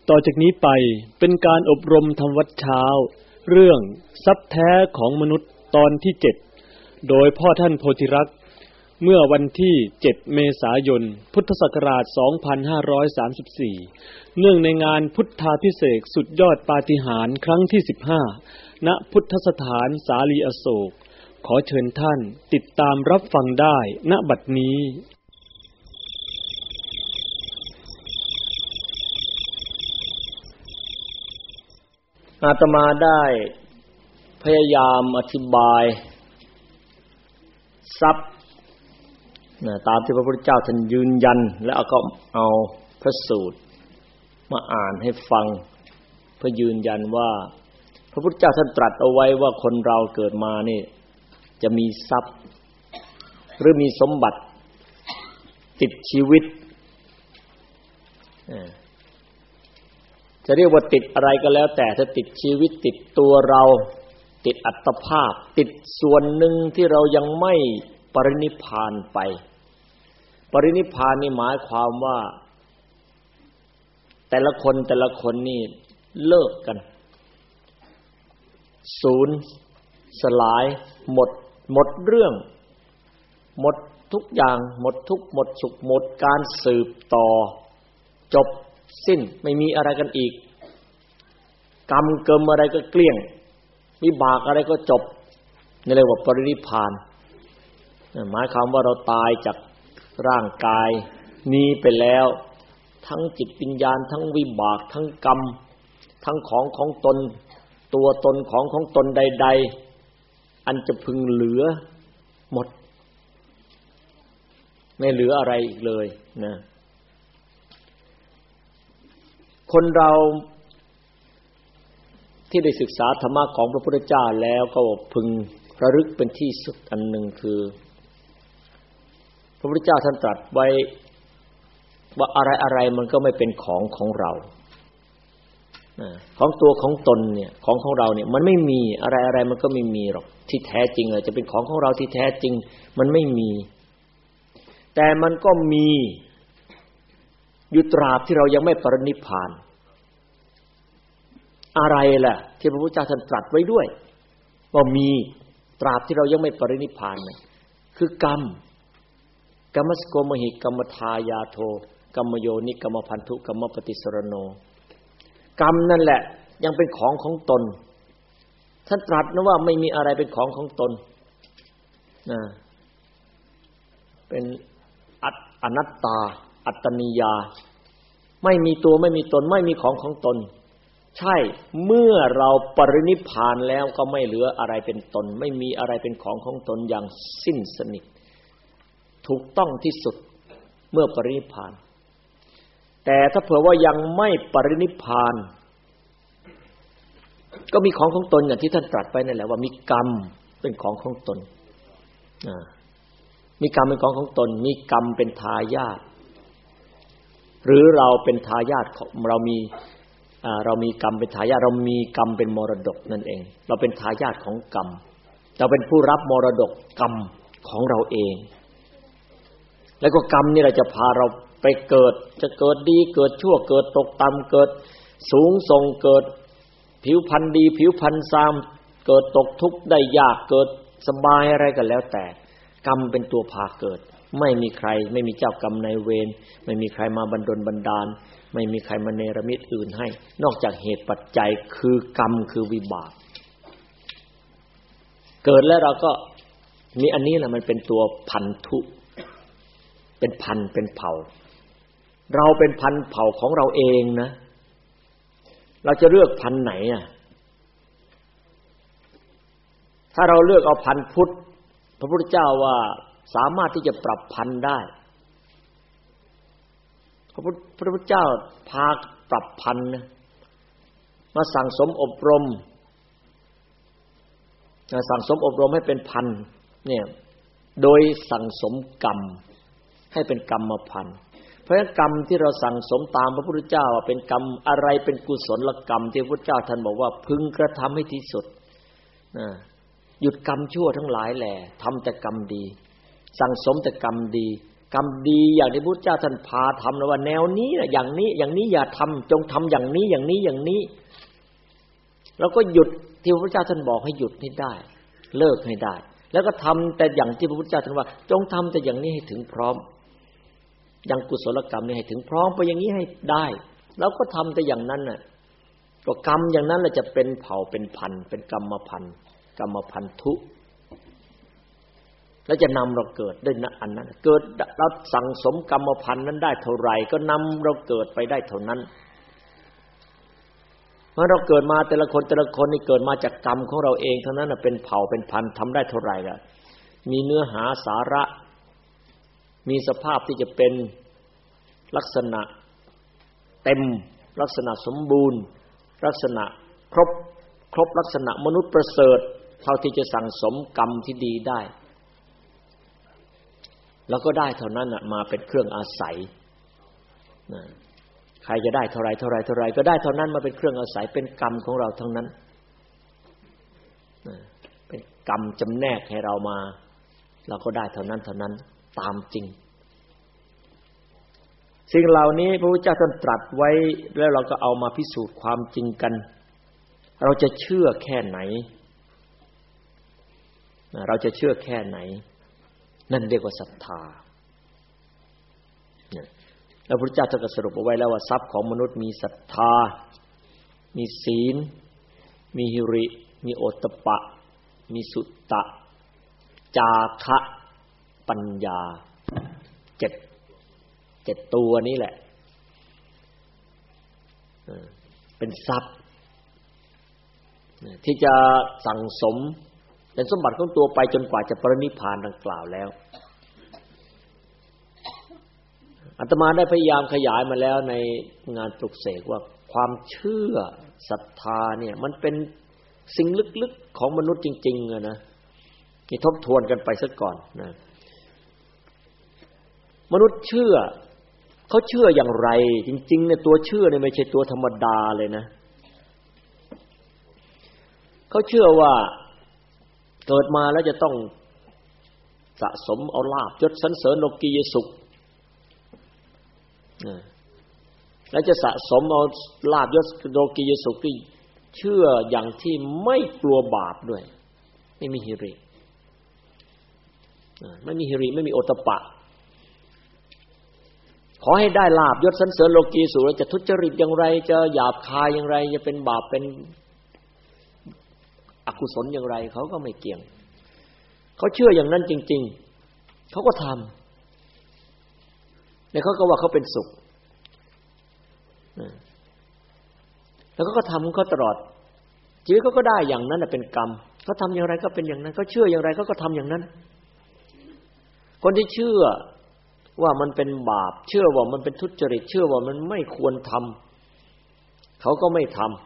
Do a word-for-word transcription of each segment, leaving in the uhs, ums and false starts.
ต่อจากนี้ไปเป็นการอบรมธรรมวัดเช้าเรื่องทรัพย์แท้ของมนุษย์ตอนที่เจ็ดโดยพ่อท่านโพธิรักษ์เมื่อวันที่เจ็ดเมษายนพุทธศักราชสองพันห้าร้อยสามสิบสี่เนื่องในงานพุทธาภิเษกสุดยอดปาฏิหาริย์ครั้งที่สิบห้าณพุทธสถานสาลีอโศกขอเชิญท่านติดตามรับฟังได้ณบัดนี้อาตมาได้พยายามอธิบายทรัพย์นะตามที่พระพุทธเจ้าท่านยืนยันแล้วก็เอาพระสูตรมาอ่านให้ฟังเพื่อยืนยันว่าพระพุทธเจ้าท่านตรัสเอาไว้ว่าคนเราเกิดมานี่จะมีทรัพย์หรือมีสมบัติติดชีวิตจะเรียกว่าติดอะไรก็แล้วแต่ถ้าติดชีวิตติดตัวเราติดอัตภาพติดส่วนหนึ่งที่เรายังไม่ปรินิพพานไปปรินิพพานนี่หมายความว่าแต่ละคนแต่ละคนนี่เลิกกันสูญสลายหมดหมดเรื่องหมดทุกอย่างหมดทุกข์หมดสุขหมดการสืบต่อจบสิ้นไม่มีอะไรกันอีกกรรมเกิมอะไรก็เกลี้ยงวิบากอะไรก็จบนี่เรียกว่าปรินิพพานหมายความว่าเราตายจากร่างกายนี้ไปแล้วทั้งจิตวิญญาณทั้งวิบากทั้งกรรมทั้งของของตนตัวตนของของตนใดๆอันจะพึงเหลือหมดไม่เหลืออะไรอีกเลยนะคนเราที่ได้ศึกษาธรรมะของพระพุทธเจ้าแล้วก็พึงระลึกเป็นที่สุดอันหนึ่งคือพระพุทธเจ้าท่านตรัสไว้ว่าอะไรๆมันก็ไม่เป็นของของเราของตัวของตนเนี่ยของของเราเนี่ยมันไม่มีอะไรๆมันก็ไม่มีหรอกที่แท้จริงเลยจะเป็นของของเราที่แท้จริงมันไม่มีแต่มันก็มีอยู่ตราบที่เรายังไม่ปรินิพพานอะไรล่ะที่พระพุทธเจ้าท่านตรัสไว้ด้วยว่ามีตราบที่เรายังไม่ปรินิพพานน่ะคือกรรมกรรมสโกมหิกรรมทายาโทกรรมโยนิกรรมพันธุกรรมปฏิสรโนกรรมนั่นแหละยังเป็นของของตนท่านตรัสนะว่าไม่มีอะไรเป็นของของตนนะเป็นอนัตตาอัตตนิยาไม่มีตัวไม่มีตนไม่มีของของตนใช่เมื่อเราปรินิพพานแล้วก็ไม่เหลืออะไรเป็นตนไม่มีอะไรเป็นของของตนอย่างสิ้นสนิทถูกต้องที่สุดเมื่อปรินิพพานแต่ถ้าเผื่อว่ายังไม่ปรินิพพานก็มีของของตนอย่างที่ท่านตรัสไปนั่นแหละว่ามีกรรมเป็นของของตนมีกรรมเป็นของของตนมีกรรมเป็นทายาทหรือเราเป็นทายาทเรามีเรามีกรรมเป็นทายาทเรามีกรรมเป็นมรดกนั่นเองเราเป็นทายาทของกรรมเราเป็นผู้รับมรดกกรรมของเราเองแล้วก็กรรมนี่แหละจะพาเราไปเกิดจะเกิดดีเกิดชั่วเกิดตกต่ำเกิดสูงส่งเกิดผิวพรรณดีผิวพรรณทรามเกิดตกทุกข์ได้ยากเกิดสบายอะไรก็แล้วแต่กรรมเป็นตัวพาเกิดไม่มีใครไม่มีเจ้ากรรมนายเวรไม่มีใครมาบันดลบันดาลไม่มีใครมาเนรมิตอื่นให้นอกจากเหตุปัจจัยคือกรรมคือวิบากเกิดแล้วเราก็มีอันนี้แหละมันเป็นตัวพันธุเป็นพันเป็นเผ่าเราเป็นพันเผ่าของเราเองนะเราจะเลือกพันไหนอ่ะถ้าเราเลือกเอาพันพุทธพระพุทธเจ้าว่าสามารถที่จะปรับพันได้พระพุทธเจ้าพาปรับพันนะมาสั่งสมอบรมสั่งสมอบรมให้เป็นพันเนี่ยโดยสั่งสมกรรมให้เป็นกรรมพันธุ์เพราะฉะนั้นกรรมที่เราสั่งสมตามพระพุทธเจ้าเป็นกรรมอะไรเป็นกุศลกรรมที่พระพุทธเจ้าท่านบอกว่าพึงกระทำให้ที่สุดนะหยุดกรรมชั่วทั้งหลายแหละทำแต่กรรมดีสั่งสมแต่กรรมดีกรรมดีอย่างที่พุทธเจ้าท่านพาทำนะว่าแนวนี้นะอย่างนี้อย่างนี้อย่าทำจงทำอย่างนี้อย่างนี้อย่างนี้เราก็หยุดที่พระพุทธเจ้าท่านบอกให้หยุดให้ได้เลิกให้ได้แล้วก็ทำแต่อย่างที่พระพุทธเจ้าท่านว่าจงทำแต่อย่างนี้ให้ถึงพร้อมอย่างกุศลกรรมนี่ให้ถึงพร้อมไปอย่างนี้ให้ได้เราก็ทำแต่อย่างนั้นน่ะก็กรรมอย่างนั้นแหละจะเป็นเผ่าเป็นพันธุ์เป็นกรรมพันธุ์กรรมพันธุแล้วจะนำเราเกิดด้วยนะอันนั้นเกิดเราสั่งสมกรรมพันธุ์นั้นได้เท่าไหร่ก็นำเราเกิดไปได้เท่านั้นเมื่อเราเกิดมาแต่ละคนแต่ละคนนี่เกิดมาจากกรรมของเราเองเท่านั้นน่ะเป็นเผ่าเป็นพันธุ์ทำได้เท่าไหร่ล่ะมีเนื้อหาสาระมีสภาพที่จะเป็นลักษณะเต็มลักษณะสมบูรณ์ลักษณะครบครบลักษณะมนุษย์ประเสริฐเท่าที่จะสั่งสมกรรมที่ดีได้แล้วก็ได้เท่านั้นน่ะมาเป็นเครื่องอาศัยนะใครจะได้เท่าไรเท่าไรเท่าไรก็ได้เท่านั้นมาเป็นเครื่องอาศัยเป็นกรรมของเราทั้งนั้นนะเป็นกรรมจำแนกให้เรามาเราก็ได้เท่านั้นเท่านั้นตามจริงสิ่งเหล่านี้พระพุทธเจ้าท่านตรัสไว้แล้วเราก็เอามาพิสูจน์ความจริงกันเราจะเชื่อแค่ไหนเราจะเชื่อแค่ไหนนั่นเรียกว่าศรัทธาแล้วพระพุทธเจ้าท่านก็สรุปเอาไว้แล้วว่าทรัพย์ของมนุษย์มีศรัทธามีศีลมีหิริมีโอตตัปปะมีสุตตะจาคะปัญญาเจ็ดเจ็ดตัวนี้แหละเป็นทรัพย์ที่จะสั่งสมเป็นสมบัติของตัวไปจนกว่าจะปรินิพพานดังกล่าวแล้วอาตมาได้พยายามขยายมาแล้วในงานปลุกเสกว่าความเชื่อศรัทธาเนี่ยมันเป็นสิ่งลึกๆของมนุษย์จริงๆอะนะนี่ทบทวนกันไปซะก่อนนะมนุษย์เชื่อเขาเชื่ออย่างไรจริงๆเนี่ยตัวเชื่อเนี่ยไม่ใช่ตัวธรรมดาเลยนะเขาเชื่อว่าเกิดมาแล้วจะต้องสะสมเอาลาภยศสรรเสริญโลกียสุขแล้วจะสะสมเอาลาภยศโลกียสุขที่เชื่ออย่างที่ไม่กลัวบาปด้วยไม่มีหิริไม่มีหิริไม่มีโอตตัปปะขอให้ได้ลาภยศสรรเสริญโลกียสุขแล้วจะทุจริตอย่างไรจะหยาบคายอย่างไรจะเป็นบาปเป็นอกุศลอย่างไรเขาก็ไม่เกี่ยงเขาเชื่ออย่างนั้นจริงๆเขาก็ทำเนี่ยเขาก็ว่าเขาเป็นสุขแล้วเขาก็ทำของเขาตลอดชีวิตเขาก็ได้อย่างนั้นเป็นกรรมเขาทำอย่างไรก็เป็นอย่างนั้นเขาเชื่ออย่างไรเขาก็ทำอย่างนั้นคนที่เชื่อว่ามันเป็นบาปเชื่อว่ามันเป็นทุจริตเชื่อว่ามันไม่ควรทำเขาก็ไม่ทำ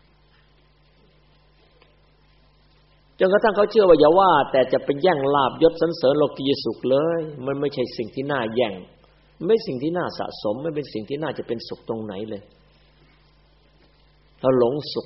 จนกระทั่งเขาเชื่อว่าอย่าว่าแต่จะไปแย่งลาภยศสรรเสริญโลกียสุขเลยมันไม่ใช่สิ่งที่น่าแย่งไม่สิ่งที่น่าสะสมไม่เป็นสิ่งที่น่าจะเป็นสุขตรงไหนเลยเราหลงสุข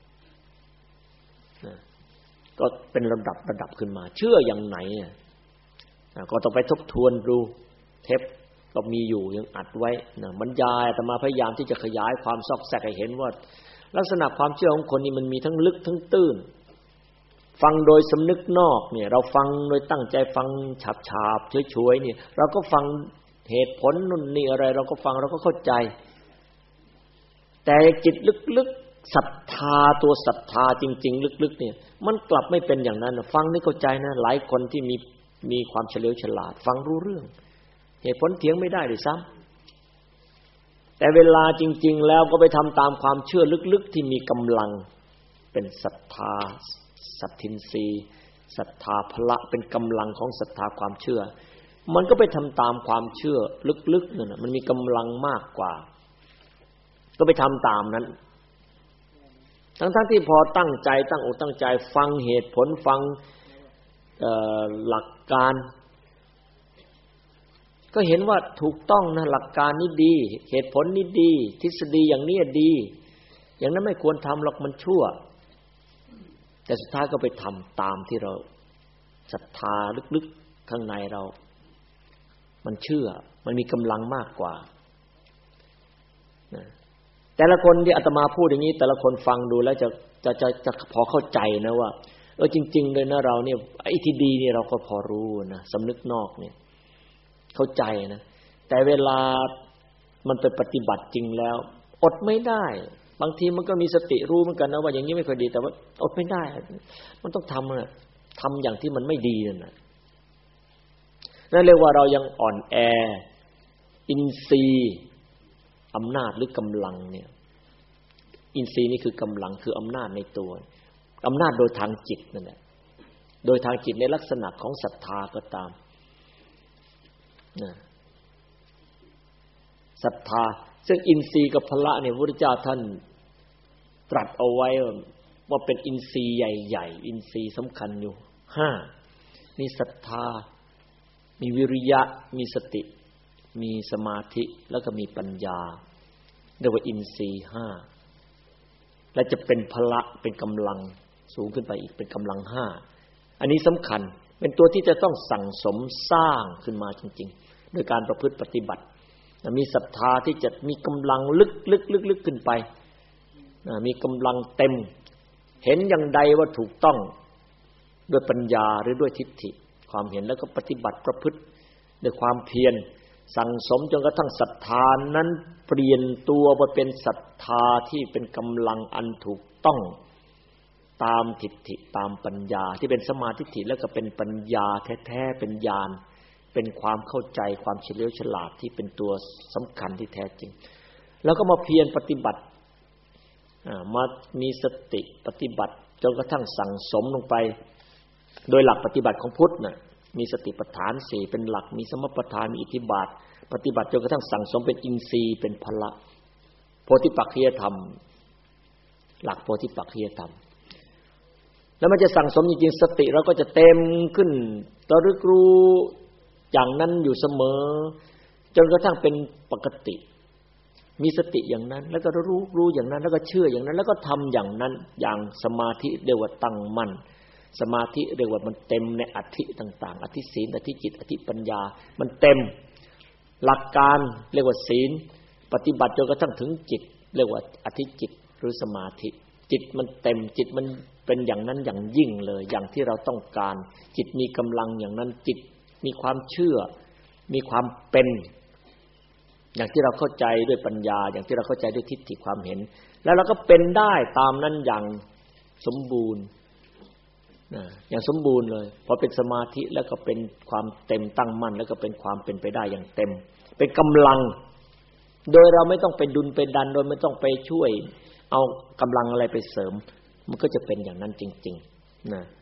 ก็เป็นระดับระดับขึ้นมาเชื่ออย่างไหนก็ต้องไปทบทวนดูเทปก็มีอยู่ยังอัดไว้นะบรรยายอาตมาพยายามที่จะขยายความซอกแซกให้เห็นว่าลักษณะความเชื่อของคนนี้มันมีทั้งลึกทั้งตื้นฟังโดยสำนึกนอกเนี่ยเราฟังโดยตั้งใจฟังฉาบๆเฉยๆนี่เราก็ฟังเหตุผลนู่นนี่อะไรเราก็ฟังเราก็เข้าใจแต่จิตลึกๆศรัทธาตัวศรัทธาจริงๆลึกๆเนี่ยมันกลับไม่เป็นอย่างนั้นฟังนี่เข้าใจนะหลายคนที่มีมีความเฉลียวฉลาดฟังรู้เรื่องเหตุผลเถียงไม่ได้ด้วยซ้ำแต่เวลาจริงๆแล้วก็ไปทำตามความเชื่อลึกๆที่มีกำลังเป็นศรัทธาสัทธินรีศรัทธาพละเป็นกำลังของศรัทธาความเชื่อมันก็ไปทำตามความเชื่อลึกๆนั่นน่ะมันมีกำลังมากกว่าก็ไปทำตามนั้นทั้งๆที่พอตั้งใจตั้งอกตั้งใจฟังเหตุผลฟังหลักการก็เห็นว่าถูกต้องนะหลักการนี้ดีเหตุผลนี้ดีทฤษฎีอย่างนี้ดีอย่างนั้นไม่ควรทำหรอกมันชั่วแต่สุดท้ายก็ไปทำตามที่เราศรัทธาลึกๆข้างในเรามันเชื่อมันมีกำลังมากกว่านะแต่ละคนที่อาตมาพูดอย่างนี้แต่ละคนฟังดูแล้วจะจะจะจะพอเข้าใจนะว่าเออจริงๆเลยนะเราเนี่ยไอ้ที่ดีนี่เราก็พอรู้นะสำนึกนอกเนี่ยเข้าใจนะแต่เวลามันไปปฏิบัติจริงแล้วอดไม่ได้บางทีมันก็มีสติรู้เหมือนกันนะว่าอย่างนี้ไม่ค่อยดีแต่ว่าอดไม่ได้มันต้องทำนะทำอย่างที่มันไม่ดีนั่นนะนั่นเรียกว่าเรายังอ่อนแออินทรีย์อำนาจหรือกำลังเนี่ยอินทรีย์นี่คือกำลังคืออำนาจในตัวอำนาจโดยทางจิตนั่นแหละโดยทางจิตในลักษณะของศรัทธาก็ตามนะศรัทธาซึ่งอินทรีย์กับพละเนี่ยพระพุทธเจ้าท่านตรัสเอาไว้ว่าเป็นอินทรีย์ใหญ่ๆอินทรีย์สำคัญอยู่ห้ามีศรัทธามีวิริยะมีสติมีสมาธิแล้วก็มีปัญญาเรียกว่าอินทรีย์ห้าและจะเป็นพละเป็นกำลังสูงขึ้นไปอีกเป็นกำลังห้าอันนี้สำคัญเป็นตัวที่จะต้องสั่งสมสร้างขึ้นมาจริงๆโดยการประพฤติปฏิบัติมีศรัทธาที่จะมีกำลังลึกลึกลึกลึกขึ้นไปมีกำลังเต็มเห็นอย่างใดว่าถูกต้องด้วยปัญญาหรือด้วยทิฏฐิความเห็นแล้วก็ปฏิบัติประพฤติด้วยความเพียรสั่งสมจนกระทั่งศรัทธานั้นเปลี่ยนตัวมาเป็นศรัทธาที่เป็นกำลังอันถูกต้องตามทิฏฐิตามปัญญาที่เป็นสมาธิทิฏฐิแล้วก็เป็นปัญญาแท้ๆเป็นญาณเป็นความเข้าใจความเฉลียวฉลาดที่เป็นตัวสำคัญที่แท้จริงแล้วก็มาเพียรปฏิบัติมามีสติปฏิบัติจนกระทั่งสั่งสมลงไปโดยหลักปฏิบัติของพุทธน่ะมีสติปัฏฐานสี่เป็นหลักมีสมปัฏฐานมีอิทธิบาทปฏิบัติจนกระทั่งสั่งสมเป็นอินทรีย์เป็นพละโพธิปักขิยธรรมหลักโพธิปักขิยธรรมแล้วมันจะสั่งสมจริงๆสติเราก็จะเต็มขึ้นระลึกรู้อย่างนั้นอยู่เสมอจนกระทั่งเป็นปกติมีสติอย่างนั้นแล้วก็รู้รู้อย่างนั้นแล้วก็เชื่ออย่างนั้นแล้วก็ทำอย่างนั้นอย่างสมาธิเรียกว่าตั้งมั่นสมาธิเรียกว่ามันเต็มในอธิต่างๆอธิศีลอธิจิตอธิปัญญามันเต็มหลักการเรียกว่าศีลปฏิบัติจนกระทั่งถึงจิตเรียกว่าอธิจิตหรือสมาธิจิตมันเต็มจิตมันเป็นอย่างนั้นอย่างยิ่งเลยอย่างที่เราต้องการจิตมีกำลังอย่างนั้นจิตมีความเชื่อมีความเป็นอย่างที่เราเข้าใจด้วยปัญญาอย่างที่เราเข้าใจด้วยทิฏฐิความเห็นแล้วเราก็เป็นได้ตามนั้นอย่างสมบูรณ์นะอย่างสมบูรณ์เลยพอเป็นสมาธิแล้วก็เป็นความเต็มตั้งมั่นแล้วก็เป็นความเป็นไปได้อย่างเต็มเป็นกำลังโดยเราไม่ต้องไปดุลไปดันโดยไม่ต้องไปช่วยเอากำลังอะไรไปเสริมมันก็จะเป็นอย่างนั้นจริงๆนะ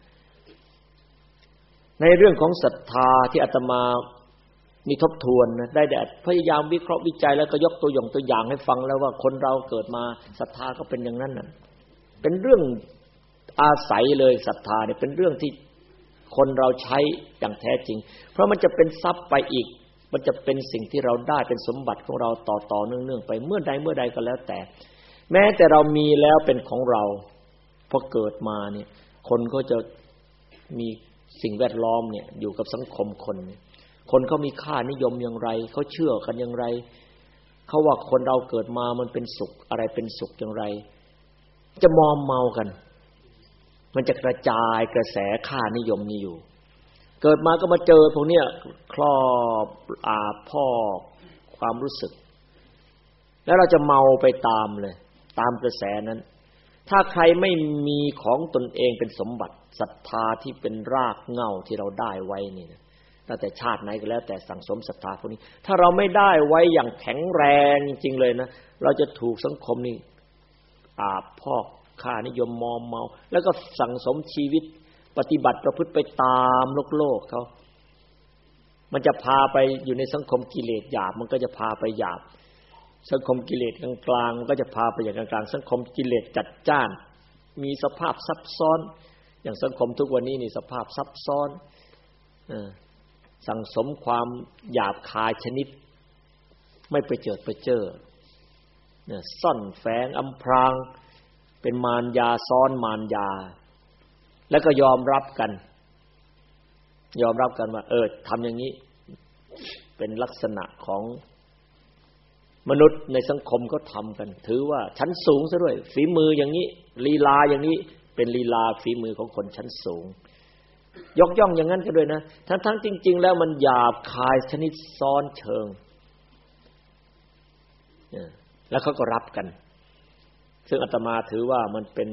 ในเรื่องของศรัทธาที่อาตมามีทบทวนนะได้แต่พยายามวิเคราะห์วิจัยแล้วก็ยกตัวอย่างตัวอย่างให้ฟังแล้วว่าคนเราเกิดมาศรัทธาก็เป็นอย่างนั้นน่ะเป็นเรื่องอาศัยเลยศรัทธาเนี่ยเป็นเรื่องที่คนเราใช้อย่างแท้จริงเพราะมันจะเป็นทรัพย์ไปอีกมันจะเป็นสิ่งที่เราได้เป็นสมบัติของเราต่อต่อเนื่องๆไปเมื่อใดเมื่อใดก็แล้วแต่แม้แต่เรามีแล้วเป็นของเราพอเกิดมาเนี่ยคนก็จะมีสิ่งแวดล้อมเนี่ยอยู่กับสังคมคนคนเขามีค่านิยมอย่างไรเขาเชื่อกันอย่างไรเขาว่าคนเราเกิดมามันเป็นสุขอะไรเป็นสุขอย่างไรจะมอมเมากันมันจะกระจายกระแสค่านิยมนี้อยู่เกิดมาก็มาเจอพวกเนี้ยครอบอาพ่อความรู้สึกแล้วเราจะเมาไปตามเลยตามกระแสนั้นถ้าใครไม่มีของตนเองเป็นสมบัติศรัทธาที่เป็นรากเหง้าที่เราได้ไว้นี่นะตั้งแต่ชาติไหนก็แล้วแต่สั่งสมศรัทธาพวกนี้ถ้าเราไม่ได้ไว้อย่างแข็งแรงจริงๆเลยนะเราจะถูกสังคมนี่อาบพอกค่านิยมมอมเมาแล้วก็สั่งสมชีวิตปฏิบัติประพฤติไปตามโลกโลกเขามันจะพาไปอยู่ในสังคมกิเลสหยาบมันก็จะพาไปหยาบสังคมกิเลสกลางๆมันก็จะพาไปอย่างกลางๆสังคมกิเลสจัดจ้านมีสภาพซับซ้อนอย่างสังคมทุกวันนี้นี่สภาพซับซ้อนเออสั่งสมความหยาบคายชนิดไม่ไปเจิดไปเจ้อเนี่ยซ่อนแฝงอำพรางเป็นมารยาซ้อนมารยาแล้วก็ยอมรับกันยอมรับกันว่าเออทำอย่างนี้เป็นลักษณะของมนุษย์ในสังคมเขาทำกันถือว่าชั้นสูงซะด้วยฝีมืออย่างนี้ลีลาอย่างนี้เป็นลีลาฝีมือของคนชั้นสูงยกย่องอย่างนั้นกันด้วยนะทั้งๆจริงๆแล้วมันหยาบคายชนิดซ้อนเชิงแล้วเขาก็รับกันซึ่งอาตมาถือว่ามันเป็น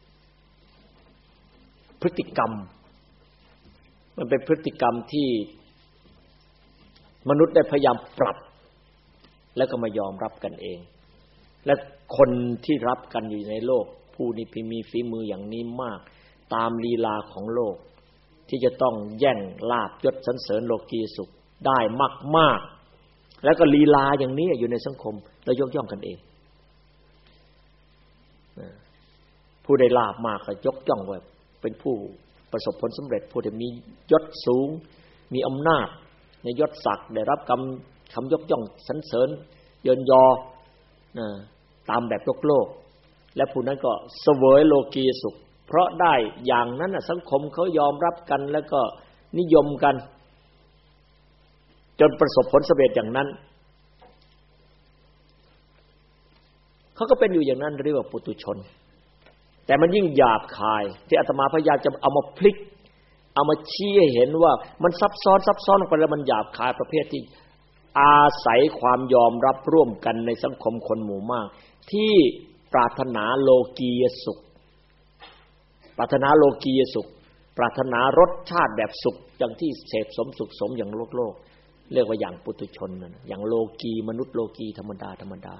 พฤติกรรมมันเป็นพฤติกรรมที่มนุษย์ได้พยายามปรับแล้วก็มายอมรับกันเองและคนที่รับกันอยู่ในโลกผู้นี้มีฝีมืออย่างนี้มากตามลีลาของโลกที่จะต้องแย่งลาภยศสรรเสริญโลกีสุขได้มากๆแล้วก็ลีลาอย่างนี้อยู่ในสังคมแล้วยกย่องกันเองผู้ได้ลาภมากก็ยกย่องว่าเป็นผู้ประสบผลสำเร็จผู้ที่มียศสูงมีอำนาจในยศศักดิ์ได้รับคำคำยกย่องสรรเสริญเยินยอตามแบบโลกโลกและผู้นั้นก็เสวยโลกีสุขเพราะได้อย่างนั้นสังคมเขายอมรับกันแล้วก็นิยมกันจนประสบผลสำเร็จอย่างนั้นเขาก็เป็นอยู่อย่างนั้นเรียกว่าปุถุชนแต่มันยิ่งหยาบคายที่อาตมาพยายามจะเอามาพลิกเอามาชี้ให้เห็นว่ามันซับซ้อนซับซ้อนลงไปแล้วมันหยาบคายประเภทที่อาศัยความยอมรับร่วมกันในสังคมคนหมู่มากที่ปรารถนาโลกียสุขปรารถนาโลกียสุขปรารถนารสชาติแบบสุขอย่างที่เสพสมสุขสมอย่างโลกโลกเรียกว่าอย่างปุถุชนนั่นอย่างโลกีมนุษย์โลกีธรรมดาธรรมดา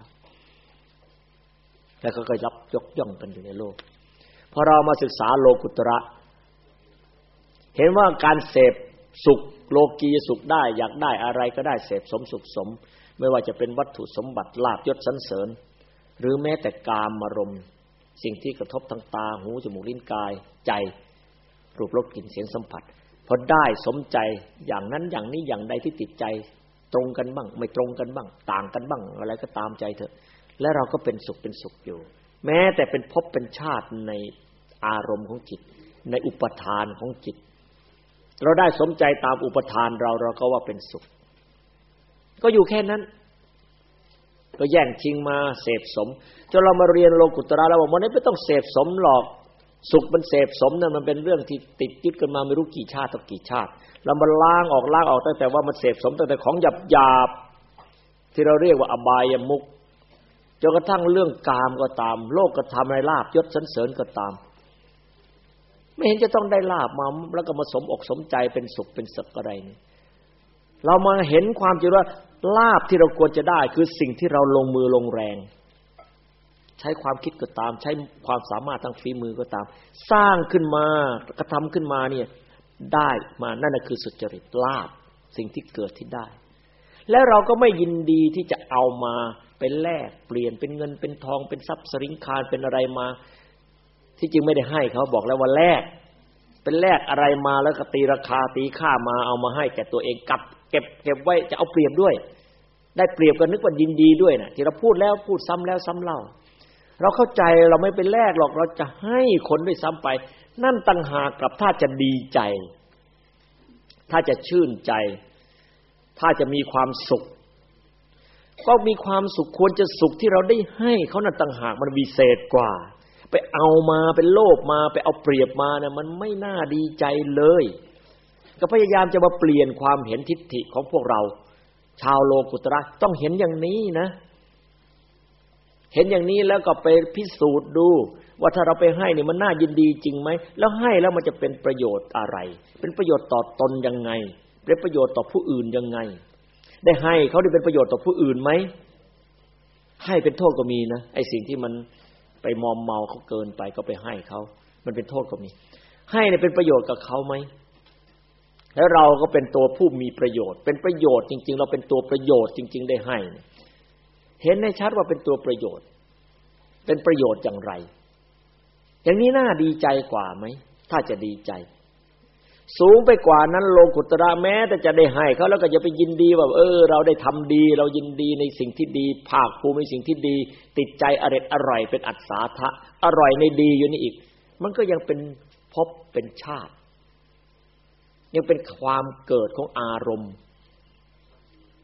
แล้วเขาก็รับยกย่องกันอยู่ในโลกพอเรามาศึกษาโลกุตระเห็นว่าการเสพสุขโลกีสุขได้อยากได้อะไรก็ได้เสพสมสุขสมไม่ว่าจะเป็นวัตถุสมบัติลาภยศสรรเสริญหรือแม้แต่กามารมณ์สิ่งที่กระทบทางตาหูจมูกลิ้นกายใจรูปรสกลิ่นเสียงสัมผัสพอได้สมใจอย่างนั้นอย่างนี้อย่างใดที่ติดใจตรงกันบ้างไม่ตรงกันบ้างต่างกันบ้างอะไรก็ตามใจเถอะและเราก็เป็นสุขเป็นสุขอยู่แม้แต่เป็นภพเป็นชาติในอารมณ์ของจิตในอุปทานของจิตเราได้สมใจตามอุปทานเราเราก็ว่าเป็นสุขก็อยู่แค่นั้นก็แย่งชิงมาเสพสมจนเรามาเรียนโลกุตระแล้วว่ามันไม่ต้องเสพสมหรอกสุขมันเสพสมนั่นมันเป็นเรื่องที่ติดยึดกันมาไม่รู้กี่ชาติต่อกี่ชาติเรามาล้างออกล้างออกตั้งแต่ว่ามันเสพสมตั้งแต่ของหยาบๆที่เราเรียกว่าอบายมุขจนกระทั่งเรื่องกามก็ตามโลกก็ทำในลาภยศสรรเสริญก็ตามไม่เห็นจะต้องได้ลาภมาแล้วก็มาสมอกสมใจเป็นสุขเป็นสุขอะไรนี่เรามาเห็นความจริงว่าลาภที่เราควรจะได้คือสิ่งที่เราลงมือลงแรงใช้ความคิดก็ตามใช้ความสามารถทางฝีมือก็ตามสร้างขึ้นมากระทำขึ้นมาเนี่ยได้มานั่นน่ะคือสุจริตลาภสิ่งที่เกิดที่ได้แล้วเราก็ไม่ยินดีที่จะเอามาเป็นแลกเปลี่ยนเป็นเงินเป็นทองเป็นทรัพย์สริงคารเป็นอะไรมาที่จริงไม่ได้ให้เขาบอกแล้วว่าแลกเป็นแลกอะไรมาแล้วก็ตีราคาตีค่ามาเอามาให้แก่ตัวเองกับเก็บเก็บไว้จะเอาเปรียบด้วยได้เปรียบกันนึกว่ายินดีด้วยนะที่เราพูดแล้วพูดซ้ำแล้วซ้ำเล่าเราเข้าใจเราไม่เป็นแลกหรอกเราจะให้คนด้วยซ้ำไปนั่นต่างหากกับถ้าจะดีใจถ้าจะชื่นใจถ้าจะมีความสุขก็มีความสุขควรจะสุขที่เราได้ให้เขานั่นต่างหากมันวิเศษกว่าไปเอามาเป็นโลภมาไปเอาเปรียบมาเนี่ยมันไม่น่าดีใจเลยก็พยายามจะมาเปลี่ยนความเห็นทิฏฐิของพวกเราชาวโลกุตระต้องเห็นอย่างนี้นะเห็นอย่างนี้แล้วก็ไปพิสูจน์ดูว่าถ้าเราไปให้นี่มันน่ายินดีจริงไหมแล้วให้แล้วมันจะเป็นประโยชน์อะไรเป็นประโยชน์ต่อตนยังไงเป็นประโยชน์ต่อผู้อื่นยังไงได้ให้เขาได้เป็นประโยชน์ต่อผู้อื่นไหมให้เป็นโทษก็มีนะไอ้สิ่งที่มันไปมอมเมาเขาเกินไปก็ไปให้เขามันเป็นโทษก็มีให้เนี่ยเป็นประโยชน์กับเขาไหมแล้วเราก็เป็นตัวผู้มีประโยชน์เป็นประโยชน์จริงๆเราเป็นตัวประโยชน์จริงๆได้ให้เห็นให้ชัดว่าเป็นตัวประโยชน์เป็นประโยชน์อย่างไรอย่างนี้น่าดีใจกว่าไหมถ้าจะดีใจสูงไปกว่านั้นโลกุตระแม้แต่จะได้ให้เขาแล้วก็จะไปยินดีว่าเออเราได้ทำดีเรายินดีในสิ่งที่ดีภาคภูมิในสิ่งที่ดีติดใจอร่อยอร่อยเป็นอัศสาทะอร่อยในดีอยู่นี่อีกมันก็ยังเป็นภพเป็นชาติยังเป็นความเกิดของอารมณ์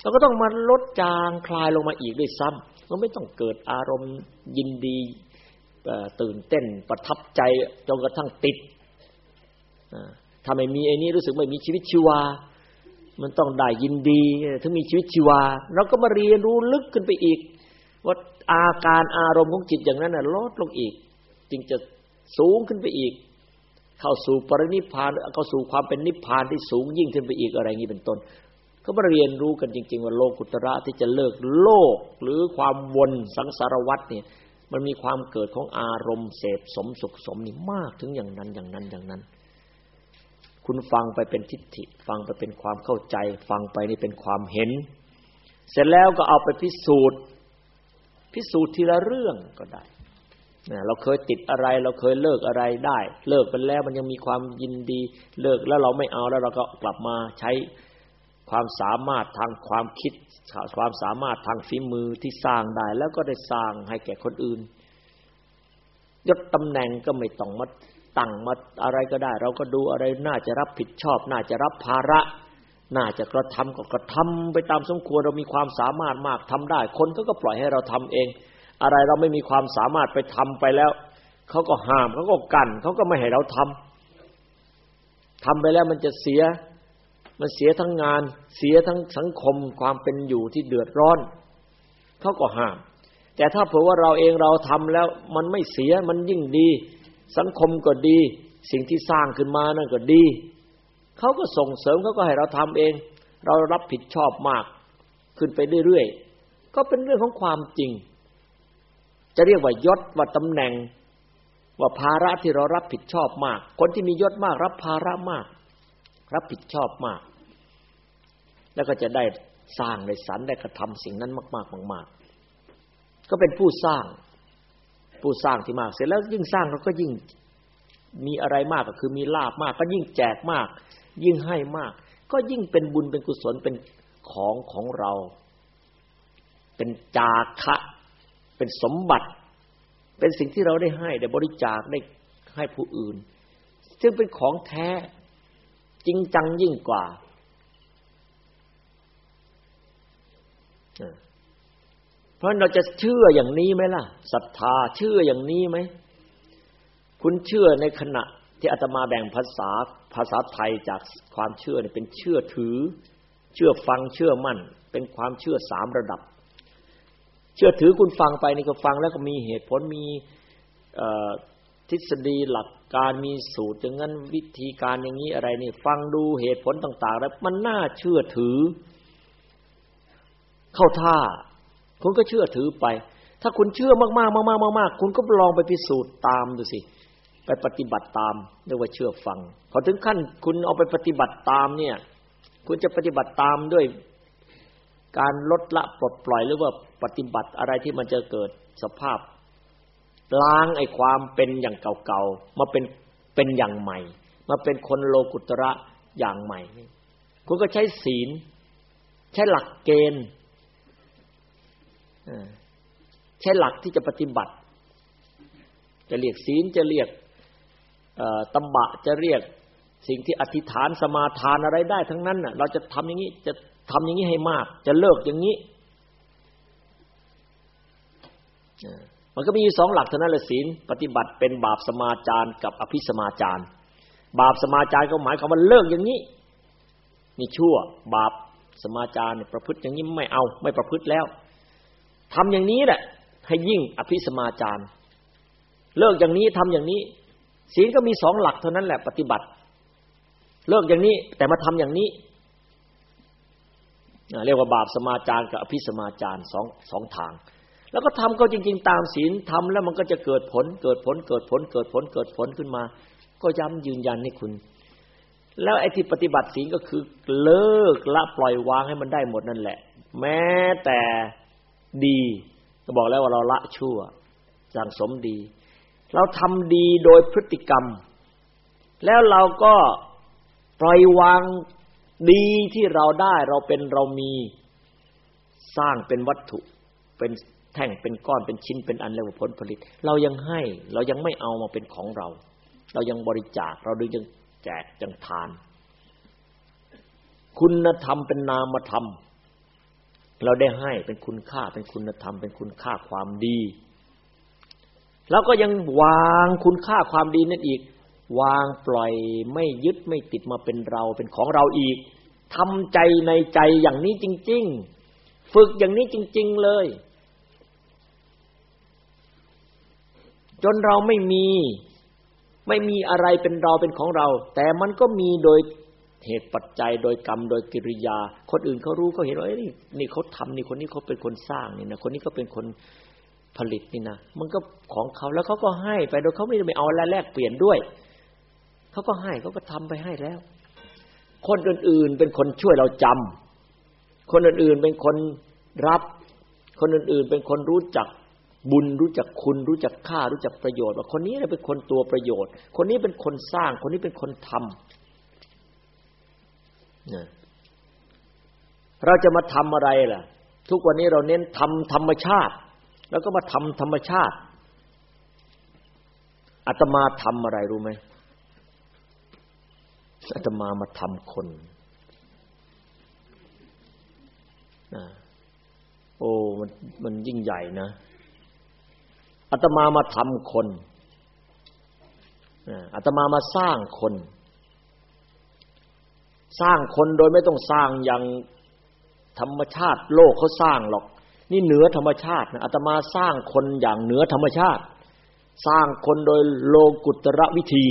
เราก็ต้องมาลดจางคลายลงมาอีกด้วยซ้ำเราไม่ต้องเกิดอารมณ์ยินดีตื่นเต้นประทับใจจนกระทั่งติดถ้าไม่มีไอ้นี้รู้สึกไม่มีชีวิตชีวามันต้องได้ยินดีถึงมีชีวิตชีวาเราก็มาเรียนรู้ลึกขึ้นไปอีกว่าอาการอารมณ์ของจิตอย่างนั้นน่ะลดลงอีกจึงจะสูงขึ้นไปอีกเข้าสู่ปรินิพพานเข้าสู่ความเป็นนิพพานที่สูงยิ่งขึ้นไปอีกอะไรอย่างนี้เป็นต้นก็มาเรียนรู้กันจริงๆว่าโลกุตระที่จะเลิกโลกหรือความวนสังสารวัฏเนี่ยมันมีความเกิดของอารมณ์เสพสมสุขสมนี่มากถึงอย่างนั้นอย่างนั้นอย่างนั้นคุณฟังไปเป็นทิฏฐิฟังไปเป็นความเข้าใจฟังไปนี่เป็นความเห็นเสร็จแล้วก็เอาไปพิสูจน์พิสูจน์ทีละเรื่องก็ได้นะเราเคยติดอะไรเราเคยเลิกอะไรได้เลิกไปแล้วมันยังมีความยินดีเลิกแล้วเราไม่เอาแล้วเราก็กลับมาใช้ความสามารถทางความคิดความสามารถทางฝีมือที่สร้างได้แล้วก็ได้สร้างให้แก่คนอื่นยศตำแหน่งก็ไม่ต้องมาตั้งมาอะไรก็ได้เราก็ดูอะไรน่าจะรับผิดชอบน่าจะรับภาระน่าจะกระทำก็กระทำไปตามสมควรเรามีความสามารถมากทำได้คนเขาก็ปล่อยให้เราทำเองอะไรเราไม่มีความสามารถไปทำไปแล้วเขาก็ห้ามเขาก็กั้นเขาก็ไม่ให้เราทำทำไปแล้วมันจะเสียมันเสียทั้งงานเสียทั้งสังคมความเป็นอยู่ที่เดือดร้อนเขาก็ห้ามแต่ถ้าเผื่อว่าเราเองเราทำแล้วมันไม่เสียมันยิ่งดีสังคมก็ดีสิ่งที่สร้างขึ้นมานั่นก็ดีเขาก็ส่งเสริมเขาก็ให้เราทำเองเรารับผิดชอบมากขึ้นไปเรื่อยๆก็เป็นเรื่องของความจริงจะเรียกว่ายศว่าตำแหน่งว่าภาระที่เรารับผิดชอบมากคนที่มียศมากรับภาระมากรับผิดชอบมากแล้วก็จะได้สร้างได้สรรได้กระทำสิ่งนั้นมากๆมากๆก็เป็นผู้สร้างผู้สร้างที่มากเสร็จแล้วยิ่งสร้างเขาก็ยิ่งมีอะไรมากก็คือมีลาภมากก็ยิ่งแจกมากยิ่งให้มากก็ยิ่งเป็นบุญเป็นกุศลเป็นของของเราเป็นจาคะเป็นสมบัติเป็นสิ่งที่เราได้ให้ได้บริจาคได้ให้ผู้อื่นซึ่งเป็นของแท้จริงจังยิ่งกว่าเพราะเราจะเชื่ออย่างนี้ไหมล่ะศรัทธาเชื่ออย่างนี้ไหมคุณเชื่อในขณะที่อาตมาแบ่งภาษาภาษาไทยจากความเชื่อเนี่ยเป็นเชื่อถือเชื่อฟังเชื่อมั่นเป็นความเชื่อสามระดับเชื่อถือคุณฟังไปนี่ก็ฟังแล้วก็มีเหตุผลมีทฤษฎีหลักการมีสูตรอย่างนั้นวิธีการอย่างนี้อะไรนี่ฟังดูเหตุผลต่างๆแล้วมันน่าเชื่อถือเข้าท่าคุณก็เชื่อถือไปถ้าคุณเชื่อมากๆมากๆๆๆคุณก็ลองไปพิสูจน์ตามดูสิไปปฏิบัติตามเรียกว่าเชื่อฟังพอถึงขั้นคุณเอาไปปฏิบัติตามเนี่ยคุณจะปฏิบัติตามด้วยการลดละปลดปล่อยหรือว่าปฏิบัติอะไรที่มันจะเกิดสภาพล้างไอ้ความเป็นอย่างเก่าๆมาเป็นเป็นอย่างใหม่มาเป็นคนโลกุตระอย่างใหม่คุณก็ใช้ศีลใช้หลักเกณฑ์ใช้หลักที่จะปฏิบัติจะเรียกศีลจะเรียกตัมบะจะเรียกสิ่งที่อธิษฐานสมาทานอะไรได้ทั้งนั้นน่ะเราจะทำอย่างนี้จะทำอย่างนี้ให้มากจะเลิกอย่างนี้มันก็มีอยู่สองหลักเท่านั้นแหละศีลปฏิบัติเป็นบาปสมาจารกับอภิสมาจารบาปสมาจารก็หมายความว่าเลิกอย่างนี้นี่ชั่วบาปสมาจารเนี่ยประพฤติอย่างนี้ไม่เอาไม่ประพฤติแล้วทำอย่างนี้แหละให้ยิ่งอภิสมาจารเลิกอย่างนี้ทำอย่างนี้ศีลก็มีสองหลักเท่านั้นแหละปฏิบัติเลิกอย่างนี้แต่มาทำอย่างนี้เรียกว่าบาปสมาจารกับอภิสมาจารสองสองทางแล้วก็ทำก็จริงๆตามศีลทำแล้วมันก็จะเกิดผลเกิดผลเกิดผลเกิดผลเกิดผลขึ้นมาก็ย้ำยืนยันให้คุณแล้วไอ้ที่ปฏิบัติศีลก็คือเลิกละปล่อยวางให้มันได้หมดนั่นแหละแม้แต่ดีก็บอกแล้วว่าเราละชั่วสั่งสมดีเราทำดีโดยพฤติกรรมแล้วเราก็ปล่อยวางดีที่เราได้เราเป็นเรามีสร้างเป็นวัตถุเป็นแท่งเป็นก้อนเป็นชิ้นเป็นอันเรียกว่าผลผลิตเรายังให้เรายังไม่เอามาเป็นของเราเรายังบริจาคเราดึงยังแจกยังทานคุณธรรมเป็นนามธรรมเราได้ให้เป็นคุณค่าเป็นคุณธรรมเป็นคุณค่าความดีแล้วก็ยังวางคุณค่าความดีนั่นอีกวางปล่อยไม่ยึดไม่ติดมาเป็นเราเป็นของเราอีกทำใจในใจอย่างนี้จริงๆฝึกอย่างนี้จริงๆเลยจนเราไม่มีไม่มีอะไรเป็นเราเป็นของเราแต่มันก็มีโดยเหตุปัจจัยโดยกรรมโดยกิริยาคนอื่นเขารู้เขาเห็นว่านี่นี่เขาทำนี่คนนี้เขาเป็นคนสร้างนี่นะคนนี้ก็เป็นคนผลิตนี่นะมันก็ของเขาแล้วเขาก็ให้ไปโดยเขาไม่ได้ไปเอาอะไรแลกเปลี่ยนด้วยเขาก็ให้เขาก็ทำไปให้แล้วคนอื่นๆเป็นคนช่วยเราจำคนอื่นๆเป็นคนรับคนอื่นๆเป็นคนรู้จักบุญรู้จักคุณรู้จักค่ารู้จักประโยชน์ว่าคนนี้เป็นคนตัวประโยชน์คนนี้เป็นคนสร้างคนนี้เป็นคนทำเนี่ยเราจะมาทำอะไรล่ะทุกวันนี้เราเน้นทำธรรมชาติแล้วก็มาทำธรรมชาติอาตมาทำอะไรรู้ไหมอาตมามาทำคนนะโอ้มันมันยิ่งใหญ่นะอาตมามาทำคนอาตมามาสร้างคนสร้างคนโดยไม่ต้องสร้างอย่างธรรมชาติโลกเขาสร้างหรอกนี่เหนือธรรมชาตินะอาตมาสร้างคนอย่างเหนือธรรมชาติสร้างคนโดยโลกุตระวิธี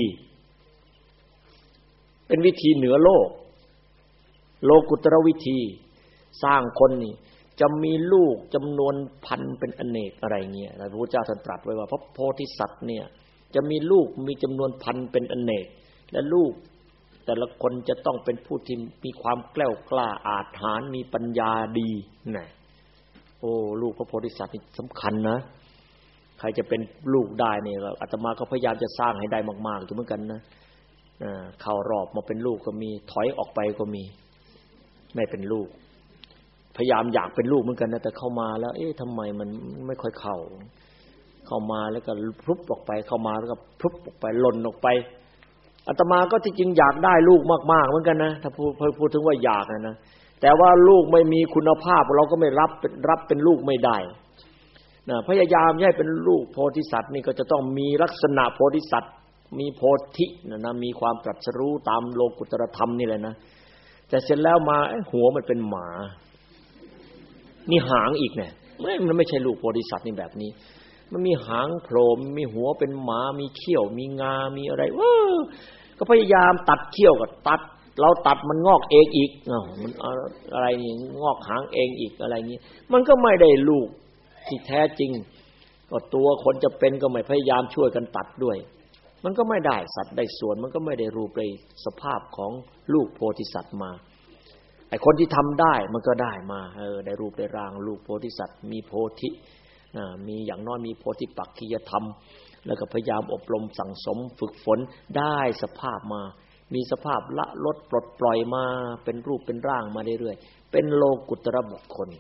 เป็นวิธีเหนือโลกโลกุตระวิธีสร้างคนนี่จะมีลูกจำนวนพันเป็นอเนกอะไรเงี้ยพระพุทธเจ้าท่านตรัสไว้ว่าพระโพธิสัตว์เนี่ยจะมีลูกมีจำนวนพันเป็นอเนกและลูกแต่ละคนจะต้องเป็นผู้ที่มีความแกล้วกล้าอาจหาญมีปัญญาดีน่ะโอ้ลูกพระโพธิสัตว์นี่สำคัญนะใครจะเป็นลูกได้เนี่ยอาตมาก็พยายามจะสร้างให้ได้มากๆอยู่เหมือนกันนะอ่าเข้ารอบมาเป็นลูกก็มีถอยออกไปก็มีไม่เป็นลูกพยายามอยากเป็นลูกเหมือนกันนะแต่เข้ามาแล้วเอ๊ะทำไมมันไม่ค่อยเข้าเข้ามาแล้วก็พลุบออกไปเข้ามาแล้วก็พลุบออกไปหล่นออกไปอาตมาก็ที่จริงอยากได้ลูกมากๆเหมือนกันนะถ้าพูดพูดถึงว่าอยากนะนะแต่ว่าลูกไม่มีคุณภาพเราก็ไม่รับรับเป็นลูกไม่ได้นะพยายามให้เป็นลูกโพธิสัตว์นี่ก็จะต้องมีลักษณะโพธิสัตว์มีโพธินะนะมีความตรัสรู้ตามโลกุตรธรรมนี่แหละนะแต่เสร็จแล้วมาหัวมันเป็นหมานี่หางอีกเนี่ยมันไม่ใช่ลูกโพธิสัตว์นี่แบบนี้มันมีหางโผล่มีหัวเป็นหมามีเขี้ยวมีงามีอะไรว้าก็พยายามตัดเขี้ยวก็ตัดเราตัดมันงอกเองอีกอ้าวมันอะไรนี่งอกหางเองอีกอะไรงี้มันก็ไม่ได้ลูกที่แท้จริงก็ตัวคนจะเป็นก็ไม่พยายามช่วยกันตัดด้วยมันก็ไม่ได้สัตว์ได้ส่วนมันก็ไม่ได้รูปในสภาพของลูกโพธิสัตว์มาไอ้คนที่ทำได้มันก็ได้มาเออได้รูปได้ร่างลูกโพธิสัตว์มีโพธิมีอย่างน้อยมีโพธิปักขิยธรรมแล้วก็พยายามอบรมสั่งสมฝึกฝนได้สภาพมามีสภาพละลดปลดปล่อยมาเป็นรูปเป็นร่างมาเรื่อยๆเป็นโลกุตระบุคคล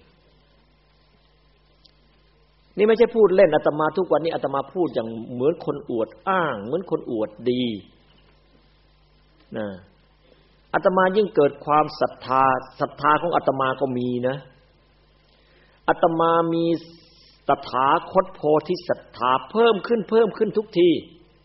นี่ไม่ใช่พูดเล่นอาตมาทุกวันนี้อาตมาพูดอย่างเหมือนคนอวดอ้างเหมือนคนอวดดีนะอาตมายิ่งเกิดความศรัทธาศรัทธาของอาตมาก็มีนะอาตมามีตถาคตโพธิศรัทธาเพิ่มขึ้นเพิ่มขึ้นทุกที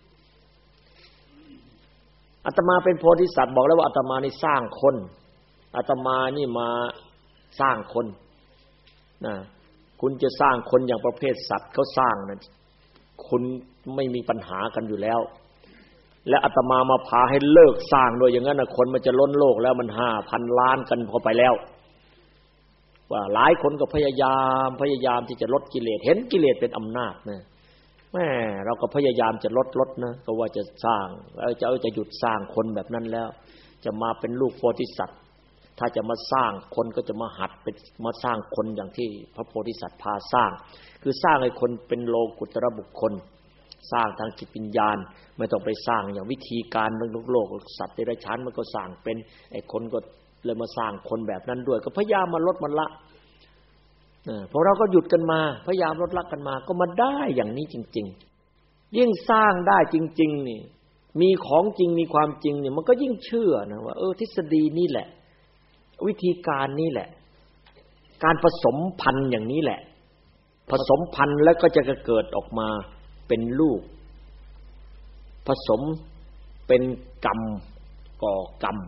อาตมาเป็นโพธิสัตว์บอกแล้วว่าอาตมานี่สร้างคนอาตมานี่มาสร้างคนนะคุณจะสร้างคนอย่างประเภทสัตว์เขาสร้างนะคุณไม่มีปัญหากันอยู่แล้วและอาตมามาพาให้เลิกสร้างด้วยอย่างนั้นนะคนมันจะล้นโลกแล้วมัน ห้าพัน ล้านกันพอไปแล้วว่าหลายคนก็พยายามพยายามที่จะลดกิเลสเห็นกิเลสเป็นอำนาจนะแม่เราก็พยายามจะลดลดนะก็ว่าจะสร้างเอาจะเอาจะหยุดสร้างคนแบบนั้นแล้วจะมาเป็นลูกโพธิสัตว์ถ้าจะมาสร้างคนก็จะมาหัดเป็นมาสร้างคนอย่างที่พระโพธิสัตว์พาสร้างคือสร้างให้คนเป็นโลกุตระบุคคลสร้างทางจิตวิญญาณไม่ต้องไปสร้างอย่างวิธีการโลกโลกสัตว์เดรัจฉานมันก็สร้างเป็นไอ้คนก็เลยมาสร้างคนแบบนั้นด้วยก็พยายามมาลดมันละเออพวกเราก็หยุดกันมาพยายามลดละกันมาก็มาได้อย่างนี้จริงๆยิ่งสร้างได้จริงๆนี่มีของจริงมีความจริงเนี่ยมันก็ยิ่งเชื่อนะว่าเออทฤษฎีนี่แหละวิธีการนี่แหละการผสมพันธุ์อย่างนี้แหละผสมพันธุ์แล้วก็จะเกิดออกมาเป็นลูกผสมเป็นกรรมก่อกรรม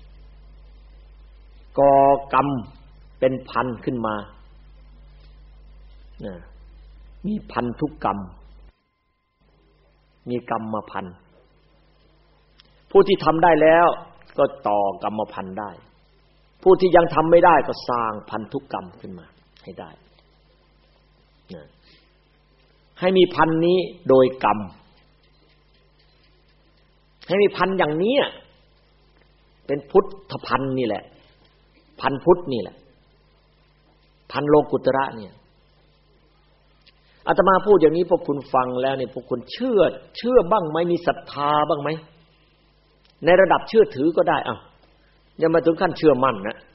ก่อกรรมเป็นพันธุ์ขึ้นมานะมีพันธุกรรมมีกรรมพันธุ์ผู้ที่ทำได้แล้วก็ต่อกรรมพันธุ์ได้ผู้ที่ยังทำไม่ได้ก็สร้างพันธุกรรมขึ้นมาให้ได้นะให้มีพันธุ์นี้โดยกรรมให้มีพันธุ์อย่างนี้เป็นพุทธพันธุ์นี่แหละพันธุ์พุทธนี่แหละพันธุ์โลกุตระเนี่ยอาตมาพูดอย่างนี้พวกคุณฟังแล้วเนี่ยพวกคุณเชื่อเชื่อบ้างไหมมีศรัทธาบ้างไหมในระดับเชื่อถือก็ได้อ้าวอย่ามาถึงขั้นเชื่อมั่นนะ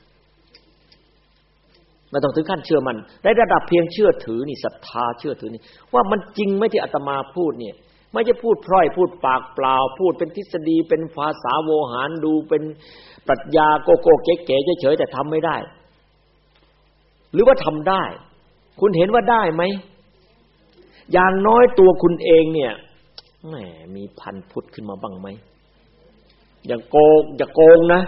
ไม่ต้องถึงขั้นเชื่อมั่นในระดับเพียงเชื่อถือนี่ศรัทธาเชื่อถือนี่ว่ามันจริงไหมที่อาตมาพูดเนี่ยไม่ใช่พูดพร่อยพูดปากเปล่าพูดเป็นทฤษฎีเป็นภาษาโวหารดูเป็นปรัชญาโกโก้เก๋ๆเฉยๆแต่ทำไม่ได้หรือว่าทำได้คุณเห็นว่าได้ไหมอย่างน้อยตัวคุณเองเนี่ยแหมมีพันธุ์พุทธขึ้นมาบ้างไหมอย่าโกงอย่าโกงนะ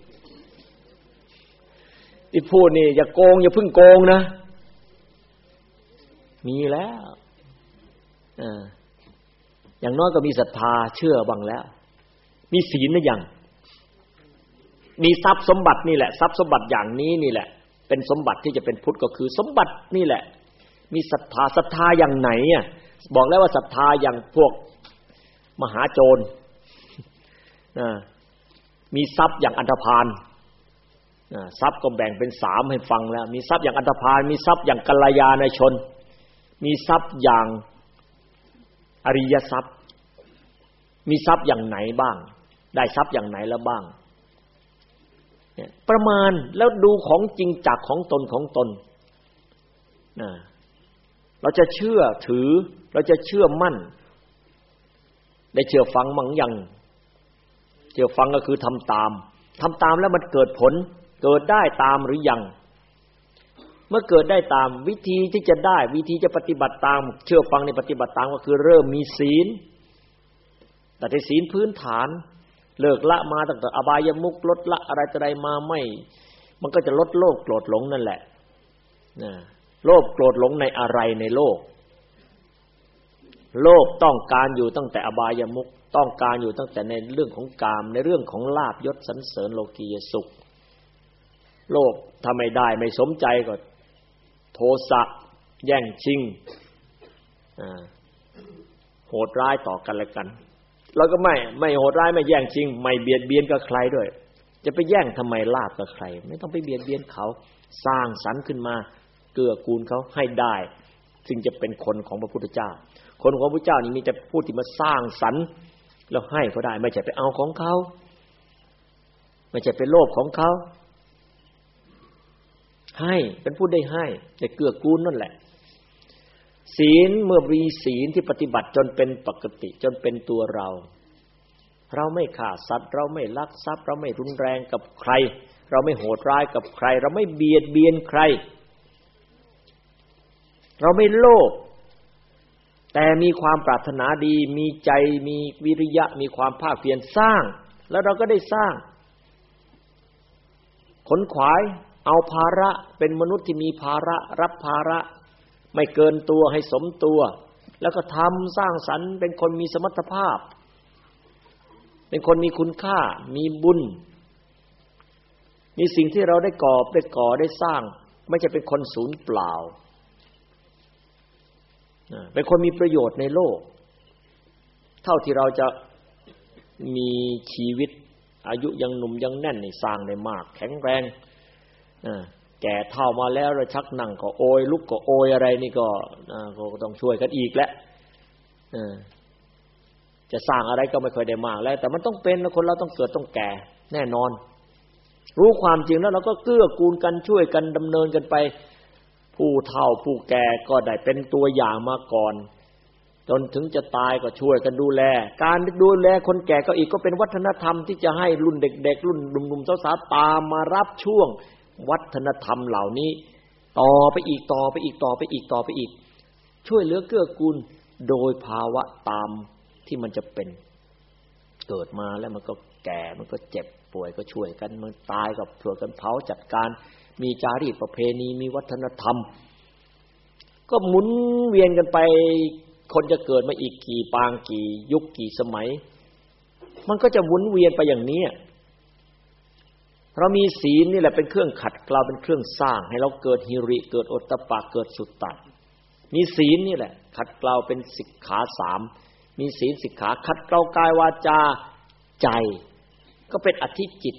ที่พูดนี่อย่าโกงอย่าเพิ่งโกงนะมีแล้วอ่าอย่างน้อยก็มีศรัทธาเชื่อบ้างแล้วมีศีลนะยังมีทรัพย์สมบัตินี่แหละทรัพย์สมบัติอย่างนี้นี่แหละเป็นสมบัติที่จะเป็นพุทธก็คือสมบัตินี่แหละมีศรัทธาศรัทธาอย่างไหนอ่ะบอกแล้วว่าศรัทธาอย่างพวกมหาโจรอ่ามีทรัพย์อย่างอันธพาลอ่าทรัพย์ก็แบ่งเป็นสามให้ฟังแล้วมีทรัพย์อย่างอันธพาลมีทรัพย์อย่างกัลยาณชนมีทรัพย์อย่างอริยทรัพย์มีทรัพย์อย่างไหนบ้างได้ทรัพย์อย่างไหนแล้วบ้างเนี่ยประมาณแล้วดูของจริงจากของตนของตนนะเราจะเชื่อถือเราจะเชื่อมั่นได้เชื่อฟังมั่งยังเชื่อฟังก็คือทำตามทำตามแล้วมันเกิดผลเกิดได้ตามหรือยังเมื่อเกิดได้ตามวิธีที่จะได้วิธีจะปฏิบัติตามเชื่อฟังในปฏิบัติตามก็คือเริ่มมีศีลแต่ในศีลพื้นฐานเลิกละมาตั้งแต่อบายมุขลดละอะไรต่ออะไรมาไม่มันก็จะลดโลภโกรธหลงนั่นแหละนะโลภโกรธหลงในอะไรในโลกโลภต้องการอยู่ตั้งแต่อบายมุขต้องการอยู่ตั้งแต่ในเรื่องของกามในเรื่องของลาภยศสรรเสริญโลกียสุขโลภถ้าไม่ได้ไม่สมใจก็โทสะแย่งชิงอ่าโหดร้ายต่อกันและกันเราก็ไม่ไม่โหดร้ายไม่แย่งชิงไม่เบียดเบียนกับใครด้วยจะไปแย่งทำไมลาภกับใครไม่ต้องไปเบียดเบียนเขาสร้างสรรค์ขึ้นมาเกื้อกูลเขาให้ได้จึงจะเป็นคนของพระพุทธเจ้าคนของพระพุทธเจ้านี่มีแต่ผู้ที่มาสร้างสรรค์แล้วให้เขาได้ไม่ใช่ไปเอาของเขาไม่ใช่ไปโลภของเขาให้เป็นผู้ได้ให้ได้เกื้อกูลนั่นแหละศีลเมื่อมีศีลที่ปฏิบัติจนเป็นปกติจนเป็นตัวเราเราไม่ฆ่าสัตว์เราไม่ลักทรัพย์เราไม่รุนแรงกับใครเราไม่โหดร้ายกับใครเราไม่เบียดเบียนใครเราไม่โลภแต่มีความปรารถนาดีมีใจมีวิริยะมีความภาคเพียรสร้างแล้วเราก็ได้สร้างขนขวายเอาภาระเป็นมนุษย์ที่มีภาระรับภาระไม่เกินตัวให้สมตัวแล้วก็ทำสร้างสรรค์เป็นคนมีสมรรถภาพเป็นคนมีคุณค่ามีบุญมีสิ่งที่เราได้ก่อได้ก่อได้สร้างไม่ใช่เป็นคนสูญเปล่าเป็นคนมีประโยชน์ในโลกเท่าที่เราจะมีชีวิตอายุยังหนุ่มยังแน่นนี่สร้างได้มากแข็งแรงแก่เฒ่ามาแล้วเราชักนั่งก็โอยลุกก็โอยอะไรนี่ก็ก็ต้องช่วยกันอีกแหละจะสร้างอะไรก็ไม่ค่อยได้มากแล้วแต่มันต้องเป็นคนเราต้องเกิดต้องแก่แน่นอนรู้ความจริงแล้วเราก็เกื้อกูลกันช่วยกันดำเนินกันไปผู้เฒ่าผู้แก่ก็ได้เป็นตัวอย่างมาก่อนจนถึงจะตายก็ช่วยกันดูแลการดูแลคนแก่ก็อีกก็เป็นวัฒนธรรมที่จะให้รุ่นเด็กๆรุ่นหนุ่มๆสาวๆตามมารับช่วงวัฒนธรรมเหล่านี้ต่อไปอีกต่อไปอีกต่อไปอีกต่อไปอีกช่วยเหลือเกื้อกูลโดยภาวะตามที่มันจะเป็นเกิดมาแล้วมันก็แก่มันก็เจ็บป่วยก็ช่วยกันมันตายก็ช่วยกันเผาจัดการมีจารีตประเพณีมีวัฒนธรรมก็หมุนเวียนกันไปคนจะเกิดมาอีกกี่ปางกี่ยุคกี่สมัยมันก็จะหมุนเวียนไปอย่างนี้เรามีศีลนี่แหละเป็นเครื่องขัดเกลาเป็นเครื่องสร้างให้เราเกิดหิริเกิดโอตตัปปะเกิดสุตตะมีศีลนี่แหละขัดเกลาเป็นสิกขาสามมีศีลสิกขาขัดเกลากายวาจาใจก็เป็นอธิจิต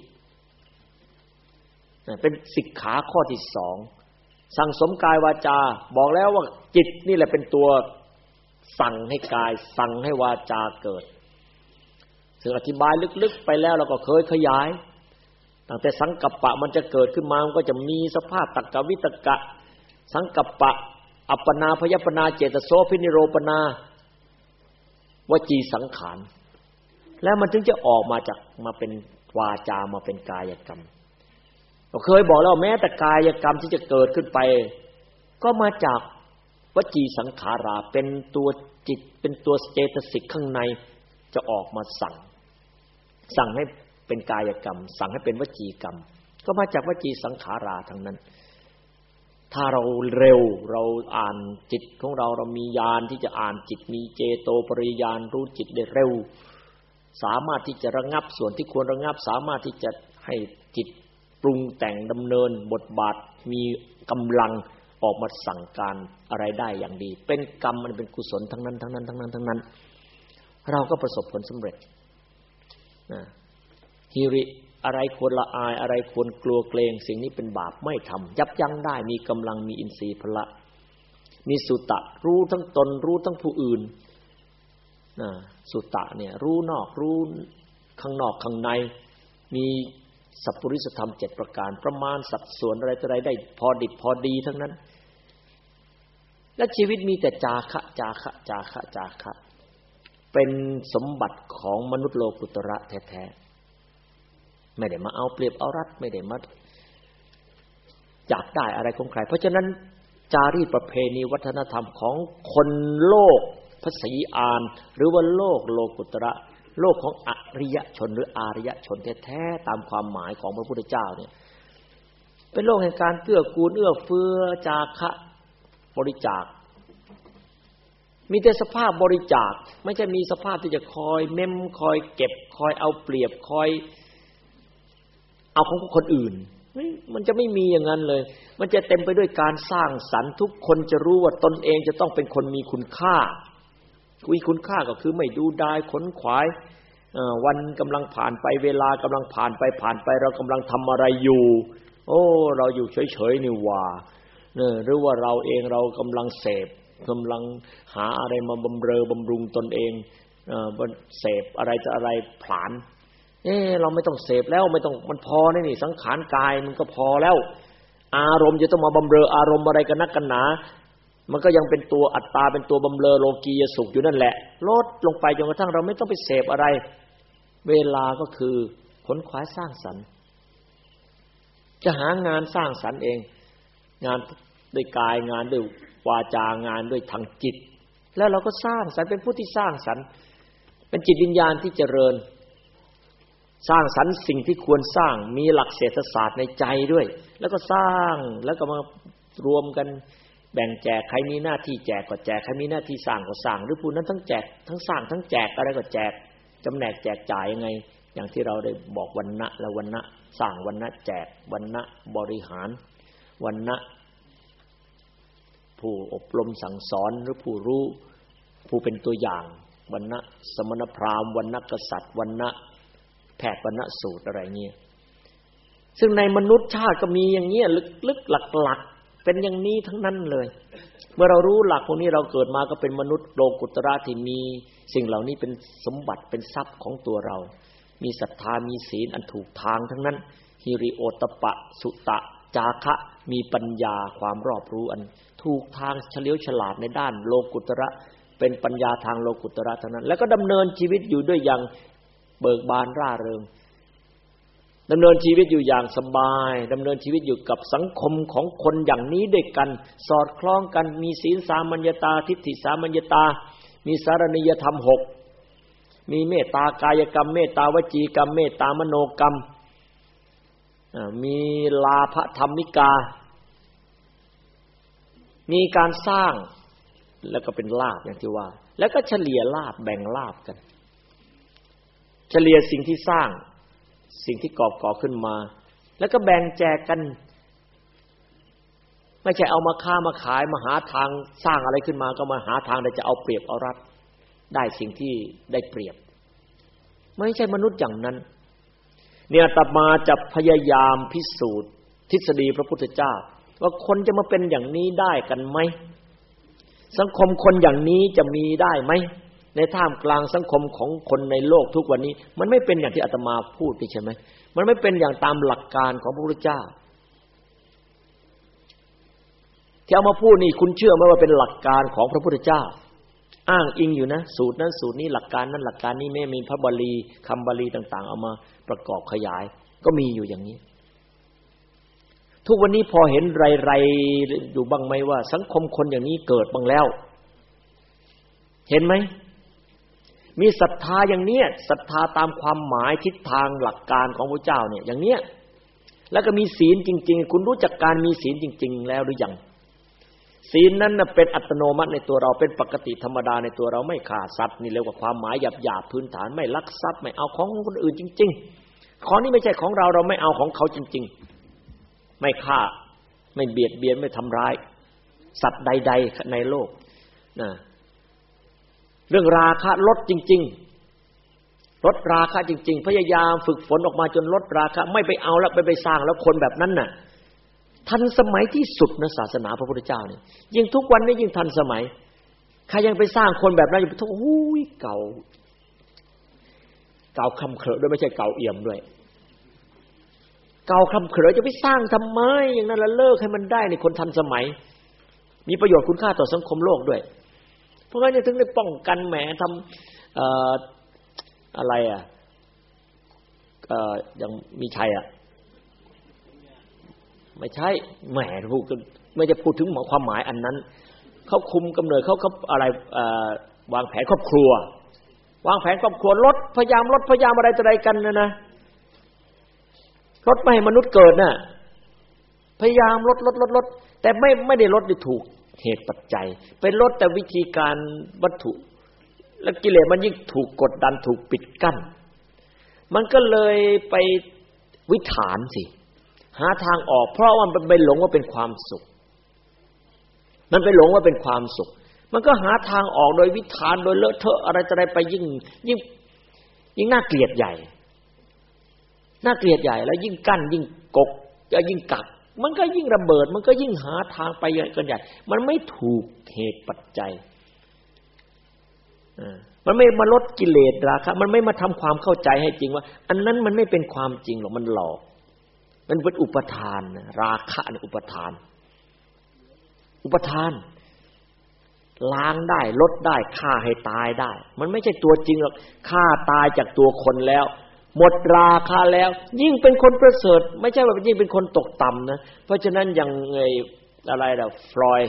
เป็นสิกขาข้อที่สองสั่งสมกายวาจาบอกแล้วว่าจิตนี่แหละเป็นตัวสั่งให้กายสั่งให้วาจาเกิดซึ่งอธิบายลึกๆไปแล้วเราก็เคยขยายตั้งแต่สังกัปปะมันจะเกิดขึ้นมามันก็จะมีสภาพตักกะวิตกะสังกัปปะอัปปนาพยัปปนาเจตโสพินิโรปนาวจีสังขารแล้วมันถึงจะออกมาจากมาเป็นวาจามาเป็นกายกรรมเราเคยบอกแล้วแม้แต่กายกรรมที่จะเกิดขึ้นไปก็มาจากวจีสังขาราเป็นตัวจิตเป็นตัวเจตสิกข้างในจะออกมาสั่งสั่งให้เป็นกายกรรมสั่งให้เป็นวจีกรรมก็มาจากวจีสังขาราทั้งนั้นถ้าเราเร็วเราอ่านจิตของเราเรามีญาณที่จะอ่านจิตมีเจโตปริญาณรู้จิตได้เร็วสามารถที่จะระงับส่วนที่ควรระงับสามารถที่จะให้จิตปรุงแต่งดำเนินบทบาทมีกำลังออกมาสั่งการอะไรได้อย่างดีเป็นกรรมมันเป็นกุศลทั้งนั้นทั้งนั้นทั้งนั้นทั้งนั้นเราก็ประสบผลสำเร็จนะฮิริอะไรควรละอายอะไรควรกลัวเกรงสิ่งนี้เป็นบาปไม่ทำยับยั้งได้มีกำลังมีอินทรีย์พละมีสุตะรู้ทั้งตนรู้ทั้งผู้อื่นนะสุตะเนี่ยรู้นอกรู้ข้างนอกข้างในมีสัพพุริสธรรมเจ็ดประการประมาณสัดส่วนอะไรต่ออะไรได้พอดิบพอดีทั้งนั้นและชีวิตมีแต่จาคะจาคะจาคะจาคะเป็นสมบัติของมนุษย์โลกุตระแท้ๆไม่ได้มาเอาเปรียบเอารัดไม่ได้มาอยากได้อะไรของใครเพราะฉะนั้นจารีตประเพณีวัฒนธรรมของคนโลกภาษีอานหรือว่าโลกโลกุตระโลกของอริยชนหรืออารยชนแท้ๆตามความหมายของพระพุทธเจ้าเนี่ยเป็นโลกแห่งการเกื้อกูลเอื้อเฟื้อจาคะบริจาคมีแต่สภาพบริจาคไม่ใช่มีสภาพที่จะคอยเม้มคอยเก็บคอยเอาเปรียบคอยเอาของคนอื่นมันจะไม่มีอย่างนั้นเลยมันจะเต็มไปด้วยการสร้างสรรค์ทุกคนจะรู้ว่าตนเองจะต้องเป็นคนมีคุณค่ามีคุณค่าก็คือไม่ดูดายขนขวายวันกำลังผ่านไปเวลากำลังผ่านไปผ่านไปเรากำลังทำอะไรอยู่โอ้เราอยู่เฉยๆนี่ว่าเนี่ยหรือว่าเราเองเรากำลังเสพกำลังหาอะไรมาบำเรอบำรุงตนเองเอ่อเสพอะไรจะอะไรผลาญเอ๊ะเราไม่ต้องเสพแล้วไม่ต้องมันพอนี่นี่สังขารกายมันก็พอแล้วอารมณ์จะต้องมาบำเรออารมณ์อะไรกันนักกันหนามันก็ยังเป็นตัวอัตตาเป็นตัวบำเรอโลกียสุขอยู่นั่นแหละลดลงไปจนกระทั่งเราไม่ต้องไปเสพอะไรเวลาก็คือขนขวายสร้างสรรค์จะหางานสร้างสรรค์เองงานด้วยกายงานด้วยวาจางานด้วยทางจิตแล้วเราก็สร้างสรรค์เป็นผู้ที่สร้างสรรค์เป็นจิตวิญญาณที่เจริญสร้างสรรค์สิ่งที่ควรสร้างมีหลักเศรษฐศาสตร์ในใจด้วยแล้วก็สร้างแล้วก็มารวมกันแบ่งแจกใครมีหน้าที่แจกก็แจกใครมีหน้าที่สร้างก็สร้างหรือผู้นั้นทั้งแจกทั้งสร้างทั้งแจกอะไรก็แจกจำแนกแจกจ่ายยังไงอย่างที่เราได้บอกวรรณะและวรรณะสร้างวรรณะแจกวรรณะบริหารวรรณะผู้อบรมสั่งสอนหรือผู้รู้ผู้เป็นตัวอย่างวรรณะสมณพราหมณ์วรรณะกษัตริย์วรรณะแพทย์วรรณะสูตรอะไรเงี้ยซึ่งในมนุษย์ชาติก็มีอย่างเงี้ยลึกๆหลักๆเป็นอย่างนี้ทั้งนั้นเลยเมื่อเรารู้หลักพวกนี้เราเกิดมาก็เป็นมนุษย์โลกุตระที่มีสิ่งเหล่านี้เป็นสมบัติเป็นทรัพย์ของตัวเรามีศรัทธามีศีลอันถูกทางทั้งนั้นฮิริโอตตัปปะสุตะจาคะมีปัญญาความรอบรู้อันถูกทางเฉลียวฉลาดในด้านโลกุตระเป็นปัญญาทางโลกุตระทั้งนั้นแล้วก็ดำเนินชีวิตอยู่ด้วยอย่างเบิกบานร่าเริงดำเนินชีวิตอยู่อย่างสบายดำเนินชีวิตอยู่กับสังคมของคนอย่างนี้ด้วยกันสอดคล้องกันมีศีลสามัญญตาทิฏฐิสามัญญตามีสารณียธรรมหกมีเมตตากายกรรมเมตตาวจีกรรมเมตตามโนกรรมมีลาภธรรมิกามีการสร้างแล้วก็เป็นลาภอย่างที่ว่าแล้วก็เฉลี่ยลาภแบ่งลาภกันเฉลี่ยสิ่งที่สร้างสิ่งที่ก่อก่อขึ้นมาแล้วก็แบ่งแจกกันไม่ใช่เอามาค้ามาขายมาหาทางสร้างอะไรขึ้นมาก็มาหาทางแต่จะเอาเปรียบเอารัดได้สิ่งที่ได้เปรียบไม่ใช่มนุษย์อย่างนั้นเนี่ยอาตมาจะพยายามพิสูจน์ทฤษฎีพระพุทธเจ้าว่าคนจะมาเป็นอย่างนี้ได้กันไหมสังคมคนอย่างนี้จะมีได้ไหมในท่ามกลางสังคมของคนในโลกทุกวันนี้มันไม่เป็นอย่างที่อาตมาพูดใช่ไหมมันไม่เป็นอย่างตามหลักการของพระพุทธเจ้าที่เอามาพูดนี่คุณเชื่อไหมว่าเป็นหลักการของพระพุทธเจ้าอ้างอิงอยู่นะสูตรนั้นสูตรนี้หลักการนั้นหลักการนี้แม้มีพระบาลีคำบาลีต่างๆเอามาประกอบขยายก็มีอยู่อย่างนี้ทุกวันนี้พอเห็นไรๆอยู่บ้างไหมว่าสังคมคนอย่างนี้เกิดบ้างแล้วเห็นไหมมีศรัทธาอย่างเนี้ยศรัทธาตามความหมายทิศทางหลักการของพระเจ้าเนี่ยอย่างเนี้ยแล้วก็มีศีลจริงๆคุณรู้จักการมีศีลจริงๆแล้วหรือยังศีลนั้นน่ะเป็นอัตโนมัติในตัวเราเป็นปกติธรรมดาในตัวเราไม่ฆ่าสัตว์นี่เรียกว่าความหมายหยาบๆพื้นฐานไม่ลักทรัพย์ไม่เอาของคนอื่นจริงๆของนี้ไม่ใช่ของเราเราไม่เอาของเขาจริงๆไม่ฆ่าไม่เบียดเบียนไม่ทำร้ายสัตว์ใดๆในโลกนะเรื่องราคะลดจริงๆลดราคะจริงๆพยายามฝึกฝนออกมาจนลดราคะไม่ไปเอาแล้วไปไปสร้างแล้วคนแบบนั้นน่ะทันสมัยที่สุดนะศาสนาพระพุทธเจ้านี่ยิ่งทุกวันนี้ยิ่งทันสมัยใครยังไปสร้างคนแบบนั้นอยู่ทุกโอ้ยเก่าเก่าคำเขอะด้วยไม่ใช่เก่าเอี่ยมด้วยเก่าคำเขอะจะไปสร้างทำไมอย่างนั้นละเลิกให้มันได้ในคนทันสมัยมีประโยชน์คุณค่าต่อสังคมโลกด้วยเพราะงั้นถึงได้ป้องกันแหมทำเอ่ออะไรอ่ะเอ่อยังมีชัยอ่ะไม่ใช่แหมพูดไม่จะพูดถึงความหมายอันนั้นเขาคุมกำเนิดเขาเขาอะไรเอ่อวางแผนครอบครัววางแผนครอบครัวลดพยายามลดพยายามอะไรต่ออะไรกันนะนะลดไม่ให้มนุษย์เกิดน่ะพยายามลดลดลดลดแต่ไม่ไม่ได้ลดด้วยถูกเหตุปัจจัยเป็นลดแต่วิธีการวัตถุแล้วกิเลสมันยิ่งถูกกดดันถูกปิดกั้นมันก็เลยไปวิถานสิหาทางออกเพราะว่ามันไปหลงว่าเป็นความสุขมันไปหลงว่าเป็นความสุขมันก็หาทางออกโดยวิถานโดยเลอะเทอะอะไรจะได้ไปยิ่งยิ่งยิ่งน่าเกลียดใหญ่น่าเกลียดใหญ่แล้วยิ่งกั้นยิ่งกกยิ่งกักมันก็ยิ่งระเบิดมันก็ยิ่งหาทางไปกันใหญ่มันไม่ถูกเหตุปัจจัยมันไม่มาลดกิเลสราคะมันไม่มาทำความเข้าใจให้จริงว่าอันนั้นมันไม่เป็นความจริงหรอกมันหลอกมันเป็นอุปทานราคะเนี่ยอุปทานอุปทานล้างได้ลดได้ฆ่าให้ตายได้มันไม่ใช่ตัวจริงหรอกฆ่าตายจากตัวคนแล้วหมดราคาแล้วยิ่งเป็นคนประเสริฐไม่ใช่ว่ายิ่งเป็นคนตกต่ำนะเพราะฉะนั้นอย่างไอ้อะไรล่ะฟรอยด์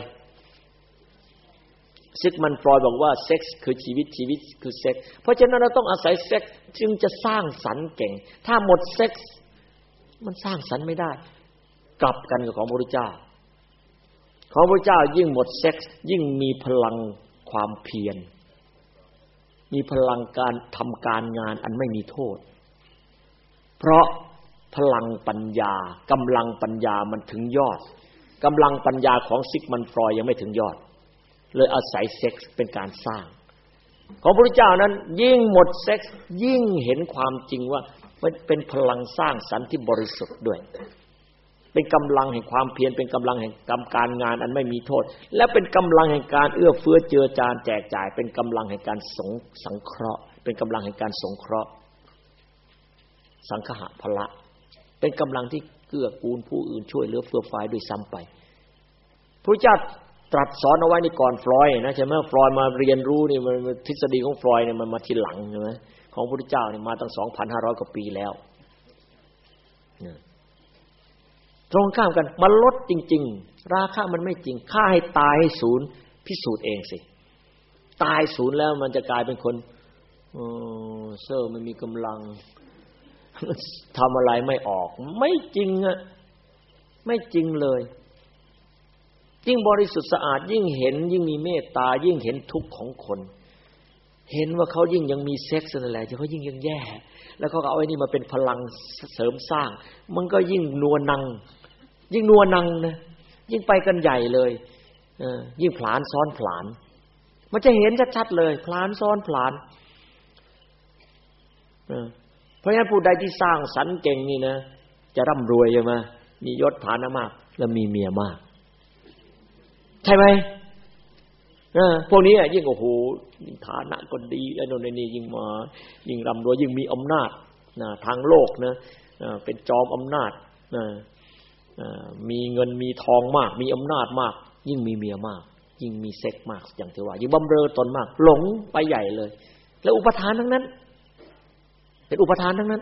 ซิกมันฟรอยด์บอกว่าเซ็กส์คือชีวิตชีวิตคือเซ็กส์เพราะฉะนั้นเราต้องอาศัยเซ็กส์จึงจะสร้างสรรค์เก่งถ้าหมดเซ็กส์มันสร้างสรรค์ไม่ได้กลับกันกับของพระพุทธเจ้าของพระพุทธเจ้ายิ่งหมดเซ็กส์ยิ่งมีพลังความเพียรมีพลังการทำการงานอันไม่มีโทษเพราะพลังปัญญากำลังปัญญามันถึงยอดกำลังปัญญาของซิกมันฟรอยด์ยังไม่ถึงยอดเลยอาศัยเซ็กส์เป็นการสร้างของพระพุทธเจ้านั้นยิ่งหมดเซ็กส์ยิ่งเห็นความจริงว่ามันเป็นพลังสร้างสรรค์ที่บริสุทธิ์ด้วยเป็นกำลังแห่งความเพียรเป็นกำลังแห่งกรรมการงานอันไม่มีโทษและเป็นกำลังแห่งการเอื้อเฟื้อเจือจานแจกจ่ายเป็นกำลังแห่งการสงสังเคราะห์เป็นกำลังแห่งการสงเคราะห์สังคหะพละเป็นกำลังที่เกื้อกูลผู้อื่นช่วยเหลือเฟื้อฟ้าด้วยซ้ำไปพระเจ้าตรัสสอนเอาไว้ในก่อนฟรอยด์นะใช่ไหมฟรอยด์มาเรียนรู้นี่มันทฤษฎีของฟรอยด์เนี่ยมันมาทีหลังใช่ไหมของพระพุทธเจ้านี่มาตั้ง สองพันห้าร้อย กว่าปีแล้วตรงข้ามกันมันลดจริงๆราคะมันไม่จริงฆ่าให้ตายให้ศูนย์พิสูจน์เองสิตายศูนย์แล้วมันจะกลายเป็นคนเออเซอร์ไม่มีกำลังทำอะไรไม่ออกไม่จริงอ่ะไม่จริงเลยยิ่งบริสุทธิ์สะอาดยิ่งเห็นยิ่งมีเมตตายิ่งเห็นทุกข์ของคนเห็นว่าเขายิ่งยังมีเซ็กซ์นั่นแหละที่เขายิ่งยังแย่แล้วก็เอาไอ้นี่มาเป็นพลังเสริมสร้างมันก็ยิ่งนัวนังยิ่งนัวนังนะยิ่งไปกันใหญ่เลยเออยิ่งผลาญซ้อนผลาญมันจะเห็นชัดๆเลยผลาญซ้อนผลาญเออเพราะฉะนั้นผู้ใดที่สร้างสรรค์เก่งนี่นะจะร่ำรวยใช่ไหมมียศฐานะมากแล้วมีเมียมากใช่ไหมเออพวกนี้ยิ่งโอ้โหฐานะก็ดีไอ้โน่นไอ้นี่ยิ่งมายิ่งร่ำรวยยิ่งมีอำนาจนะทางโลกนะเป็นจอมอำนาจนะมีเงินมีทองมากมีอำนาจมากยิ่งมีเมียมากยิ่งมีเซ็กมากอย่างที่ว่ายิ่งบำเรอตนมากหลงไปใหญ่เลยแล้วอุปทานทั้งนั้นเป็นอุปทานทั้งนั้น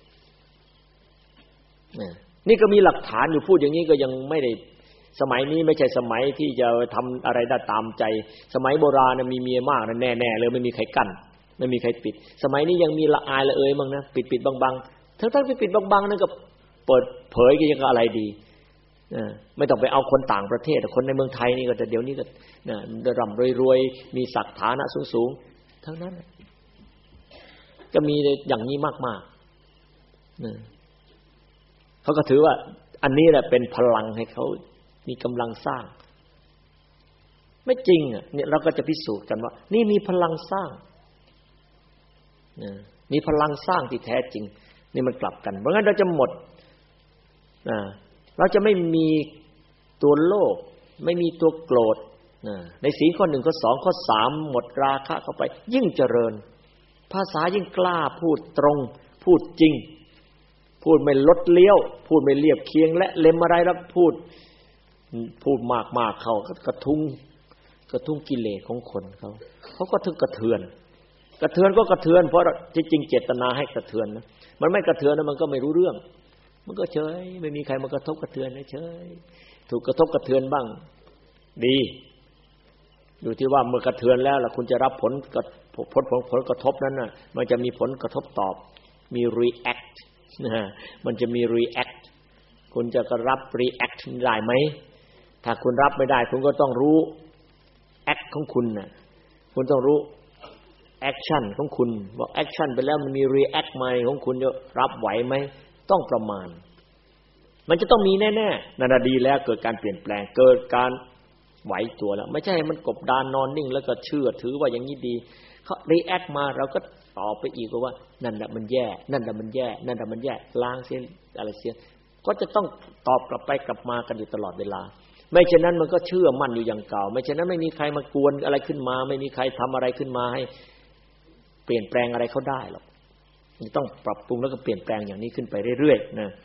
นี่ก็มีหลักฐานอยู่พูดอย่างนี้ก็ยังไม่ได้สมัยนี้ไม่ใช่สมัยที่จะทำอะไรได้ตามใจสมัยโบราณน่ะมีเมียมากแน่ๆเลยไม่มีใครกั้นไม่มีใครปิดสมัยนี้ยังมีละอายละเอยมั้งนะปิดๆบังๆทั้งๆที่ปิดบังๆนั่นก็เปิดเผยก็ยังก็อะไรดีเออไม่ต้องไปเอาคนต่างประเทศคนในเมืองไทยนี่ก็แต่เดี๋ยวนี้ก็นะร่ำรวยๆมีศักดิ์ฐานะสูงๆทั้งนั้นก็มีอย่างนี้มากๆนะเขาก็ถือว่าอันนี้แหละเป็นพลังให้เขามีกำลังสร้างไม่จริงอ่ะเนี่ยเราก็จะพิสูจน์กันว่านี่มีพลังสร้างนะมีพลังสร้างที่แท้จริงนี่มันกลับกันเพราะงั้นเราจะหมดนะเราจะไม่มีตัวโลภไม่มีตัวโกรธนะในศีลข้อหนึ่งข้อสองข้อสามหมดราคะเข้าไปยิ่งเจริญภาษายิ่งกล้าพูดตรงพูดจริงพูดไม่ลดเลี้ยวพูดไม่เลียบเคียงและเล็มอะไรแล้วพูดพูดมากๆเขาก็กระทุ้งกระทุ้งกิเลสของคนเขาเขาก็ถึงกระเทือนกระเทือนก็กระเทือนเพราะที่จริงเจตนาให้กระเทือนนะมันไม่กระเทือนนะมันก็ไม่รู้เรื่องมันก็เฉยไม่มีใครมากระทบกระเทือนเฉยถูกกระทบกระเทือนบ้างดีอยู่ที่ว่าเมื่อกระเทือนแล้วล่ะคุณจะรับผลผลผลผลกระทบนั้นน่ะมันจะมีผลกระทบตอบมี react นะมันจะมี react คุณจะกระรับ react ได้ไหมถ้าคุณรับไม่ได้คุณก็ต้องรู้ act ของคุณน่ะคุณต้องรู้ action ของคุณว่า action ไปแล้วมันมี react มาของคุณจะรับไหวไหมต้องประมาณมันจะต้องมีแน่ๆนั่นน่ะดีแล้วเกิดการเปลี่ยนแปลงเกิดการไหวตัวแล้วไม่ใช่มันกบดานนอนนิ่งแล้วก็เชื่อถือว่าอย่างนี้ดีเขา react มาเราก็ตอบไปอีกว่านั่นน่ะมันแย่นั่นน่ะมันแย่นั่นน่ะมันแย่ล้างเสียอะไรเสียก็จะต้องตอบกลับไปกลับมากันอยู่ตลอดเวลาไม่เช่นนั้นมันก็เชื่อมั่นอยู่อย่างเก่าไม่เช่นนั้นไม่มีใครมากวนอะไรขึ้นมาไม่มีใครทำอะไรขึ้นมาให้เปลี่ยนแปลงอะไรเขาได้หรอกต้องปรับปรุงแล้วก็เปลี่ยนแปลงอย่างนี้ขึ้นไปเรื่อยๆนะ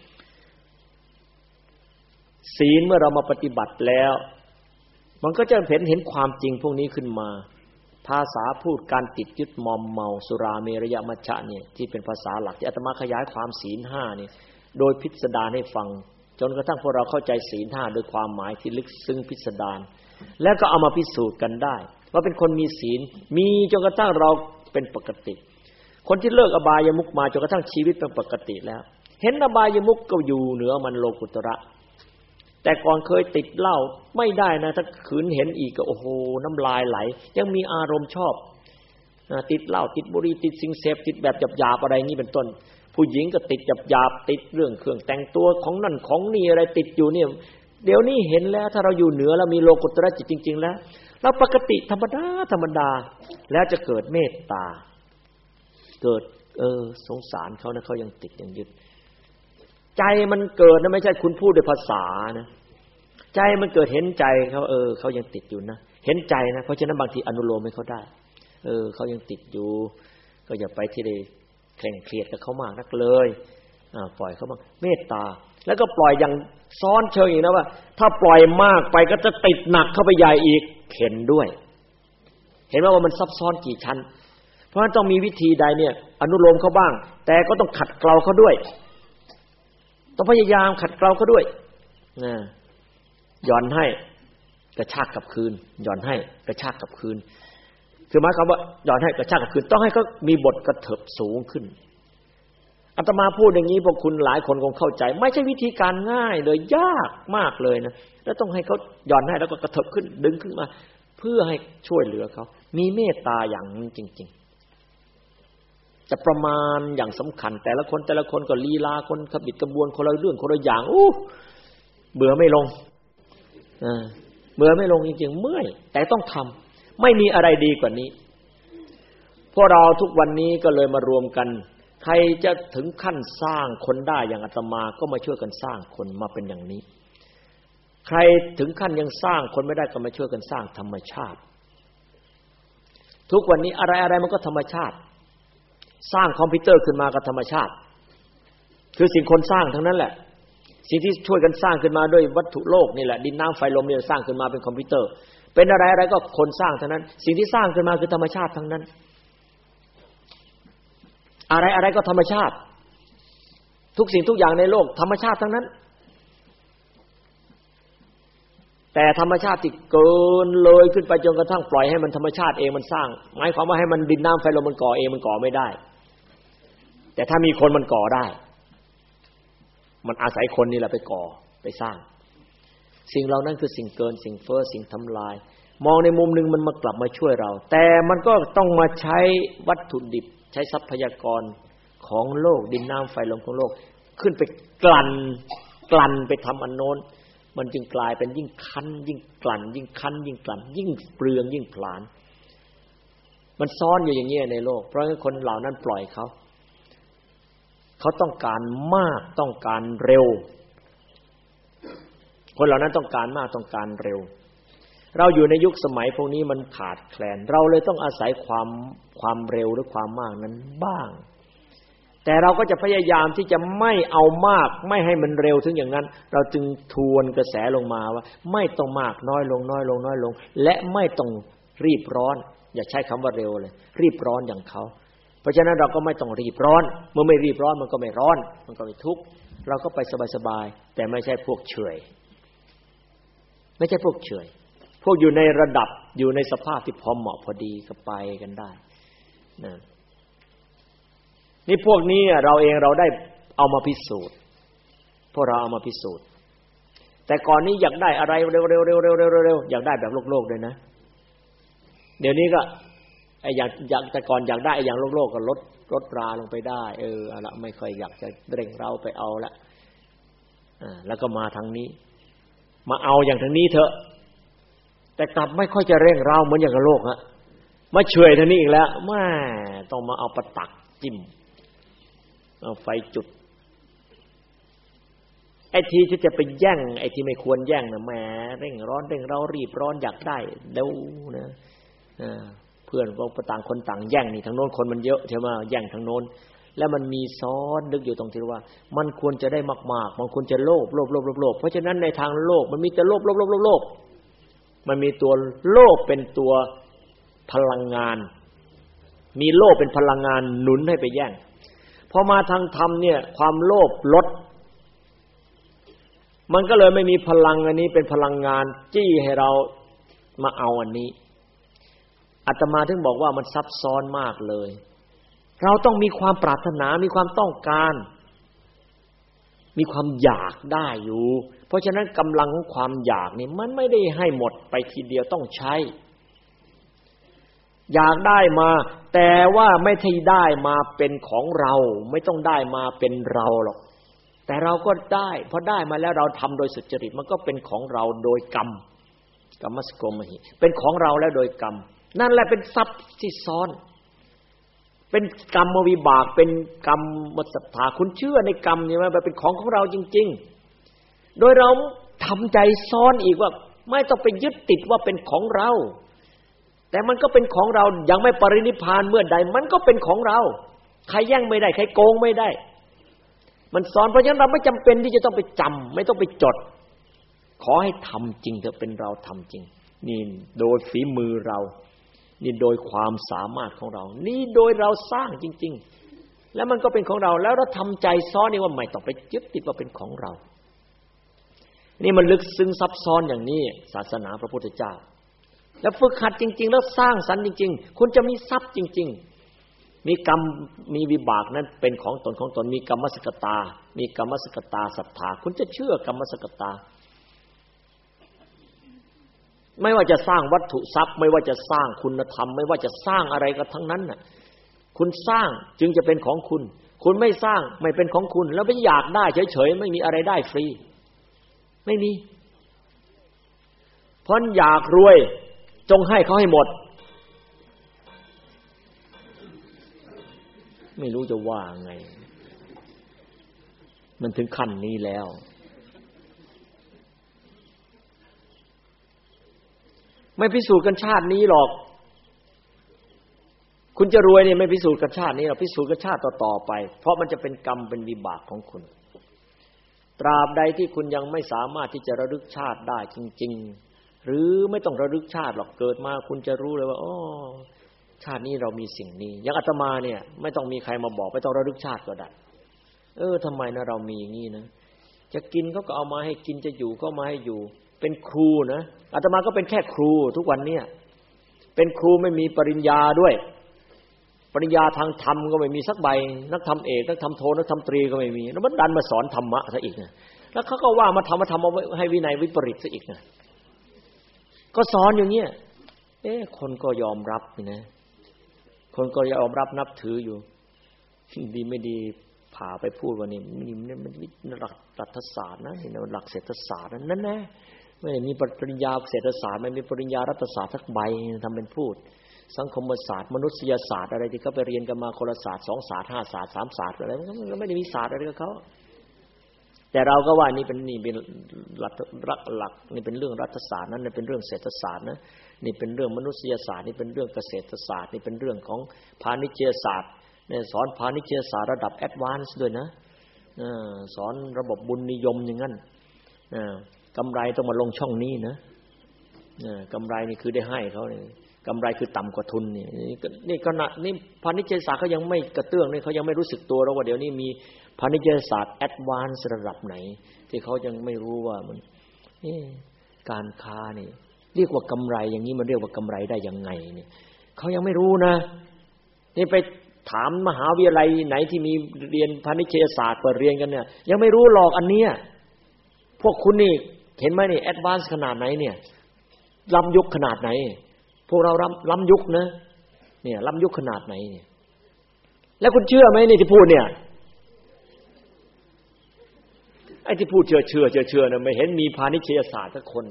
ศีลเมื่อเรามาปฏิบัติแล้วมันก็จะเห็นเห็นความจริงพวกนี้ขึ้นมาภาษาพูดการติดยึดมอมเมาสุราเมรยมัชฌะเนี่ยที่เป็นภาษาหลักที่อาตมาขยายความศีลห้านี่โดยพิสดารให้ฟังจนกระทั่งพวกเราเข้าใจศีลห้าโดยความหมายที่ลึกซึ้งพิสดารแล้วก็เอามาพิสูจน์กันได้ว่าเป็นคนมีศีลมีจนกระทั่งเราเป็นปกติคนที่เลิกอบายมุขมาจนกระทั่งชีวิตเป็นปกติแล้วเห็นอบายมุขก็อยู่เหนือมันโลกุตระแต่ก่อนเคยติดเหล้าไม่ได้นะถ้าขืนเห็นอีกก็โอ้โหน้ำลายไหลยังมีอารมณ์ชอบติดเหล้าติดบุหรี่ติดสิ่งเสพติดแบบหยาบๆอะไรงี้เป็นต้นผู้หญิงก็ติดหยาบๆติดเรื่องเครื่องแต่งตัวของนั่นของนี่อะไรติดอยู่เนี่ยเดี๋ยวนี้เห็นแล้วถ้าเราอยู่เหนือแล้วมีโลกุตระจิตจริงๆแล้วเราปกติธรรมดาธรรมดาแล้วจะเกิดเมตตาเกิดเออสงสารเขานะเขายังติดยังยึดใจมันเกิดนะไม่ใช่คุณพูดด้วยภาษานะใจมันเกิดเห็นใจเขาเออเขายังติดอยู่นะเห็นใจนะเพราะฉะนั้นบางทีอนุโลมให้เขาได้เออเขายังติดอยู่ก็อย่าไปที่ได้เคร่งเครียดกับเขามากนักเลยอ่าปล่อยเขาบ้างเมตตาแล้วก็ปล่อยอย่างซ้อนเชิงอีกนะว่าถ้าปล่อยมากไปก็จะติดหนักเข้าไปใหญ่อีกเข็นด้วยเห็นไหมว่ามันซับซ้อนกี่ชั้นเพราะฉะนั้นต้องมีวิธีใดเนี่ยอนุโลมเขาบ้างแต่ก็ต้องขัดเกลาเขาด้วยต้องพยายามขัดเกลาเขาด้วยนะหย่อนให้กระชากกลับคืนหย่อนให้กระชากกลับคืนคือหมายความว่าหย่อนให้กระชากกลับคืนต้องให้เขามีบทกระเถิบสูงขึ้นอาตมาพูดอย่างนี้พวกคุณหลายคนคงเข้าใจไม่ใช่วิธีการง่ายเลยยากมากเลยนะแล้วต้องให้เขาหย่อนให้แล้วก็กระเถิบขึ้นดึงขึ้นมาเพื่อให้ช่วยเหลือเขามีเมตตาอย่างนี้จริงๆจะประมาณอย่างสำคัญแต่ละคนแต่ละคนก็ลีลาคนขบิดกระบวนคนละเรื่องคนละอย่างอู้เบื่อไม่ลงอ่าเบื่อไม่ลงจริงๆเมื่อยแต่ต้องทำไม่มีอะไรดีกว่านี้พวกเราทุกวันนี้ก็เลยมารวมกันใครจะถึงขั้นสร้างคนได้อย่างอาตมาก็มาช่วยกันสร้างคนมาเป็นอย่างนี้ใครถึงขั้นยังสร้างคนไม่ได้ก็มาช่วยกันสร้างธรรมชาติทุกวันนี้อะไรๆมันก็ธรรมชาติสร้างคอมพิวเตอร์ขึ้นมาก็ธรรมชาติคือสิ่งคนสร้างทั้งนั้นแหละสิ่งที่ช่วยกันสร้างขึ้นมาด้วยวัตถุโลกนี่แหละดินน้ำไฟลมเนี่ยสร้างขึ้นมาเป็นคอมพิวเตอร์เป็นอะไรๆก็คนสร้างทั้งนั้นสิ่งที่สร้างขึ้นมาคือธรรมชาติทั้งนั้นอะไรๆก็ธรรมชาติทุกสิ่งทุกอย่างในโลกธรรมชาติทั้งนั้นแต่ธรรมชาติที่เกินเลยขึ้นไปจนกระทั่งปล่อยให้มันธรรมชาติเองมันสร้างหมายความว่าให้มันดินน้ำไฟลมมันก่อเองมันก่อไม่ได้แต่ถ้ามีคนมันก่อได้มันอาศัยคนนี่แหละไปก่อไปสร้างสิ่งเหล่านั้นคือสิ่งเกินสิ่งเฟ้อสิ่งทำลายมองในมุมนึงมันมากลับมาช่วยเราแต่มันก็ต้องมาใช้วัตถุดิบใช้ทรัพยากรของโลกดินน้ำไฟลมของโลกขึ้นไปกลั่นกลั่นไปทำอันโน้นมันจึงกลายเป็นยิ่งคั้นยิ่งกลั่นยิ่งคั้นยิ่งกลั่นยิ่งเปลืองยิ่งผลาญมันซ้อนอยู่อย่างนี้ในโลกเพราะฉะนั้นคนเหล่านั้นปล่อยเขาเขาต้องการมากต้องการเร็วคนเหล่านั้นต้องการมากต้องการเร็วเราอยู่ในยุคสมัยพวกนี้มันขาดแคลนเราเลยต้องอาศัยความความเร็วหรือความมากนั้นบ้างแต่เราก็จะพยายามที่จะไม่เอามากไม่ให้มันเร็วถึงอย่างนั้นเราจึงทวนกระแสลงมาว่าไม่ต้องมากน้อยลงน้อยลงน้อยลงและไม่ต้องรีบร้อนอย่าใช้คำว่าเร็วเลยรีบร้อนอย่างเขาเพราะฉะนั้นเราก็ไม่ต้องรีบร้อนเมื่อไม่รีบร้อนมันก็ไม่ร้อนมันก็ไม่ทุกข์เราก็ไปสบายๆแต่ไม่ใช่พวกเฉยไม่ใช่พวกเฉยพวกอยู่ในระดับอยู่ในสภาพที่พอเหมาะพอดีก็ไปกันได้นะนี่พวกนี้เราเองเราได้เอามาพิสูจน์พวกเราเอามาพิสูจน์แต่ก่อนนี้อยากได้อะไรเร็วๆๆๆๆๆอยากได้แบบโลกๆด้วยนะเดี๋ยวนี้ก็ไอ้อยากอยากแต่ก่อนอยากได้ไอ้อย่างโลกๆก็ลดลดราลงไปได้เออเอาละไม่ค่อยอยากจะเร่งเราไปเอาละอ่าแล้วก็มาทางนี้มาเอาอย่างทางนี้เถอะแต่กลับไม่ค่อยจะเร่งเราเหมือนอย่างกับโลกฮะมาเฉยทางนี้อีกแล้วแม่ต้องมาเอาประตักจิ้มเอาไฟจุดไอ้ทีที่จะไปแย่งไอ้ที่ไม่ควรแย่งนะแหมเร่งร้อนเร่งเรารีบร้อนอยากได้เร็วนะอ่าเพื่อนพวกต่างคนต่างแย่งนี่ทางโน้นคนมันเยอะใช่ไหมแย่งทางโน้นแล้วมันมีซ้อนนึกอยู่ตรงที่ว่ามันควรจะได้มากๆมันควรจะโลภโลภโลภโลภเพราะฉะนั้นในทางโลกมันมีแต่โลภโลภโลภโลภมันมีตัวโลภเป็นตัวพลังงานมีโลภเป็นพลังงานหนุนให้ไปแย่งพอมาทางธรรมเนี่ยความโลภลดมันก็เลยไม่มีพลังอันนี้เป็นพลังงานจี้ให้เรามาเอาอันนี้อาตมาถึงบอกว่ามันซับซ้อนมากเลยเราต้องมีความปรารถนามีความต้องการมีความอยากได้อยู่เพราะฉะนั้นกำลังของความอยากนี่มันไม่ได้ให้หมดไปทีเดียวต้องใช้อยากได้มาแต่ว่าไม่ใช่ได้มาเป็นของเราไม่ต้องได้มาเป็นเราหรอกแต่เราก็ได้พอได้มาแล้วเราทำโดยสุจริตมันก็เป็นของเราโดยกรรมกรรมสโกมหิเป็นของเราแล้วโดยกรรมนั่นแหละเป็นทรัพย์ที่ซ้อนเป็นกรรมวิบากเป็นกรรมมศรัทธาคุณเชื่อในกรรมใช่ไหมมันเป็นของของเราจริงๆโดยเราทำใจซ้อนอีกว่าไม่ต้องไปยึดติดว่าเป็นของเราแต่มันก็เป็นของเรายังไม่ปรินิพพานเมื่อใดมันก็เป็นของเราใครแย่งไม่ได้ใครโกงไม่ได้มันซ้อนเพราะฉะนั้นเราไม่จำเป็นที่จะต้องไปจำไม่ต้องไปจดขอให้ทำจริงเถอะเป็นเราทำจริงนี่โดยฝีมือเรานี่โดยความสามารถของเรานี่โดยเราสร้างจริงๆแล้วมันก็เป็นของเราแล้วเราทำใจซ้อนนี่ว่าไม่ต้องไปยึดติดว่าเป็นของเรานี่มันลึกซึ้งซับซ้อนอย่างนี้ศาสนาพระพุทธเจ้าแล้วฝึกหัดจริงๆแล้วสร้างสรรค์จริงๆคุณจะมีทรัพย์จริงๆมีกรรมมีวิบากนั้นเป็นของตนของตนมีกรรมสกตามีกรรมสกตาศรัทธาคุณจะเชื่อกรรมสกตาไม่ว่าจะสร้างวัตถุทรัพย์ไม่ว่าจะสร้างคุณธรรมไม่ว่าจะสร้างอะไรก็ทั้งนั้นน่ะคุณสร้างจึงจะเป็นของคุณคุณไม่สร้างไม่เป็นของคุณแล้วไปอยากได้เฉยๆไม่มีอะไรได้ฟรีไม่มีเพราะอยากรวยจงให้เขาให้หมดไม่รู้จะว่าไงมันถึงขั้นนี้แล้วไม่พิสูจน์กันชาตินี้หรอกคุณจะรวยเนี่ยไม่พิสูจน์กันชาตินี้หรอกพิสูจน์กันชาติต่อๆไปเพราะมันจะเป็นกรรมเป็นวิบากของคุณตราบใดที่คุณยังไม่สามารถที่จะระลึกชาติได้จริงๆหรือไม่ต้องระลึกชาติหรอกเกิดมาคุณจะรู้เลยว่าอ๋อชาตินี้เรามีสิ่งนี้อย่างอาตมาเนี่ยไม่ต้องมีใครมาบอกไม่ต้องระลึกชาติก็ได้เออทำไมนะเรามีอย่างนี้นะจะกินเขาก็เอามาให้กินจะอยู่ก็มาให้อยู่เป็นครูนะอาตมาก็เป็นแค่ครูทุกวันเนี่ยเป็นครูไม่มีปริญญาด้วยปริญญาทางธรรมก็ไม่มีสักใบนักธรรมเอกนักธรรมโทนักธรรมตรีก็ไม่มีแล้วมันดันมาสอนธรรมะซะอีกนะแล้วเขาก็ว่ามาทำมาทำเอาให้วินัยวิปริตซะอีกนะก็สอนอย่างเงี้ยเอ๊ะคนก็ยอมรับนี่นะคนก็ยอมรับนับถืออยู่ดีไม่ดีผ่าไปพูดว่านี่มันมันหลักรัฐศาสตร์นะนี่มันหลักเศรษฐศาสตร์นั่นแน่ไม่มีปริญญาเศรษฐศาสตร์ไม่มีปริญญารัฐศาสตร์สักใบทำเป็นพูดสังคมศาสตร์มนุษยศาสตร์อะไรที่เขาไปเรียนกันมาคนละศาสตร์สองศาสตร์ห้าศาสตร์สามศาสตร์อะไรมันก็ไม่ได้มีศาสตร์อะไรกับเขาแต่เราก็ว่านี่เป็นนี่เป็นหลักหลักนี่เป็นเรื่องรัฐศาสตร์นั้นนี่เป็นเรื่องเศรษฐศาสตร์นะนี่เป็นเรื่องมนุษยศาสตร์นี่เป็นเรื่องเกษตรศาสตร์นี่เป็นเรื่องของพาณิชยศาสตร์เนี่ยสอนพาณิชยศาสตร์ระดับแอดวานซ์ด้วยนะสอนระบบบุญนิยมอย่างนั้นกำไรต้องมาลงช่องนี้นะกำไรนี่คือได้ให้เขาเนี่ยกำไรคือต่ำกว่าทุนนี่นี่ขณะนี่พาณิชยศาสตร์เขายังไม่กระเตื้องนี่เขายังไม่รู้สึกตัวแล้วว่าเดี๋ยวนี้มีพาณิชยศาสตร์แอดวานซ์ระดับไหนที่เขายังไม่รู้ว่ามันการค้านี่เรียกว่ากำไรอย่างนี้มันเรียกว่ากำไรได้ยังไงเนี่ยเขายังไม่รู้นะนี่ไปถามมหาวิทยาลัยไหนที่มีเรียนพาณิชยศาสตร์เปิดเรียนกันเนี่ยยังไม่รู้หรอกอันเนี้ยพวกคุณนี่เห็นไหมนี่แอดวานซ์ขนาดไหนเนี่ยล้ำยุคขนาดไหนพวกเราล้ำล้ำยุคนะเนี่ยล้ำยุคขนาดไหนเนี่ยแล้วคุณเชื่อไหมนี่ที่พูดเนี่ยไอ้ที่พูดเชื่อเชื่อเชื่อเชื่อนะไม่เห็นมีพาณิชยศาสตร์สักคน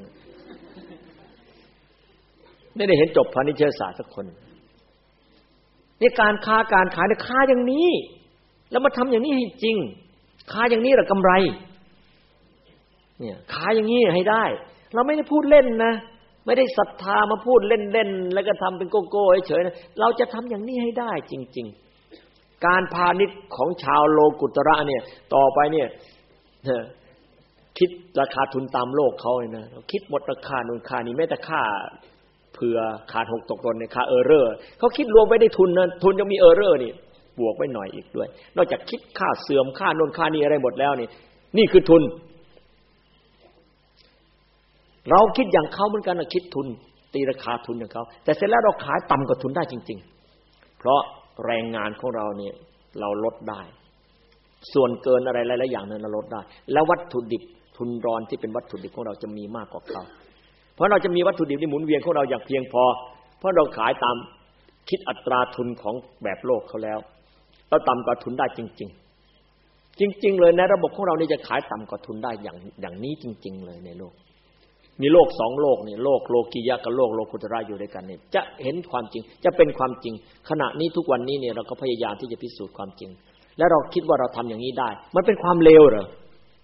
ไม่ได้เห็นจบพาณิชยศาสตร์สักคนนี่การค้าการขายเนี่ยค้าอย่างนี้แล้วมาทำอย่างนี้ให้จริงค้าอย่างนี้แหละกำไรเนี่ยค้าอย่างนี้ให้ได้เราไม่ได้พูดเล่นนะไม่ได้ศรัทธามาพูดเล่นๆแล้วก็ทำเป็นโกโก้เฉยๆนะเราจะทำอย่างนี้ให้ได้จริงๆการพาณิชย์ของชาวโลกุตระเนี่ยต่อไปเนี่ยคิดราคาทุนตามโลกเขาเลยนะคิดหมดราคานู่นค่านี้แม้แต่ค่าเผื่อขาดหกตกหล่นในค่าเออร์เรอร์เขาคิดรวมไว้ในทุนนะทุนยังมีเออร์เรอร์นี่บวกไว้หน่อยอีกด้วยนอกจากคิดค่าเสื่อมค่าโน่นค่านี้อะไรหมดแล้วนี่นี่คือทุนเราคิดอย่างเขาเหมือนกันนะคิดทุนตีราคาทุนอย่างเขาแต่เสร็จแล้วเราขายต่ำกว่าทุนได้จริงๆเพราะแรงงานของเราเนี่ยเราลดได้ส่วนเกินอะไรหลายๆอย่างนั้นเราลดได้แล้ววัตถุดิบทุนรอนที่เป็นวัตถุดิบของเราจะมีมากกว่าเขาเพราะเราจะมีวัตถุดิบที่หมุนเวียนของเราอย่างเพียงพอเพราะเราขายตามคิดอัตราทุนของแบบโลกเขาแล้วเราต่ำกว่าทุนได้จริงๆจริงๆเลยในระบบของเรานี่จะขายต่ำกว่าทุนได้อย่างอย่างนี้จริงๆเลยในโลกมีโลกสองโลกนี่โลกโลกียะกับโลกโลกุตระอยู่ด้วยกันนี่จะเห็นความจริงจะเป็นความจริงขณะนี้ทุกวันนี้เนี่ยเราก็พยายามที่จะพิสูจน์ความจริงแล้วเราคิดว่าเราทำอย่างนี้ได้มันเป็นความเลวเหรอ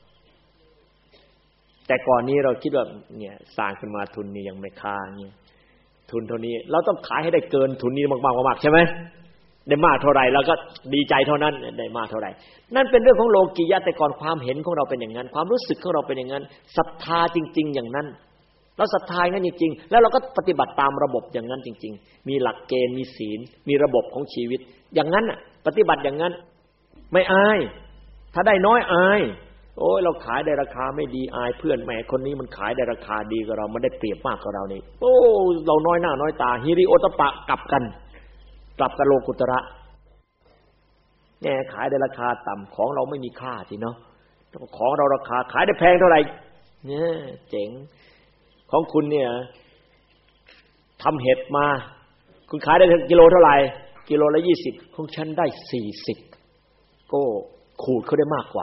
แต่ก่อนนี้เราคิดว่าเนี่ยสร้างขึ้นมาทุนนี้ยังไม่ค่าเนี่ยทุนเท่านี้เราต้องขายให้ได้เกินทุนนี้มากๆมากๆใช่ไหมได้มากเท่าไหร่เราก็ดีใจเท่านั้นได้มากเท่าไหร่นั่นเป็นเรื่องของโลกียะแต่ก่อนความเห็นของเราเป็นอย่างนั้นความรู้สึกของเราเป็นอย่างนั้นศรัทธาจริงๆอย่างนั้นเราศรัทธาอย่างนั้นจริงๆแล้วเราก็ปฏิบัติตามระบบอย่างนั้นจริงๆมีหลักเกณฑ์มีศีลมีระบบของชีวิตอย่างนั้นน่ะปฏิบัติอย่างนั้นไม่อายถ้าได้น้อยอายโอ้ยเราขายได้ราคาไม่ดีอายเพื่อนแหมคนนี้มันขายได้ราคาดีกว่าเรามันได้เปรียบมากกว่าเรานี่โอ้เราน้อยหน้าน้อยตาฮิริโอตปะกลับกันกลับกับโลกุตระแน่ขายได้ราคาต่ำของเราไม่มีค่าสิเนาะของเราราคาขายได้แพงเท่าไหร่เนี่ยเจ๋งของคุณเนี่ยทำเห็ดมาคุณขายได้กิโลเท่าไหร่กิโลละยี่สิบของฉันได้สี่สิบก็ขูดเขาได้มากกว่า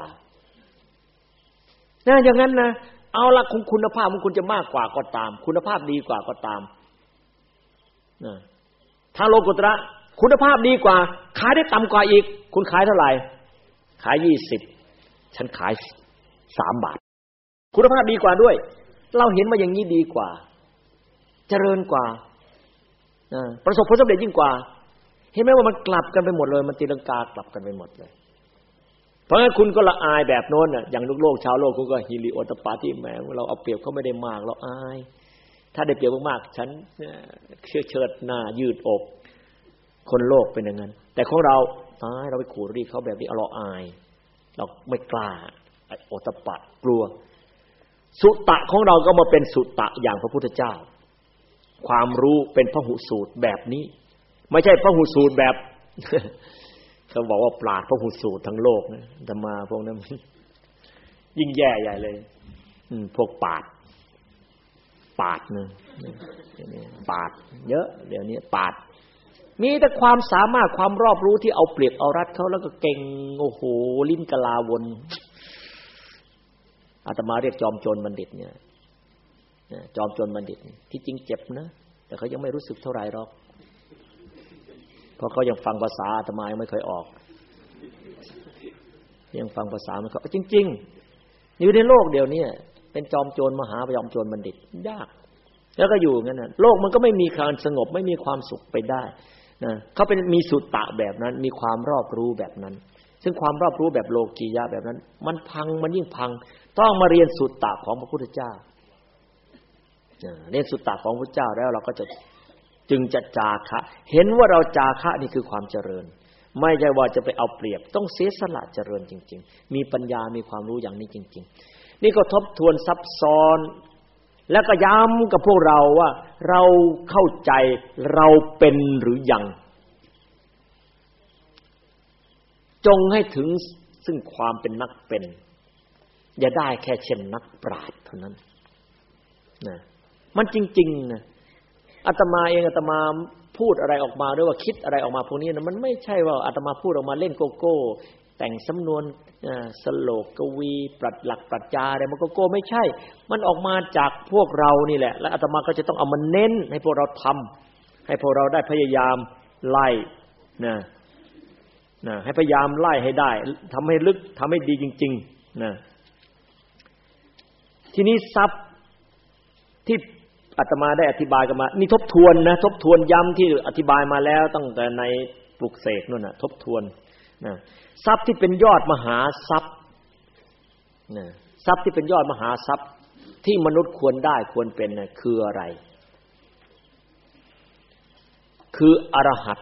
นะอย่างนั้นนะเอาละคงคุณภาพของคุณจะมากกว่าก็ตามคุณภาพดีกว่าก็ตามนะทางโลกุตระคุณภาพดีกว่าขายได้ต่ำกว่าอีกคุณขายเท่าไหร่ขายยี่สิบฉันขายสามบาทคุณภาพดีกว่าด้วยเราเห็นมาอย่างนี้ดีกว่าเจริญกว่านะประสบผลสำเร็จยิ่งกว่าเห็นไหมว่ามันกลับกันไปหมดเลยมันตีลังกากลับกันไปหมดเลยเพราะงั้นคุณก็ละอายแบบโน้นน่ะอย่างโลกชาวโลกคุณก็ฮิริโอตปาที่แหมเราเอาเปรียบเขาไม่ได้มากเราอายถ้าได้เปรียบมากๆฉันเชื่อเชิดหน้ายืดอกคนโลกเป็นอย่างนั้นแต่ของเราตายเราไปขู่รีเขาแบบนี้เราอายเราไม่กล้าโอตปะกลัวสุตะของเราก็มาเป็นสุตะอย่างพระพุทธเจ้าความรู้เป็นพหุสูตรแบบนี้ไม่ใช่พหุสูตรแบบเขาบอกว่าปราชญ์พหุสูตรทั้งโลกนะธรรมาพวกนั้นยิ่งแย่ใหญ่เลยอืมพวกปาดปาดนึงปาดเยอะเดี๋ยวนี้ปาดมีแต่ความสามารถความรอบรู้ที่เอาเปรียบเอารัดเขาแล้วก็เก่งโอ้โหลิ้นกะลาวนอาตมาเรียกจอมโจรบัณฑิตเนี่ยจอมโจรบัณฑิตที่จริงเจ็บนะแต่เขายังไม่รู้สึกเท่าไหร่หรอกเพราะเขายังฟังภาษาอาตมายังไม่เคยออกยังฟังภาษาไม่เขาจริงๆอยู่ในโลกเดี๋ยวนี้เป็นจอมโจรมหาจอมโจรบัณฑิตยากแล้วก็อยู่งั้นน่ะโลกมันก็ไม่มีความสงบไม่มีความสุขไปได้นะเขาเป็นมีสุตตะแบบนั้นมีความรอบรู้แบบนั้นซึ่งความรอบรู้แบบโลกียะแบบนั้นมันพังมันยิ่งพังต้องมาเรียนสุตตะของพระพุทธเจ้าเรียนสุตตะของพระพุทธเจ้าแล้วเราก็จะจึงจะจาคะเห็นว่าเราจาคะนี่คือความเจริญไม่ใช่ว่าจะไปเอาเปรียบต้องเสียสละเจริญจริงๆมีปัญญามีความรู้อย่างนี้จริงๆนี่ก็ทบทวนซับซ้อนแล้วก็ย้ำกับพวกเราว่าเราเข้าใจเราเป็นหรือยังจงให้ถึงซึ่งความเป็นนักเป็นอย่าได้แค่เช่นนักปราชญ์เท่านั้นนะมันจริงๆนะอาตมาเองอาตมาพูดอะไรออกมาด้วยว่าคิดอะไรออกมาพวกนี้นะมันไม่ใช่ว่าอาตมาพูดออกมาเล่นโกโก้แต่งสำนวนสโลกกวีปรัชญ์หลักปรัชญาอะไรมันโกโก้ไม่ใช่มันออกมาจากพวกเรานี่แหละและอาตมาก็จะต้องเอามาเน้นให้พวกเราทำให้พวกเราได้พยายามไล่นะนะให้พยายามไล่ให้ได้ทำให้ลึกทำให้ดีจริงๆนะทีนี้ทรัพย์ที่อาตมาได้อธิบายกันมานี่ทบทวนนะทบทวนย้ำที่อธิบายมาแล้วตั้งแต่ในปลุกเสกนั่นน่ะทบทวนนะทรัพย์ที่เป็นยอดมหาทรัพย์นะทรัพย์ที่เป็นยอดมหาทรัพย์ที่มนุษย์ควรได้ควรเป็นน่ะคืออะไรคืออรหัต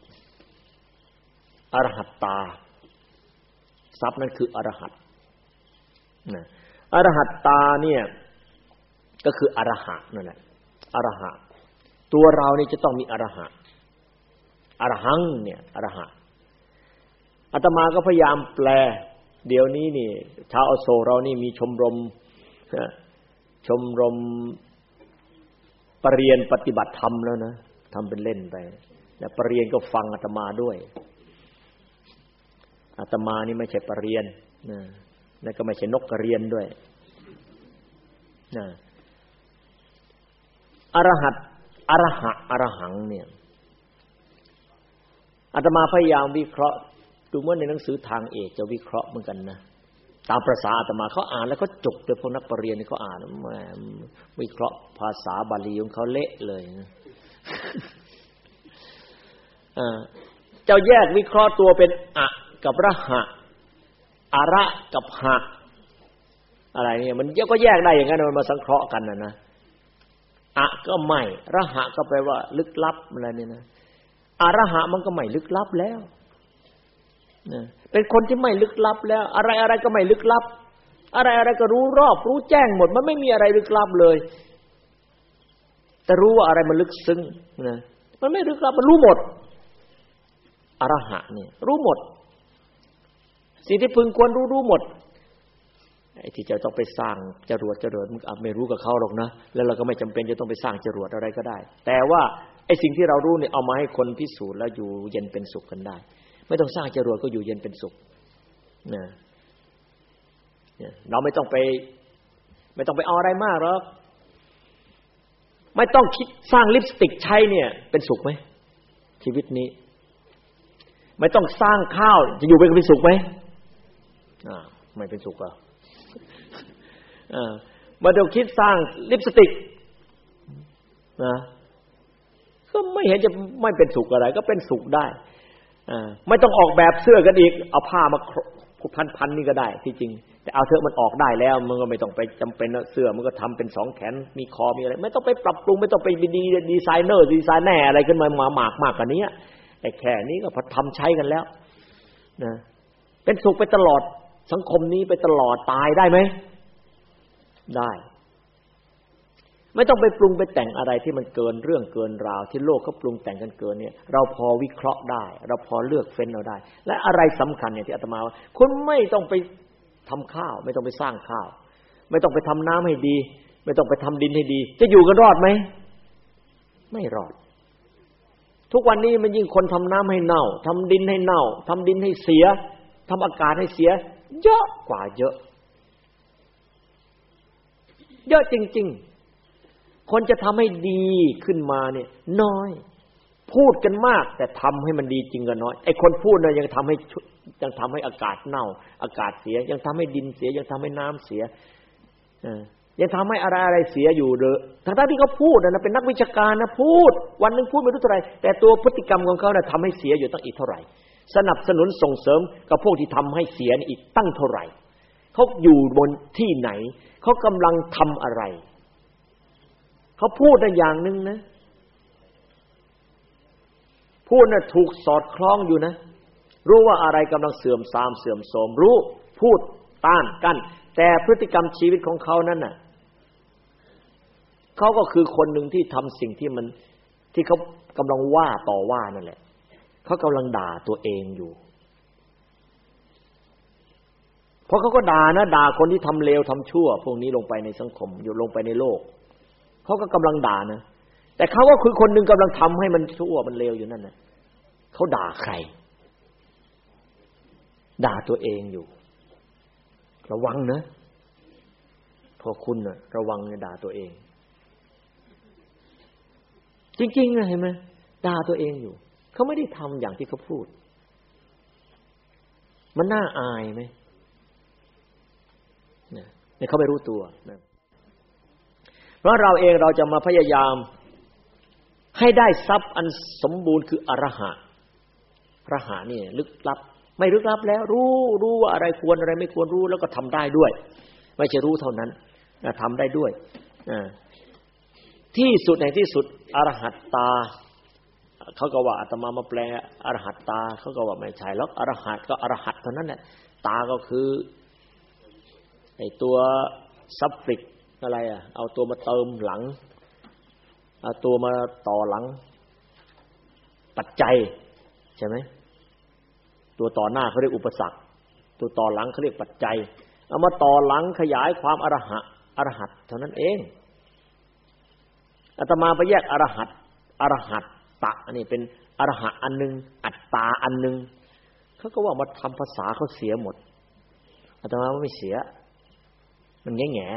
อรหัตตาทรัพย์นั้นคืออรหัตนะอรหัตตาเนี่ยก็คืออรหะนั่นแหละอรหะตัวเรานี่จะต้องมีอรหะอรหังเนี่ยอรหะอาตมาก็พยายามแปลเดี๋ยวนี้นี่ชาวอโศกเรานี่มีชมรมชมรมปรริญญาปฏิบัติธรรมแล้วนะทำเป็นเล่นไปแล้วปรริญญาก็ฟังอาตมาด้วยอาตมานี่ไม่ใช่ปรริญญานะแล้วก็ไม่ใช่นกกระเรียนด้วยนะอรหัตอรหะอรหังเนี่ยอาตมาพยายามวิเคราะห์ดูเมื่อในหนังสือทางเอกจะวิเคราะห์เหมือนกันนะตามภาษาอาตมาเขาอ่านแล้วก็จบโดยพวกนักปริญญานี่เขาอ่านแหมวิเคราะห์ภาษาบาลีของเขาเละเลยนะเจ้าแยกวิเคราะห์ตัวเป็นอะกับระหะอะระกับหะอะไรเนี่ยมันก็แยกได้อย่างนั้นมันมาสังเคราะห์กันนะนะอะก็ไม่ระหะก็แปลว่าลึกลับอะไรเนี่ยนะอรหะมันก็ไม่ลึกลับแล้วนะเป็นคนที่ไม่ลึกลับแล้วอะไรอะไรก็ไม่ลึกลับอะไรอะไรก็รู้รอบรู้แจ้งหมดมันไม่มีอะไรลึกลับเลยแต่รู้ว่าอะไรมันลึกซึ้งนะมันไม่ลึกลับมันรู้หมดอรหะเนี่ยรู้หมดสิ่งที่พึงควรรู้รู้หมดไอ้ที่จะต้องไปสร้างจรวดจรวดมึงอาจไม่รู้กับเขาหรอกนะแล้วเราก็ไม่จำเป็นจะต้องไปสร้างจรวดอะไรก็ได้แต่ว่าไอ้สิ่งที่เรารู้เนี่ยเอามาให้คนพิสูจน์แล้วอยู่เย็นเป็นสุขกันได้ไม่ต้องสร้างจรวดก็อยู่เย็นเป็นสุขนะเราไม่ต้องไปไม่ต้องไปเอาอะไรมากหรอกไม่ต้องคิดสร้างลิปสติกใช้เนี่ยเป็นสุขไหมชีวิตนี้ไม่ต้องสร้างข้าวจะอยู่เป็นสุขไหมอ่าไม่เป็นสุขอ่ะอ่าไม่ต้องคิดสร้างลิปสติกนะก็ไม่เห็นจะไม่เป็นสุขอะไรก็เป็นสุขได้อ่าไม่ต้องออกแบบเสื้อกันอีกเอาผ้ามาพันๆนี่ก็ได้ที่จริงแต่เอาเถอะมันออกได้แล้วมันก็ไม่ต้องไปจำเป็นเสื้อมันก็ทำเป็นสองแขนมีคอมีอะไรไม่ต้องไปปรับปรุงไม่ต้องไปดีดีไซเนอร์ดีไซเนอร์อะไรขึ้นมามาหมากมากกว่านี้ไอ้แค่นี้ก็พอทำใช้กันแล้วนะเป็นสุขไปตลอดสังคมนี้ไปตลอดตายได้ไหมได้ไม่ต้องไปปรุงไปแต่งอะไรที่มันเกินเรื่องเกินราวที่โลกเขาปรุงแต่งกันเกินเนี่ยเราพอวิเคราะห์ได้เราพอเลือกเฟ้นเอาได้และอะไรสำคัญเนี่ยที่อาตมาว่าคุณไม่ต้องไปทำข้าวไม่ต้องไปสร้างข้าวไม่ต้องไปทำน้ำให้ดีไม่ต้องไปทำดินให้ดีจะอยู่กันรอดไหมไม่รอดทุกวันนี้มันยิ่งคนทำน้ำให้เน่าทำดินให้เน่าทำดินให้เสียทำอากาศให้เสียเยอะกว่าเยอะเยอะจริงๆคนจะทำให้ดีขึ้นมาเนี่ยน้อยพูดกันมากแต่ทำให้มันดีจริงก็น้อยไอ้คนพูดเนี่ยยังทำให้ยังทำให้อากาศเน่าอากาศเสียยังทำให้ดินเสียยังทำให้น้ำเสียยังทำให้อะไรอะไรเสียอยู่เลยทั้งๆที่เขาพูดนะเป็นนักวิชาการนะพูดวันนึงพูดไม่รู้เท่าไหร่แต่ตัวพฤติกรรมของเขานะทำให้เสียอยู่ตั้งอีกเท่าไหร่สนับสนุนส่งเสริมกับพวกที่ทำให้เสียอีกตั้งเท่าไหร่เขาอยู่บนที่ไหนเขากำลังทำอะไรเขาพูดนะอย่างนึงนะพูดนะถูกสอดคล้องอยู่นะรู้ว่าอะไรกำลังเสื่อมทรามเสื่อมโทรมรู้พูดต้านกั้นแต่พฤติกรรมชีวิตของเขานั้นน่ะเขาก็คือคนหนึ่งที่ทำสิ่งที่มันที่เขากำลังว่าต่อว่านั่นแหละเขากำลังด่าตัวเองอยู่เพราะเขาก็ด่านะด่าคนที่ทำเลวทำชั่วพวกนี้ลงไปในสังคมอยู่ลงไปในโลกเขาก็กำลังด่านะแต่เขาก็คือคนหนึ่งกำลังทำให้มันชั่วมันเลวอยู่นั่นน่ะเขาด่าใครด่าตัวเองอยู่ระวังนะพอคุณน่ะระวังเนี่ยด่าตัวเองจริงๆนะเห็นไหมด่าตัวเองอยู่เขาไม่ได้ทำอย่างที่เขาพูดมันน่าอายไหมเนี่ยเขาไม่รู้ตัวนะเพราะเราเองเราจะมาพยายามให้ได้ทรัพย์อันสมบูรณ์คืออรหะอรหะนี่ลึกลับไม่ลึกลับแล้วรู้รู้ว่าอะไรควรอะไรไม่ควรรู้แล้วก็ทำได้ด้วยไม่ใช่รู้เท่านั้นทำได้ด้วยที่สุดในที่สุดอรหัตตาเขาก็ว่าอาตมามาแปลอรหัตตาเขาก็ว่าไม่ใช่แล้วอรหัตก็อรหัตเท่านั้นแหละตาก็คือไอ้ตัวซับฟิกอะไรอ่ะเอาตัวมาเติมหลังเอาตัวมาต่อหลังปัจจัยใช่ไหมตัวต่อหน้าเขาเรียกอุปสรรคตัวต่อหลังเขาเรียกปัจจัยเอามาต่อหลังขยายความอรหะอรหัตเท่านั้นเองอาตมาไปแยกอรหัตอรหัตตะนี่เป็นอรหะอันนึงอัตตาอันนึงเขาก็ว่ามาทำภาษาเขาเสียหมดอาตมาไม่เสียมันแง่แง่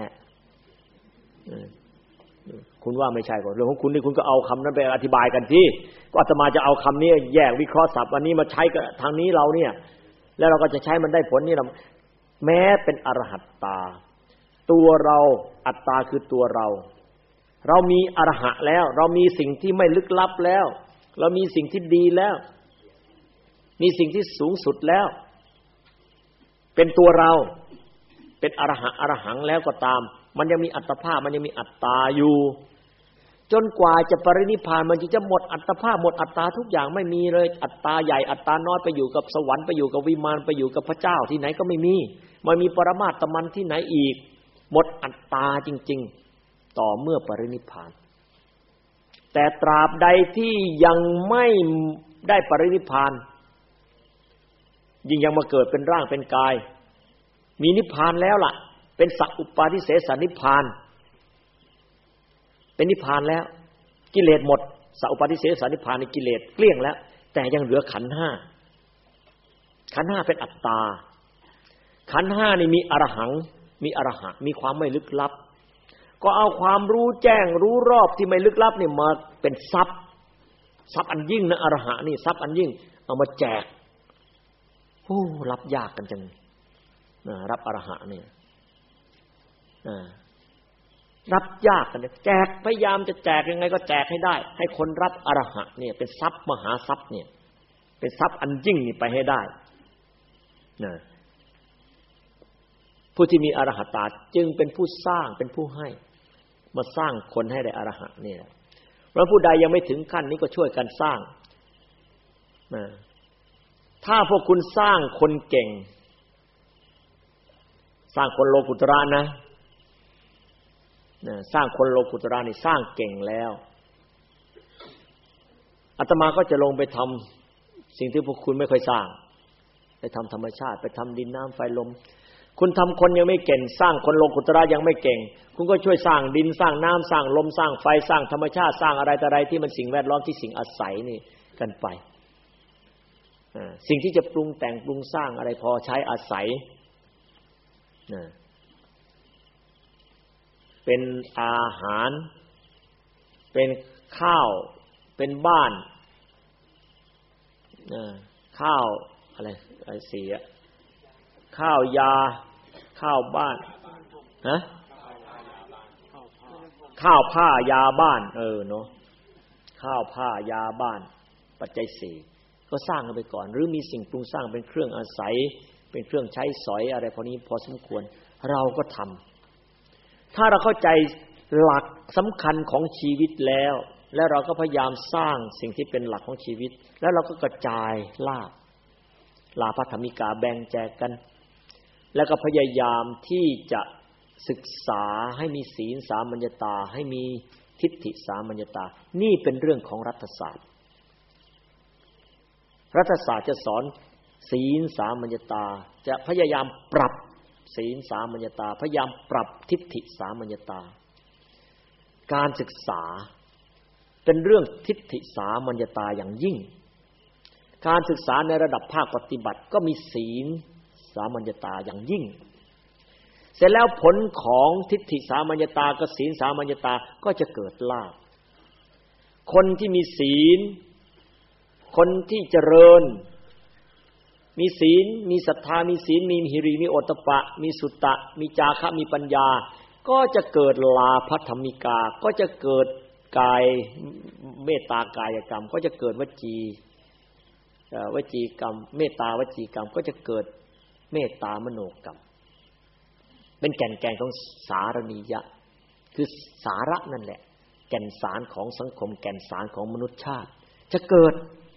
คุณว่าไม่ใช่ก่อนเรื่องของคุณนี่คุณก็เอาคำนั้นไปอธิบายกันที่ก็อาตมาจะเอาคำนี้แยกวิเคราะห์ศัพท์วันนี้มาใช้กับทางนี้เราเนี่ยแล้วเราก็จะใช้มันได้ผลนี่เราแม้เป็นอรหัตตาตัวเราอัตตาคือตัวเราเรามีอรหะแล้วเรามีสิ่งที่ไม่ลึกลับแล้วเรามีสิ่งที่ดีแล้วมีสิ่งที่สูงสุดแล้วเป็นตัวเราเป็นอรหะอรหังแล้วก็ตามมันยังมีอัตภาพมันยังมีอัตตาอยู่จนกว่าจะปรินิพพานมันจะหมดอัตภาพหมดอัตตาทุกอย่างไม่มีเลยอัตตาใหญ่อัตตาน้อยไปอยู่กับสวรรค์ไปอยู่กับวิมานไปอยู่กับพระเจ้าที่ไหนก็ไม่มีมันมีปรมาตมันที่ไหนอีกหมดอัตตาจริงๆต่อเมื่อปรินิพพานแต่ตราบใดที่ยังไม่ได้ปรินิพพานยิ่งยังมาเกิดเป็นร่างเป็นกายมีนิพพานแล้วล่ะเป็นสัพปาทิเสสนิพพานเป็นนิพพานแล้วกิเลสหมดสัพปาทิเสสนิพพานในกิเลสเกลี้ยงแล้วแต่ยังเหลือขันธ์ห้าขันธ์ห้าเป็นอัตตาขันธ์ห้านี่มีอรหังมีอรหะมีความไม่ลึกลับก็เอาความรู้แจ้งรู้รอบที่ไม่ลึกลับนี่มาเป็นทรัพย์ทรัพย์อันยิ่งนะอรหะนี่ทรัพย์อันยิ่งเอามาแจกโอ้รับยากกันจังนะรับอรหะนี่นะรับยากกันแจกพยายามจะแจกยังไงก็แจกให้ได้ให้คนรับอรหะเนี่ยเป็นทรัพย์มหาทรัพย์เนี่ยเป็นทรัพย์อันยิ่งนี่ไปให้ได้นะผู้ที่มีอรหัตตาจึงเป็นผู้สร้างเป็นผู้ให้มาสร้างคนให้ได้อรหัตเนี่ยเพราะผู้ใดยังไม่ถึงขั้นนี้ก็ช่วยกันสร้างนะถ้าพวกคุณสร้างคนเก่งสร้างคนโลกุตระนะนะสร้างคนโลกุตระนี่สร้างเก่งแล้วอาตมาก็จะลงไปทำสิ่งที่พวกคุณไม่ค่อยสร้างไปทำธรรมชาติไปทำดินน้ำไฟลมคุณทำคนยังไม่เก่งสร้างคนโลกุตระยังไม่เก่งคุณก็ช่วยสร้างดินสร้างน้ำสร้างลมสร้างไฟสร้างธรรมชาติสร้างอะไรต่ออะไรที่มันสิ่งแวดล้อมที่สิ่งอาศัยนี่กันไปสิ่งที่จะปรุงแต่งปรุงสร้างอะไรพอใช้อาศัยเป็นอาหารเป็นข้าวเป็นบ้านข้าวอะไรอะไรสีอะข้าวยาข้าวบ้านฮะข้าวผ้ายาบ้านเออเนาะข้าวผ้ายาบ้านปัจจัยสี่ก็สร้างกันไปก่อนหรือมีสิ่งปรุงสร้างเป็นเครื่องอาศัยเป็นเครื่องใช้สอยอะไรพวกนี้พอสมควรเราก็ทำถ้าเราเข้าใจหลักสำคัญของชีวิตแล้วแล้วเราก็พยายามสร้างสิ่งที่เป็นหลักของชีวิตแล้วเราก็กระจายลาภลาภธรรมิกาแบ่งแจกกันแล้วก็พยายามที่จะศึกษาให้มีศีลสามัญญตาให้มีทิฏฐิสามัญญตานี่เป็นเรื่องของรัฐศาสตร์รัฐศาสตร์จะสอนศีลสามัญญตาจะพยายามปรับศีลสามัญญตาพยายามปรับทิฏฐิสามัญญตาการศึกษาเป็นเรื่องทิฏฐิสามัญญตาอย่างยิ่งการศึกษาในระดับภาคปฏิบัติก็มีศีลสามัญญตาอย่างยิ่งเสร็จแล้วผลของทิฏฐิสามัญญตากับศีลสามัญญตาก็จะเกิดลาภคนที่มีศีลคนที่เจริญมีศีลมีศรัทธามีศีลมีหิริมีโอตตัปปะมีสุตตะมีจาคะมีปัญญาก็จะเกิดลาภธรรมิกาก็จะเกิดกายเมตตากายกรรมก็จะเกิดวจีวจีกรรมเมตตาวจีกรรมก็จะเกิดเมตตามโนกรรมเป็นแก่นแกนของสารณียะคือสาระนั่นแหละแก่นสารของสังคมแก่นสารของมนุษยชาติจะเกิด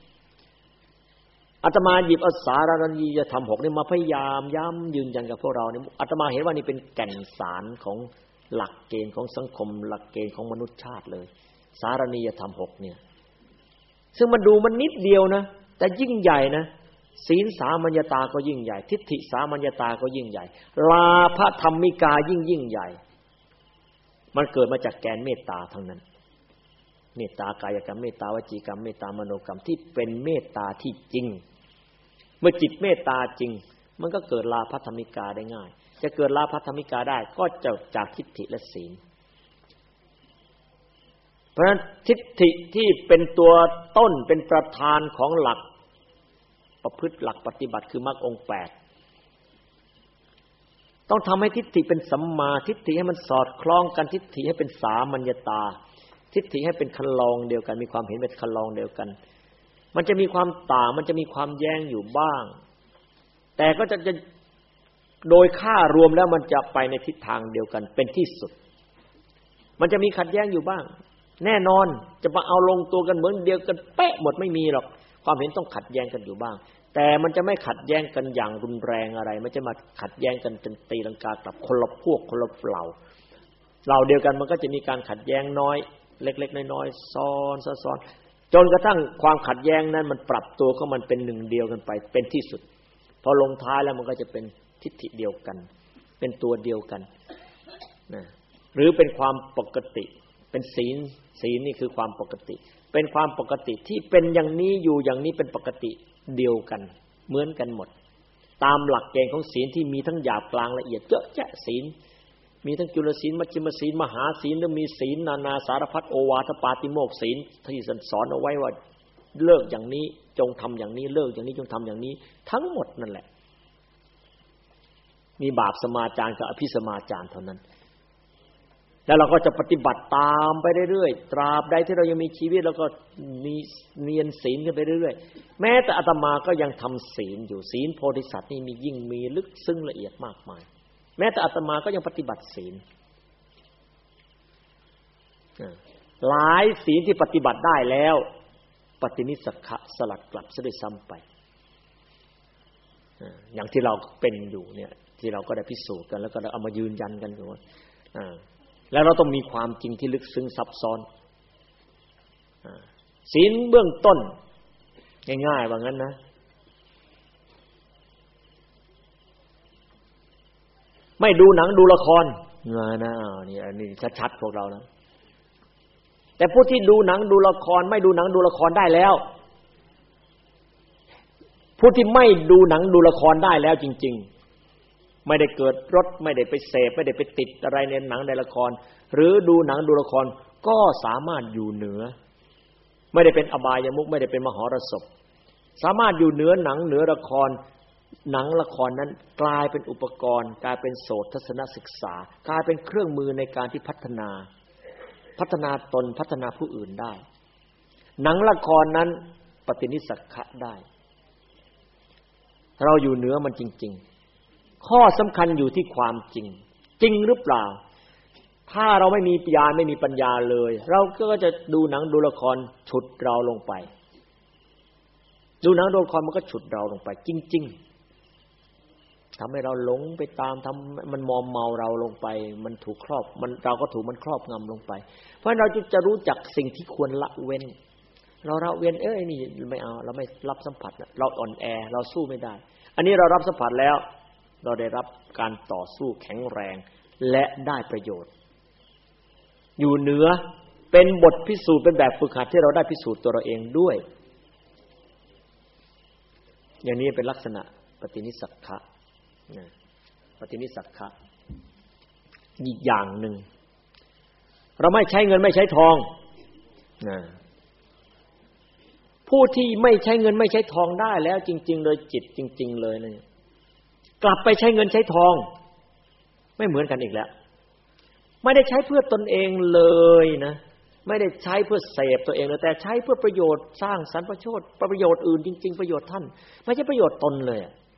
อาตมาหยิบเอาสารณียธรรมหกนี่มาพยายามย้ำยืนยันกับพวกเราเนี่ยอาตมาเห็นว่านี่เป็นแก่นสารของหลักเกณฑ์ของสังคมหลักเกณฑ์ของมนุษยชาติเลยสารณียธรรมหกเนี่ยซึ่งมันดูมันนิดเดียวนะแต่ยิ่งใหญ่นะศีลสามัญญตาก็ยิ่งใหญ่ทิฏฐิสามัญญตาก็ยิ่งใหญ่ลาภธรรมิกายิ่งยิ่งใหญ่มันเกิดมาจากแกนเมตตาทั้งนั้นเมตตากายกรรมเมตตาวจีกรรมเมตตามโนกรรมที่เป็นเมตตาที่จริงเมื่อจิตเมตตาจริงมันก็เกิดลาภธรรมิกาได้ง่ายจะเกิดลาภธรรมิกาได้ก็จะจากทิฏฐิและศีลเพราะฉะนั้นทิฏฐิที่เป็นตัวต้นเป็นประธานของหลักประพฤติหลักปฏิบัติคือมรรคองค์แปดต้องทำให้ทิฏฐิเป็นสัมมาทิฏฐิให้มันสอดคล้องกันทิฏฐิให้เป็นสามัญญตาทิฏฐิให้เป็นคันลองเดียวกันมีความเห็นเป็นคันลองเดียวกันมันจะมีความต่างมันจะมีความแย้งอยู่บ้างแต่ก็จะจะโดยค่ารวมแล้วมันจะไปในทิศทางเดียวกันเป็นที่สุดมันจะมีขัดแย้งอยู่บ้างแน่นอนจะมาเอาลงตัวกันเหมือนเดียวกันเป๊ะหมดไม่มีหรอกความเห็นต้องขัดแย้งกันอยู่บ้างแต่มันจะไม่ขัดแย้งกันอย่างรุนแรงอะไรไม่จะมาขัดแย้งกันจนตีลังกากลับคนละพวกคนละเหล่าเหล่าเดียวกันมันก็จะมีการขัดแย้งน้อยเล็กๆน้อยๆซ้อนซ้อนจนกระทั่งความขัดแย้งนั้นมันปรับตัวเข้ามันเป็นหนึ่งเดียวกันไปเป็นที่สุดพอลงท้ายแล้วมันก็จะเป็นทิฏฐิเดียวกันเป็นตัวเดียวกันนะหรือเป็นความปกติเป็นศีลศีลนี่คือความปกติเป็นความปกติที่เป็นอย่างนี้อยู่อย่างนี้เป็นปกติเดียวกันเหมือนกันหมดตามหลักเกณฑ์ของศีลที่มีทั้งหยาบกลางละเอียดเยอะแยะศีลมีทั้งจุลศีลมัชฌิมศีลมหาศีลและมีศีลนานาสารพัดโอวาทปาติโมกข์ศีลที่สอนเอาไว้ว่าเลิกอย่างนี้จงทำอย่างนี้เลิกอย่างนี้จงทำอย่างนี้ทั้งหมดนั่นแหละมีบาปสมาจารกับอภิสมาจารเท่านั้นแล้วเราก็จะปฏิบัติตามไปเรื่อยๆตราบใดที่เรายังมีชีวิตเราก็มีเนียนศีลกันไปเรื่อยๆแม้แต่อาตมาก็ยังทำศีลอยู่ศีลโพธิสัตว์นี่มียิ่งมีลึกซึ้งละเอียดมากมายแม้แต่อาตมาก็ยังปฏิบัติศีลหลายศีลที่ปฏิบัติได้แล้วปฏินิสขะสลัดกลับซะด้วยซ้ำไปอย่างที่เราเป็นอยู่เนี่ยที่เราก็ได้พิสูจน์กันแล้วก็เอามายืนยันกันอยู่แล้วเราต้องมีความจริงที่ลึกซึ้งซับซ้อนศีลเบื้องต้นง่ายๆว่างั้นนะไม่ดูหนังดูละครเงยนะนี่อันนี้ชัดๆพวกเรานะแต่ผู้ที่ดูหนังดูละครไม่ดูหนังดูละครได้แล้วผู้ที่ไม่ดูหนังดูละครได้แล้วจริงๆไม่ได้เกิดรสไม่ได้ไปเสพไม่ได้ไปติดอะไรในหนังในละครหรือดูหนังดูละครก็สามารถอยู่เหนือไม่ได้เป็นอบายมุขไม่ได้เป็นมหรสพสามารถอยู่เหนือหนังเหนือละครหนังละครนั้นกลายเป็นอุปกรณ์กลายเป็นโสตทัศนศึกษากลายเป็นเครื่องมือในการที่พัฒนาพัฒนาตนพัฒนาผู้อื่นได้หนังละครนั้นปฏินิสขะได้เราอยู่เหนือมันจริงๆข้อสำคัญอยู่ที่ความจริงจริงหรือเปล่าถ้าเราไม่มีญาณไม่มีปัญญาเลยเราก็จะดูหนังดูละครฉุดเราลงไปดูหนังดูละครมันก็ฉุดเราลงไปจริงๆทำให้เราหลงไปตามทำมันมอมเมาเราลงไปมันถูกครอบมันเราก็ถูกมันครอบงำลงไปเพราะเราจะรู้จักสิ่งที่ควรละเว้นเราละเว้นเอ้ยนี่ไม่เอาเราไม่รับสัมผัสเราอ่อนแอเราสู้ไม่ได้อันนี้เรารับสัมผัสแล้วเราได้รับการต่อสู้แข็งแรงและได้ประโยชน์อยู่เหนือเป็นบทพิสูจน์เป็นแบบฝึกหัดที่เราได้พิสูจน์ตัวเราเองด้วยอย่างนี้เป็นลักษณะปฏินิสขะนะปฏินิสขะอีกอย่างหนึ่งเราไม่ใช้เงินไม่ใช้ทองนะผู้ที่ไม่ใช้เงินไม่ใช้ทองได้แล้วจริงๆโดยจิตจริงๆเลยเนี่ยกลับไปใช้เงินใช้ทองไม่เหมือนกันอีกแล้วไม่ได้ใช้เพื่อตนเองเลยนะไม่ได้ใช้เพื่อเสพตัวเองเลยแต่ใช้เพื่อประโยชน์สร้างสรรค์ประโยชน์ประโยชน์อื่นจริงๆประโยชน์ท่านไม่ใช่ประโยชน์ตนเลย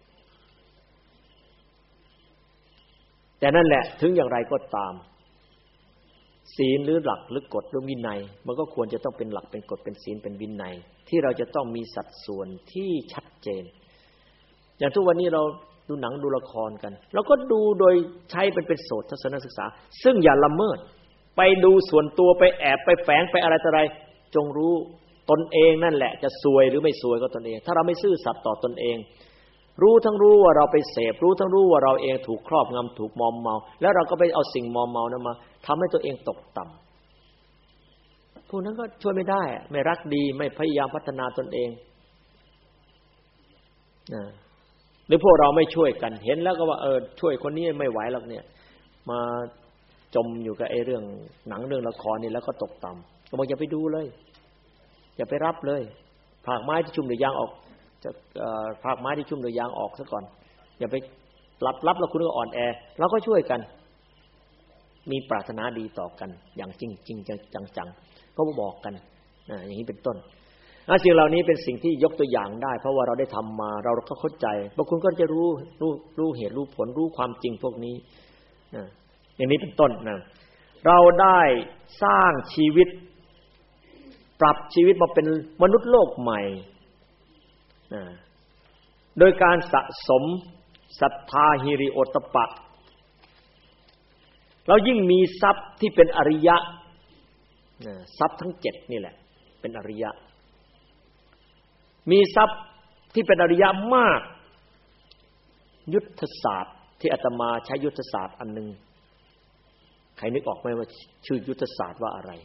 แต่นั่นแหละถึงอย่างไรก็ตามศีลหรือหลักหรือกฎหรือวินัยมันก็ควรจะต้องเป็นหลักเป็นกฎเป็นศีลเป็นวินัยที่เราจะต้องมีสัดส่วนที่ชัดเจนอย่างทุกวันนี้เราดูหนังดูละครกันเราก็ดูโดยใช้เป็นเป็นโสตทัศนศึกษาซึ่งอย่าละเมิดไปดูส่วนตัวไปแอบไปแฝงไปอะไรต่ออะไรจงรู้ตนเองนั่นแหละจะซวยหรือไม่ซวยก็ตนเองถ้าเราไม่ซื่อสัตย์ต่อตนเองรู้ทั้งรู้ว่าเราไปเสพรู้ทั้งรู้ว่าเราเองถูกครอบงำถูกมอมเมาแล้วเราก็ไปเอาสิ่งมอมเมานั้นมาทำให้ตัวเองตกต่ำพวกนั้นก็ช่วยไม่ได้ไม่รักดีไม่พยายามพัฒนาตนเองนะหรือพวกเราไม่ช่วยกันเห็นแล้วก็ว่าเออช่วยคนนี้ไม่ไหวหรอกเนี่ยมาจมอยู่กับไอ้เรื่องหนังเรื่องละครนี่แล้วก็ตกต่ำก็บอกอย่าไปดูเลยอย่าไปรับเลยผากไม้ที่ชุ่มด้วยยางออกจะผากไม้ที่ชุ่มด้วยยางออกซะก่อนอย่าไปรับรับแล้วคุณก็อ่อนแอเราก็ช่วยกันมีปรารถนาดีต่อกันอย่างจริงจริงจังๆก็บอกกันนะอย่างนี้เป็นต้นสิ่งเหล่านี้เป็นสิ่งที่ยกตัวอย่างได้เพราะว่าเราได้ทำมาเราก็เข้าใจบางคนก็จะรู้รู้รู้เหตุรู้ผลรู้ความจริงพวกนี้นะอย่างนี้เป็นต้นนะเราได้สร้างชีวิตปรับชีวิตมาเป็นมนุษย์โลกใหม่โดยการสะสมศรัทธาหิริโอตตัปปะเรายิ่งมีทรัพย์ที่เป็นอริยะทรัพย์ทั้งเจ็ดนี่แหละเป็นอริยะมีทรัพย์ที่เป็นอริยะมากยุทธศาสตร์ที่อาตมาใช้ยุทธศาสตร์อันนึงใครนึกออกไหมว่าชื่อยุทธศาสตร์ว่าอะไร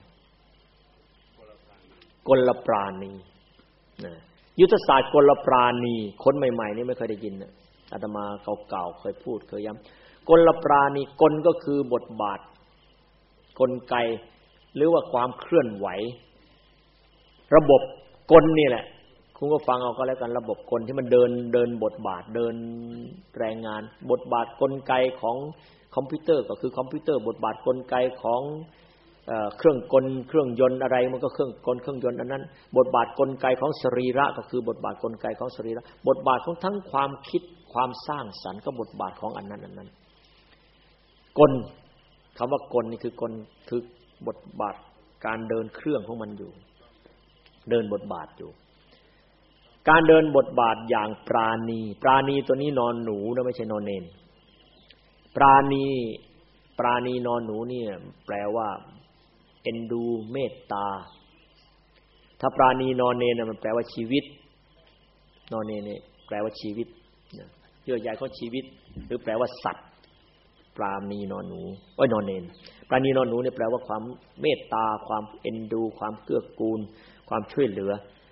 กลปราณียุทธศาสตร์กลปราณีคนใหม่ๆนี่ไม่เคยได้ยินนะอาตมาเก่าๆเคยพูดเคยย้ำกลปราณีกลก็คือบทบาทกลไกหรือว่าความเคลื่อนไหวระบบกลนี่แหละคุณก็ฟังเอาก็แล้วกันระบบกลที่มันเดินเดินบทบาทเดินแรงงานบทบาทกลไกของคอมพิวเตอร์ก็คือคอมพิวเตอร์บทบาทกลไกของเอ่อเครื่องกลเครื่องยนต์อะไรมันก็เครื่องกลเครื่องยนต์อันนั้นบทบาทกลไกของสรีระก็คือบทบาทกลไกของสรีระบทบาทของทั้งความคิดความสร้างสรรค์ก็บทบาทของอันนั้นอันนั้นกลคำว่ากลนี่คือกลคือบทบาทการเดินเครื่องของมันอยู่เดินบทบาทอยู่การเดินบทบาทอย่างปราณีปราณีตัวนี้นอนหนูนะไม่ใช่นอนเนนปราณีปราณีนอนหนูนี่แปลว่าเอ็นดูเมตตาถ้าปราณีนอนเนนมันแปลว่าชีวิตนอนเนนนี่แปลว่าชีวิตเยื่อใยของชีวิตหรือแปลว่าสัตว์ปราณีนอนหนูโอ้ยนอนเนนปราณีนอนหนูนี่แปลว่าความเมตตาความเอ็นดูความเกื้อกูลความช่วยเหลื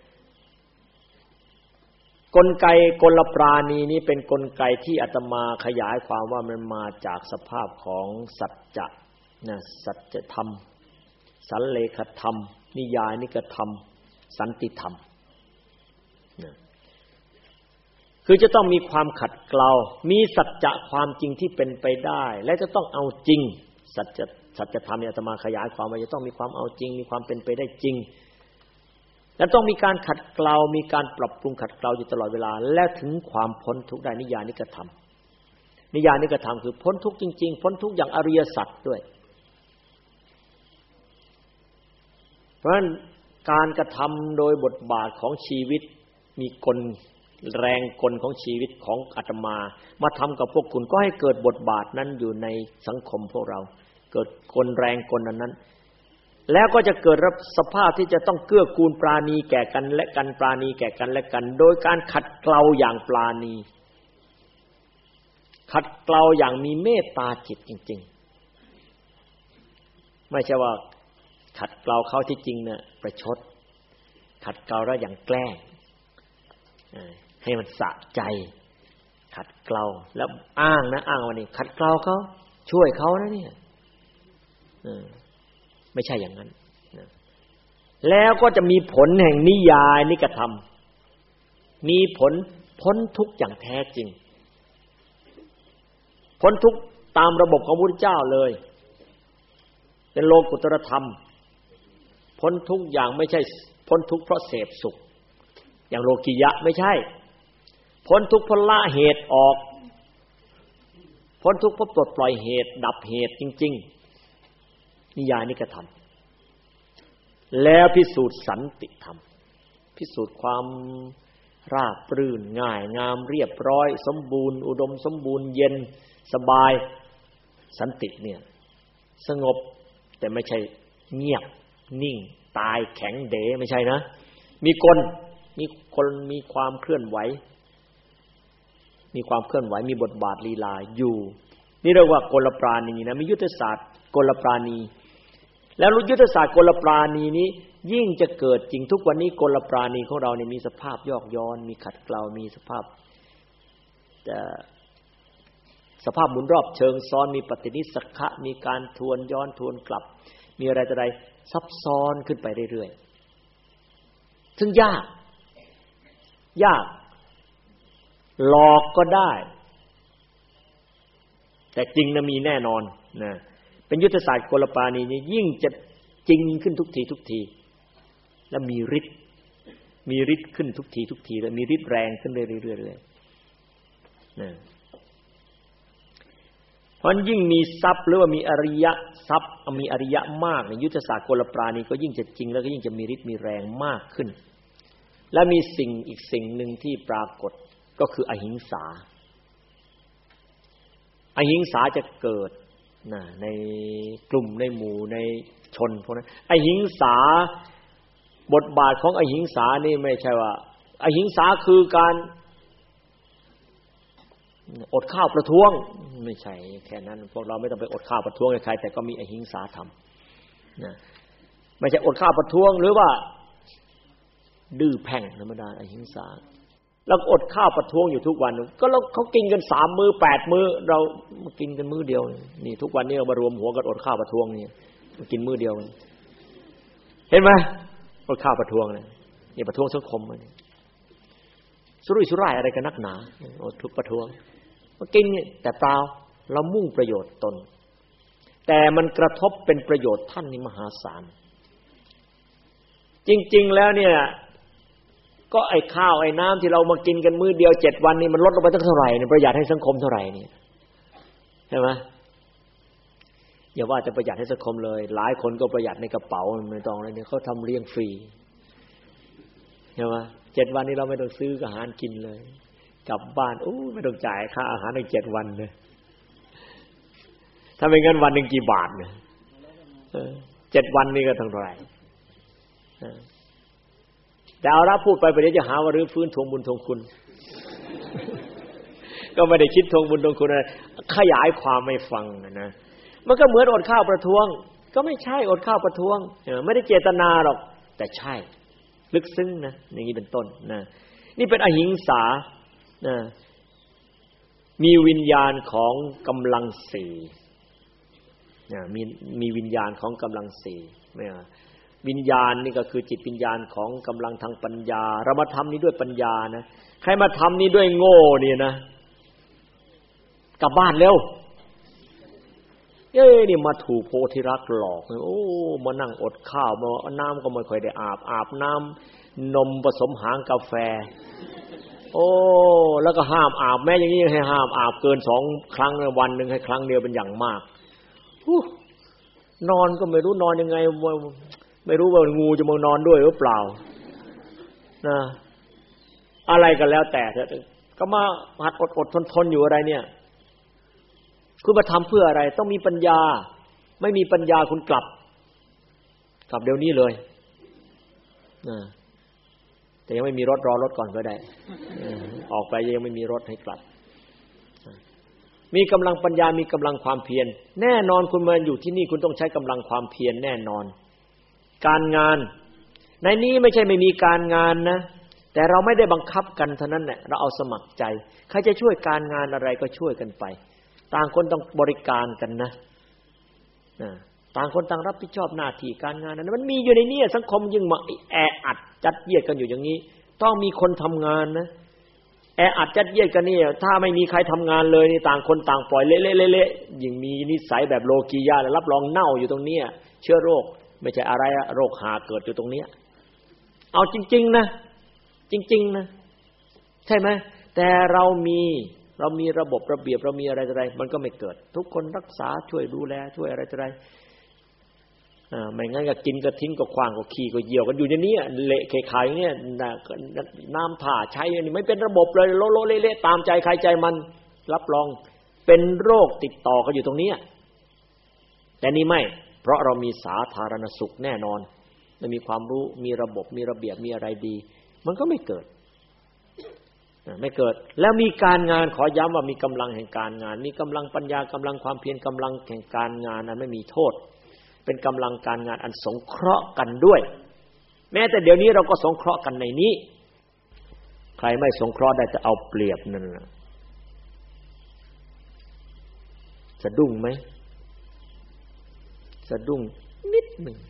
อกลไกกลปราณีนี้เป็นกลไกที่อาตมาขยายความว่ามันมาจากสภาพของสัจจะนะสัจธรรมสันเลขธรรมนิยายนิกธรรมสันติธรรมนะคือจะต้องมีความขัดเกลามีสัจจะความจริงที่เป็นไปได้และจะต้องเอาจริงสัจจะสัจธรรมเนี่ยอาตมาขยายความว่าจะต้องมีความเอาจริงมีความเป็นไปได้จริงและต้องมีการขัดเกลามีการปรับปรุงขัดเกลาอยู่ตลอดเวลาและถึงความพ้นทุกข์ได้นิยานิกธรรมนิยานิกธรรมคือพ้นทุกข์จริงๆพ้นทุกข์อย่างอริยสัจด้วยเพราะฉะนั้นการกระทำโดยบทบาทของชีวิตมีกลแรงกลของชีวิตของอาตมามาทำกับพวกคุณก็ให้เกิดบทบาทนั้นอยู่ในสังคมพวกเราเกิดกลแรงกลนั้นแล้วก็จะเกิดสภาพที่จะต้องเกื้อกูลปราณีแก่กันและกันปราณีแก่กันและกันโดยการขัดเกลาอย่างปราณีขัดเกลาอย่างมีเมตตาจิตจริงๆไม่ใช่ว่าขัดเกลาเขาที่จริงเนี่ยประชดขัดเกลาแล้วอย่างแกล้งให้มันสะใจขัดเกลาแล้วอ้างนะอ้างว่านี่ขัดเกลาเขาช่วยเขานะเนี่ยไม่ใช่อย่างนั้นแล้วก็จะมีผลแห่งนิยายนิกธรรมมีผลพ้นทุกข์อย่างแท้จริงพ้นทุกข์ตามระบบของพระพุทธเจ้าเลยเป็นโลกุตตรธรรมพ้นทุกข์อย่างไม่ใช่พ้นทุกข์เพราะเสพสุขอย่างโลกิยะไม่ใช่พ้นทุกข์เพราะละเหตุออกพ้นทุกข์เพราะปลดปล่อยเหตุดับเหตุจริงๆนิยานิกธรรมแล้วพิสูจน์สันติธรรมพิสูจน์ความราบรื่นง่ายงามเรียบร้อยสมบูรณ์อุดมสมบูรณ์เย็นสบายสันติเนี่ยสงบแต่ไม่ใช่เงียบนิ่งตายแข็งเด๋ไม่ใช่นะมีกลมีคนมีความเคลื่อนไหวมีความเคลื่อนไหวมีบทบาทลีลาอยู่นี่เรียกว่ากลปราณีนะมียุทธศาสตร์กลปราณีแล้วยุทธศาสตร์กลปราณีนี้ยิ่งจะเกิดจริงทุกวันนี้กลปราณีของเราเนี่ยมีสภาพยอกย้อนมีขัดเกลามีสภาพสภาพหมุนรอบเชิงซ้อนมีปฏินิสขะมีการทวนย้อนทวนกลับมีอะไรต่ออะไรซับซ้อนขึ้นไปเรื่อยๆซึ่งยากยากหลอกก็ได้แต่จริงนะมีแน่นอนนะเป็นยุทธศาสตร์กลปราณีนี้ยิ่งจะจริงขึ้นทุกทีทุกทีและมีฤทธิ์มีฤทธิ์ขึ้นทุกทีทุกทีและมีฤทธิ์แรงขึ้นเรื่อยๆๆนะเพราะยิ่งมีทรัพย์หรือว่ามีอริยะทรัพย์มีอริยะมากในยุทธศาสตร์กลปราณีก็ยิ่งจะจริงแล้วก็ยิ่งจะมีฤทธิ์มีแรงมากขึ้นและมีสิ่งอีกสิ่งหนึ่งที่ปรากฏก็คืออหิงสาอหิงสาจะเกิดนะในกลุ่มในหมู่ในชนพวกนั้นอหิงสาบทบาทของอหิงสานี่ไม่ใช่ว่าอหิงสาคือการอดข้าวประท้วงไม่ใช่แค่นั้นพวกเราไม่ต้องไปอดข้าวประท้วงใครแต่ก็มีอหิงสาธรรมนะไม่ใช่อดข้าวประท้วงหรือว่าดื้อแพ่งธรรมดาอหิงสาแล้วอดข้าวประท้วงอยู่ทุกวันก็เราเขากินกันสามมื้อแปดมื้อเรามากินกันมื้อเดียวนี่ทุกวันนี้เรามารวมหัวกันอดข้าวประท้วงนี่มากินมื้อเดียวเห็นไหมอดข้าวประท้วงเลยนี่ประท้วงสังคมนี่สุรุ่ยสุร่ายอะไรกันนักหนาอดทุกประท้วงมากินแต่เปล่าเรามุ่งประโยชน์ตนแต่มันกระทบเป็นประโยชน์ท่านนี่มหาศาลจริงๆแล้วเนี่ยก็ไอ้ข้าวไอ้น้ำที่เรามากินกันมื้อเดียวเจ็ดวันนี่มันลดลงไปตั้งเท่าไหร่เนี่ยประหยัดให้สังคมเท่าไหร่เนี่ยใช่ไหมอย่าว่าจะประหยัดให้สังคมเลยหลายคนก็ประหยัดในกระเป๋าไม่ต้องอะไรเนี่ยเขาทำเลี้ยงฟรีใช่ไหมเจ็ดวันนี้เราไม่ต้องซื้ออาหารกินเลยกลับบ้านโอ้ไม่ต้องจ่ายค่าอาหารในเจ็ดวันเลยถ้าไม่งั้นวันหนึ่งกี่บาทเนี่ยเจ็ดวันนี่ก็เท่าไหร่แต่เอาละพูดไปไปเดี๋ยวจะหาว่ารื้อฟื้นทวงบุญทวงคุณก็ไม่ได้คิดทวงบุญทวงคุณอะไรขยายความไม่ฟังนะมันก็เหมือนอดข้าวประท้วงก็ไม่ใช่อดข้าวประท้วงไม่ได้เจตนาหรอกแต่ใช่ลึกซึ้งนะอย่างนี้เป็นต้นนะนี่เป็นอหิงสานะมีวิญญาณของกำลังสี่นะมีมีวิญญาณของกำลังสี่ไม่อ่ะวิญญาณนี่ก็คือจิตวิญญาณของกำลังทางปัญญาเรามาทำนี้ด้วยปัญญานะใครมาทำนี้ด้วยโง่นี่นะกลับบ้านเร็วเอ้ยนี่มาถูกโพธิรักษ์หลอกโอ้มานั่งอดข้าวมาน้ำก็ไม่ค่อยได้อาบอาบน้ำนมผสมหางกาแฟโอ้แล้วก็ห้ามอาบแม้อย่างนี้ให้ห้ามอาบเกินสองครั้งในวันนึงให้ครั้งเดียวเป็นอย่างมากนอนก็ไม่รู้นอนยังไงไม่รู้ว่างูจะมานอนด้วยหรือเปล่านะอะไรกันแล้วแต่ก็มาหัดอดอดทนทนอยู่อะไรเนี่ยคุณมาทำเพื่ออะไรต้องมีปัญญาไม่มีปัญญาคุณกลับกลับเดี๋ยวนี้เลยนะแต่ยังไม่มีรถรอรถก่อนก็ได้ออกไปยังไม่มีรถให้กลับมีกำลังปัญญามีกำลังความเพียรแน่นอนคุณมาอยู่ที่นี่คุณต้องใช้กำลังความเพียรแน่นอนการงานในนี้ไม่ใช่ไม่มีการงานนะแต่เราไม่ได้บังคับกันเท่านั้นแหละเราเอาสมัครใจใครจะช่วยการงานอะไรก็ช่วยกันไปต่างคนต้องบริการกันนะต่างคนต่างรับผิดชอบหน้าที่การงานนั้นมันมีอยู่ในนี้สังคมยิ่งมาแออัดจัดเยียดกันอยู่อย่างนี้ต้องมีคนทำงานนะแออัดจัดเยียดกันนี่ถ้าไม่มีใครทำงานเลยนี่ต่างคนต่างปล่อยเละๆๆยิ่งมีนิสัยแบบโลกียะรับรองเน่าอยู่ตรงนี้เชื้อโรคไม่ใช่อะไรอะโรคหาเกิดอยู่ตรงนี้เอาจริงๆนะจริงๆนะใช่ไหมแต่เรามีเรามีระบบระเบียบเรามีอะไรอะไรมันก็ไม่เกิดทุกคนรักษาช่วยดูแลช่วยอะไรอะไรอ่าไม่งั้นก็กินก็ทิ้งก็ขว้างก็ขี้ก็เหี่ยวกันอยู่อย่างนี้เละเขยๆอย่างเงี้ยน้ำถ่าใช้นี่ไม่เป็นระบบเลยโลๆเละๆตามใจใครใจมันรับรองเป็นโรคติดต่อกันอยู่ตรงนี้แต่นี่ไม่เพราะเรามีสาธารณสุขแน่นอนและมีความรู้มีระบบมีระเบียบมีอะไรดีมันก็ไม่เกิดไม่เกิดแล้วมีการงานขอย้ำว่ามีกำลังแห่งการงานมีกำลังปัญญากำลังความเพียรกำลังแห่งการงานนั้นไม่มีโทษเป็นกำลังการงานอันสงเคราะห์กันด้วยแม้แต่เดี๋ยวนี้เราก็สงเคราะห์กันในนี้ใครไม่สงเคราะห์ได้จะเอาเปรียบนั่นน่ะสะดุ้งไหมสะดุ้งนิดหนึ่ง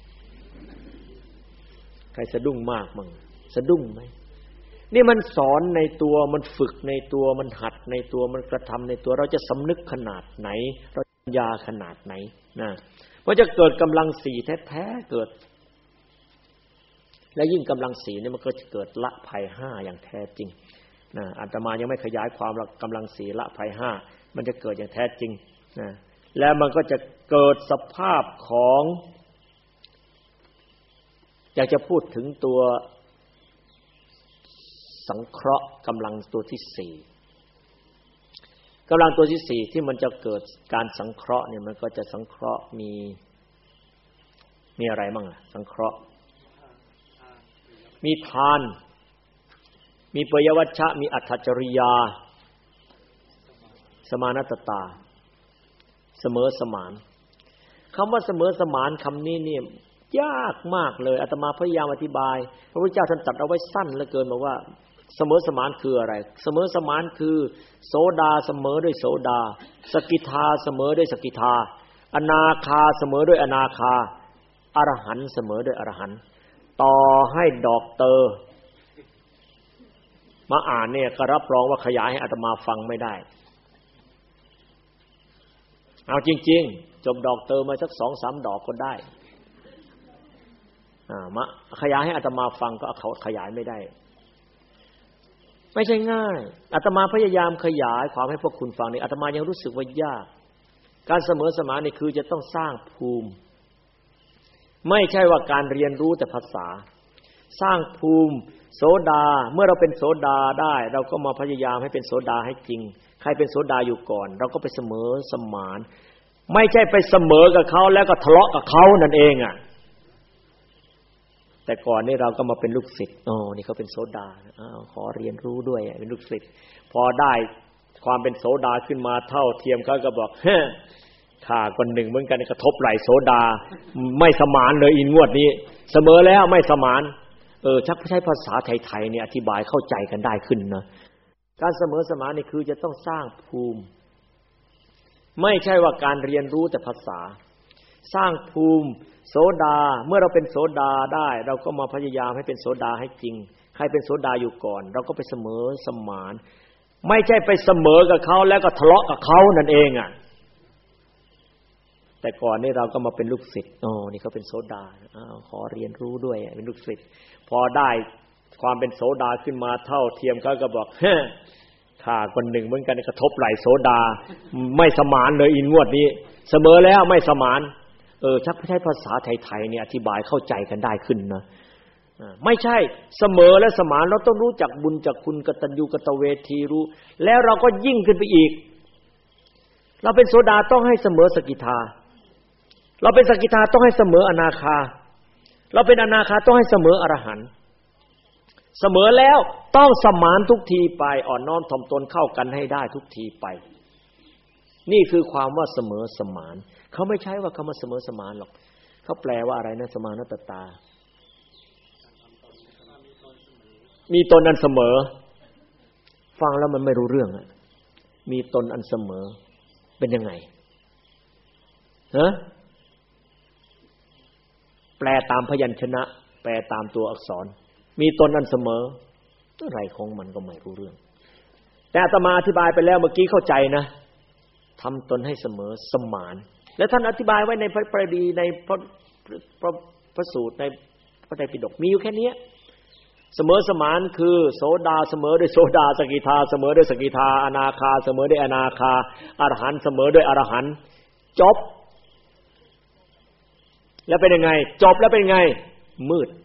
ใครสะดุ้งมากมั่งสะดุ้งไหมนี่มันสอนในตัวมันฝึกในตัวมันหัดในตัวมันกระทำในตัวเราจะสำนึกขนาดไหนเราปัญญาขนาดไหนนะมันจะเกิดกำลังสี่แท้ๆเกิดและยิ่งกำลังสี่นี่มันก็จะเกิดละภัยห้าอย่างแท้จริงนะอาตมายังไม่ขยายความกำลังสี่ละภัยห้ามันจะเกิดอย่างแท้จริงนะแล้วมันก็จะเกิดสภาพของอยากจะพูดถึงตัวสังเคราะห์กำลังตัวที่สี่กำลังตัวที่สี่ที่มันจะเกิดการสังเคราะห์เนี่ยมันก็จะสังเคราะห์มีมีอะไรบ้างอ่ะสังเคราะห์มีทานมีปยวัชชะมีอัตถจริยาสมานัตตาเสมอสมานคำว่าเสมอสมานคำนี้เนี่ยยากมากเลยอาตมาพยายามอธิบายพระพุทธเจ้าท่านตรัสเอาไว้สั้นเหลือเกินบอกว่าเสมอสมานคืออะไรเสมอสมานคือโสดาเสมอด้วยโสดาสกิทาเสมอด้วยสกิทาอนาคาเสมอด้วยอนาคาอรหันต์เสมอด้วยอรหันต์ต่อให้ดอกเตอร์มาอ่านเนี่ยก็รับรองว่าขยายให้อาตมาฟังไม่ได้เอาจริงๆจบดอกเตอร์มาสัก สองสาม ดอกก็ได้อ่ามาขยายให้อาตมาฟังก็เขาขยายไม่ได้ไม่ใช่ง่ายอาตมาพยายามขยายความให้พวกคุณฟังนี่อาตมายังรู้สึกว่ายากการเสมอสมานนี่คือจะต้องสร้างภูมิไม่ใช่ว่าการเรียนรู้แต่ภาษาสร้างภูมิโสดาเมื่อเราเป็นโสดาได้เราก็มาพยายามให้เป็นโสดาให้จริงใครเป็นโสดาอยู่ก่อนเราก็ไปเสมอสมานไม่ใช่ไปเสมอกับเขาแล้วก็ทะเลาะกับเขานั่นเองอ่ะแต่ก่อนนี่เราก็มาเป็นลูกศิษย์อ๋อนี่เขาเป็นโสดาอ้าวขอเรียนรู้ด้วยเป็นลูกศิษย์พอได้ความเป็นโสดาขึ้นมาเท่าเทียมเขาก็บอกเฮ้ข้าคนหนึ่งเหมือนกันกระทบไหลโสดาไม่สมานเลยอินงวดนี้เสมอแล้วไม่สมานเออชักใช้ภาษาไทยๆเนี่ยอธิบายเข้าใจกันได้ขึ้นนะการเสมอสมานนี่คือจะต้องสร้างภูมิไม่ใช่ว่าการเรียนรู้แต่ภาษาสร้างภูมิโสดาเมื่อเราเป็นโสดาได้เราก็มาพยายามให้เป็นโสดาให้จริงใครเป็นโสดาอยู่ก่อนเราก็ไปเสมอสมานไม่ใช่ไปเสมอกับเขาแล้วก็ทะเลาะกับเขานั่นเองอ่ะแต่ก่อนนี่เราก็มาเป็นลูกศิษย์อ๋อนี่เขาเป็นโสดาอ้าวขอเรียนรู้ด้วยเป็นลูกศิษย์พอได้ความเป็นโสดาขึ้นมาเท่าเทียมเขาก็บอกเฮ้ข้าคนหนึ่งเหมือนกันกระทบไหลโสดาไม่สมานเลยอินงวดนี้เสมอแล้วไม่สมานเออชักใช้ภาษาไทยๆเนี่ยอธิบายเข้าใจกันได้ขึ้นนะไม่ใช่เสมอและสมานเราต้องรู้จักบุญจักคุณกตัญญูกตเวทีรู้แล้วเราก็ยิ่งขึ้นไปอีกเราเป็นโสดาต้องให้เสมอสกิทาเราเป็นสกิทาต้องให้เสมออนาคาเราเป็นอนาคาต้องให้เสมออรหันต์เสมอแล้วต้องสมานทุกทีไปอ่อนน้อมถ่อมตนเข้ากันให้ได้ทุกทีไปนี่คือความว่าเสมอสมานเขาไม่ใช้ว่าคำว่าเสมอสมานหรอกเขาแปลว่าอะไรนะสมานัตตามีตนอันเสมอฟังแล้วมันไม่รู้เรื่องอ่ะมีตนอันเสมอเป็นยังไงฮะแปลตามพยัญชนะแปลตามตัวอักษรมีตนอันเสมออะไรของมันก็ไม่รู้เรื่องแต่อาตมาอธิบายไปแล้วเมื่อกี้เข้าใจนะทำตนให้เสมอสมานแล้วท่านอธิบายไว้ในพระปรีดีในพระพระพระสูตรในพระไตรปิฎกมีอยู่แค่นี้เสมอสมานคือโสดาเสมอด้วยโสดาสกิทาเสมอด้วยสกิทาอนาคาเสมอด้วยอนาคาอรหันต์เสมอด้วยอรหันต์จบแล้วเป็นยังไงจบแล้วเป็นยังไงมืด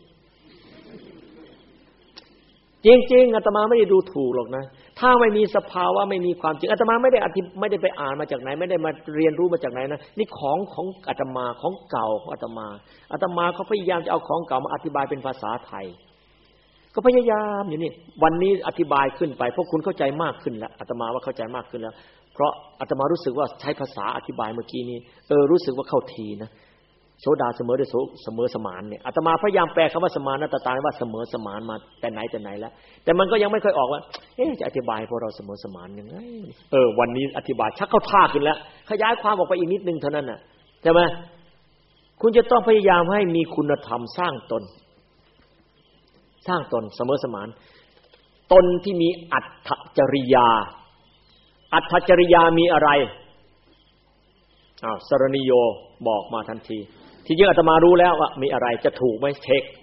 จริงๆอาตมาไม่ได้ดูถูกหรอกนะถ้าไม่มีสภาวะไม่มีความจริงอาตมาไม่ได้อธิไม่ได้ไปอ่านมาจากไหนไม่ได้มาเรียนรู้มาจากไหนนะนี่ของของอาตมาของเก่าของอาตมาอาตมาเขาพยายามจะเอาของเก่ามาอธิบายเป็นภาษาไทยก็พยายามอยู่นี่วันนี้อธิบายขึ้นไปพวกคุณเข้าใจมากขึ้นแล้วอาตมาว่าเข้าใจมากขึ้นแล้วเพราะอาตมารู้สึกว่าใช้ภาษาอธิบายเมื่อกี้นี้เออรู้สึกว่าเข้าทีนะโสดาเสมอด้วยเสมอสมานเนี่ยอาตมาพยายามแปลคำว่าสมานัตตาว่าเสมอสมานมาแต่ไหนแต่ไหนแล้วแต่มันก็ยังไม่ค่อยออกว่าเอ๊ะจะอธิบายพวกเราเสมอสมานยังไงเออวันนี้อธิบายชักเข้าท่าขึ้นแล้วขยายความออกไปอีกนิดนึงเท่านั้นน่ะใช่ไหมคุณจะต้องพยายามให้มีคุณธรรมสร้างตนสร้างตนเสมอสมานตนที่มีอัตถจริยาอัตถจริยามีอะไรอ้าวสรณิโยบอกมาทันทีที่จริงอาตมารู้แล้วว่ามีอะไรจะถูกไหมเช็ค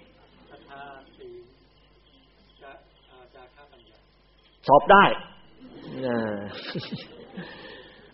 สอบได้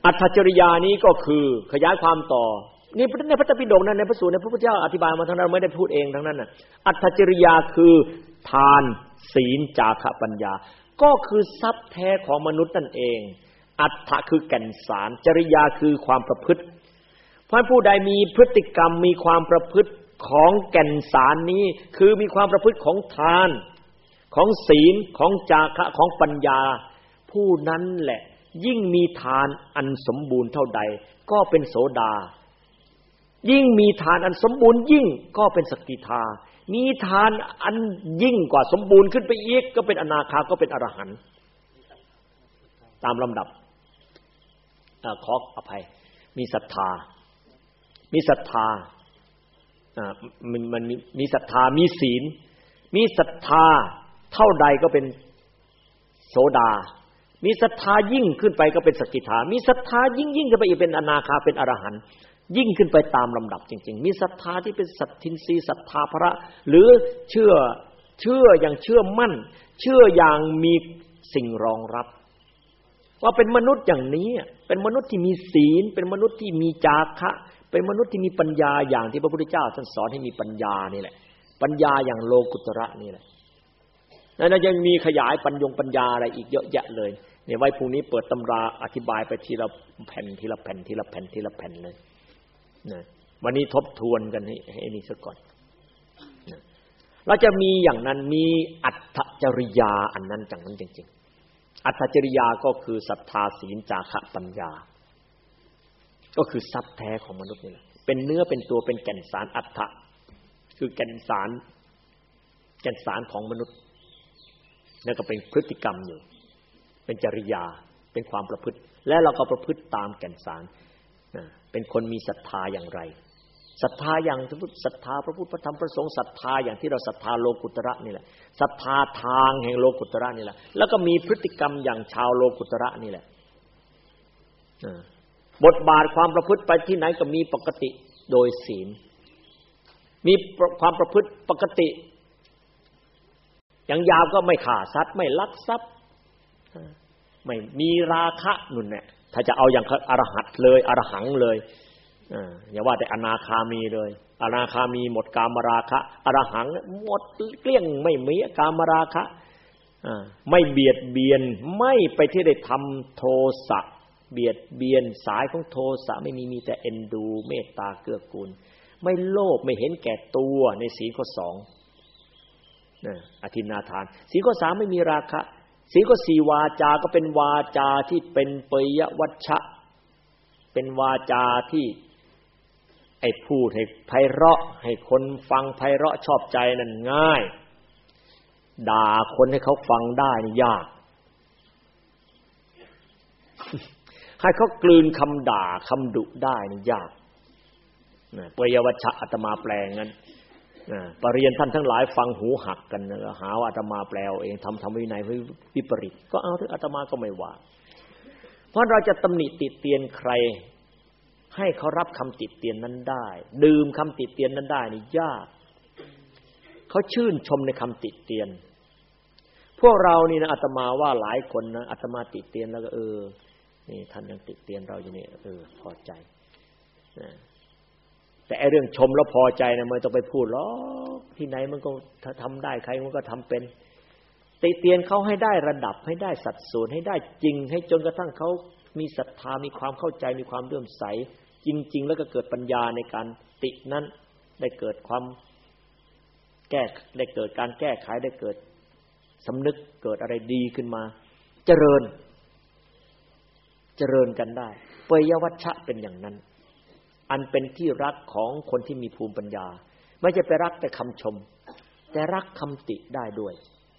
อัตถจริยานี้ก็คือขยายความต่อนี่ในพระไตรปิฎกนั้นในพระสูตรในพระพุทธเจ้าอธิบายมาทั้งนั้นไม่ได้พูดเองทั้งนั้นน่ะอัตถจริยาคือทานศีลจาคะปัญญาก็คือทรัพย์แท้ของมนุษย์นั่นเองอัตถะคือแก่นสารจริยาคือความประพฤติเพราะผู้ใดมีพฤติกรรมมีความประพฤติของแก่นสารนี้คือมีความประพฤติของทานของศีลของจาคะของปัญญาผู้นั้นแหละยิ่งมีทานอันสมบูรณ์เท่าใดก็เป็นโสดายิ่งมีทานอันสมบูรณ์ยิ่งก็เป็นสกิทามีทานอันยิ่งกว่าสมบูรณ์ขึ้นไปอีกก็เป็นอนาคาก็เป็นอรหันต์ตามลำดับอ่าขออภัยมีศรัทธามีศรัทธาอ่ามันมันมีมีศรัทธามีศีลมีศรัทธาเท่าใดก็เป็นโสดามีศรัทธายิ่งขึ้นไปก็เป็นสกิทามีศรัทธายิ่งยิ่งขึ้นไปอีกเป็นอนาคาเป็นอรหันต์ยิ่งขึ้นไปตามลำดับจริงๆมีศรัทธาที่เป็นสัตทินรีศรัทธาพระหรือเชื่อเชื่ออย่างเชื่อมั่นเชื่ออย่างมีสิ่งรองรับว่าเป็นมนุษย์อย่างนี้เป็นมนุษย์ที่มีศีลเป็นมนุษย์ที่มีจาคะเป็นมนุษย์ที่มีปัญญาอย่างที่พระพุทธเจ้าท่านสอนให้มีปัญญานี่แหละปัญญาอย่างโลกุตระนี่แหละแล้วยังมีขยายปัญญงปัญญาอะไรอีกเยอะแยะเลยเนี่ยไว้พรุ่งนี้เปิดตำราอธิบายไปทีละแผ่นทีละแผ่นทีละแผ่นทีละแผ่นเลยนะวันนี้ทบทวนกันให้ให้นี่ซะก่อนนะเราจะมีอย่างนั้นมีอัตถจริยาอันนั้นจังนั้นจริงๆอัตถจริยาก็คือศรัทธาศีลจาคะปัญญาก็คือทรัพย์แท้ของมนุษย์นี่แหละเป็นเนื้อเป็นตัวเป็นแก่นสารอัตถะคือแก่นสารแก่นสารของมนุษย์แล้วก็เป็นพฤติกรรมอยู่เป็นจริยาเป็นความประพฤติและเราก็ประพฤติตามแก่นสารเป็นคนมีศรัทธาอย่างไรศรัทธาอย่างศรัทธาพระพุทธพระธรรมพระสงฆ์ศรัทธาอย่างที่เราศรัทธาโลกุตระนี่แหละศรัทธาทางแห่งโลกุตระนี่แหละแล้วก็มีพฤติกรรมอย่างชาวโลกุตระนี่แหละบทบาทความประพฤติไปที่ไหนก็มีปกติโดยศีลมีความประพฤติปกติอย่างยาวก็ไม่ฆ่าสัตว์ไม่ลักทรัพย์ไม่มีราคะนุ่นแหละถ้าจะเอาอย่างอรหัตเลยอรหังเลยอ่าอย่าว่าแต่อนาคามีเลยอนาคามีหมดกามราคะอรหังหมดเกลี้ยงไม่มีกามราคะอ่าไม่เบียดเบียนไม่ไปที่ได้ทำโทสะเบียดเบียนสายของโทสะไม่มีมีแต่เอ็นดูเมตตาเกื้อกูลไม่โลภไม่เห็นแก่ตัวในศีลข้อสองนะอทินนาทานศีลข้อสามไม่มีราคะศีลข้อสี่วาจาก็เป็นวาจาที่เป็นเปยวัชชะเป็นวาจาที่ไอ้พูดให้ไพเราะให้คนฟังไพเราะชอบใจนั่นง่ายด่าคนให้เขาฟังได้นี่ยากให้เขากลืนคำด่าคำดุได้นี่ยากนะเปยวัชชะอาตมาแปลงั้นปริญญาท่านทั้งหลายฟังหูหักกันหาว่าอาตมาแปลเองทำทำวินัยวิปริตก็เอาเถอะอาตมาก็ไม่ว่าเพราะเราจะตำหนิติเตียนใครให้เขารับคำติเตียนนั้นได้ดื่มคำติเตียนนั้นได้นี่ยากเขาชื่นชมในคำติเตียนพวกเรานี่นะอาตมาว่าหลายคนนะอาตมาติเตียนแล้วก็เออนี่ท่านยังติเตียนเราอยู่นี่เออพอใจนะแต่ไอ้เรื่องชมแล้วพอใจนะไม่ต้องไปพูดหรอกที่ไหนมันก็ทำได้ใครมันก็ทำเป็นติเตียนเขาให้ได้ระดับให้ได้สัดส่วนให้ได้จริงให้จนกระทั่งเขามีศรัทธามีความเข้าใจมีความเลื่อมใสจริงๆแล้วก็เกิดปัญญาในการตินั้นได้เกิดความแก้ได้เกิดการแก้ไขได้เกิดสำนึกเกิดอะไรดีขึ้นมาเจริญเจริญกันได้เปยวัชชะเป็นอย่างนั้นอันเป็นที่รักของคนที่มีภูมิปัญญาไม่ใช่ไปรักแต่คำชมแต่รักคำติได้ด้วย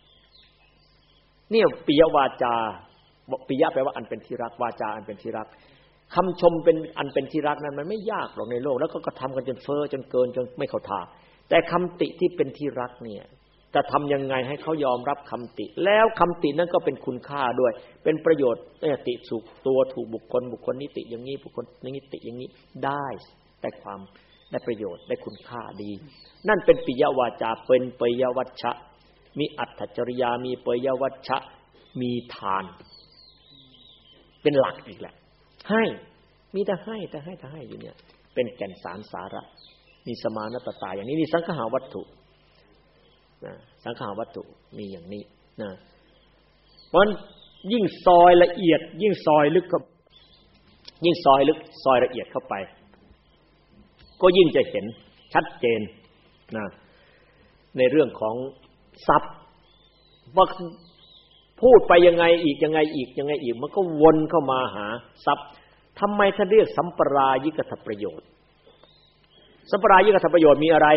เนี่ยปิยวาจาปิยะแปลว่าอันเป็นที่รักวาจาอันเป็นที่รักคำชมเป็นอันเป็นที่รักนั้นมันไม่ยากหรอกในโลกแล้วก็กระทำกันจนเฟ้อจนเกินจนไม่เข้าท่าแต่คำติที่เป็นที่รักเนี่ยจะทำยังไงให้เขายอมรับคำติแล้วคำตินั้นก็เป็นคุณค่าด้วยเป็นประโยชน์เนี่ยติสุขตัวถูกบุคคลบุคคลนิติอย่างนี้บุคคลนิติอย่างนี้ได้ได้ความได้ประโยชน์ได้คุณค่าดีนั่นเป็นปิยวาจาเป็นเปยวัชชะมีอัตถจริยามีเปยวัชชะมีทานเป็นหลักอีกแหละให้มีแต่ให้แต่ให้แต่ให้อยู่เนี่ยเป็นแก่นสารสาระมีสมานตตาอย่างนี้นี่สังขารวัตถุนะสังขารวัตถุมีอย่างนี้นะเพราะยิ่งซอยละเอียดยิ่งซอยลึกก็ยิ่งซอยลึกซอยละเอียดเข้าไปก็ยิ่งจะเห็นชัดเจนนะในเรื่องของทรัพย์ว่าพูดไปยังไงอีกยังไงอีกยังไงอีกมันก็วนเข้ามาหาทรัพย์ทำไมท่านเรียกสัมปรายิกถประโยชน์สัมปรายิกถประโยชน์มีอะไร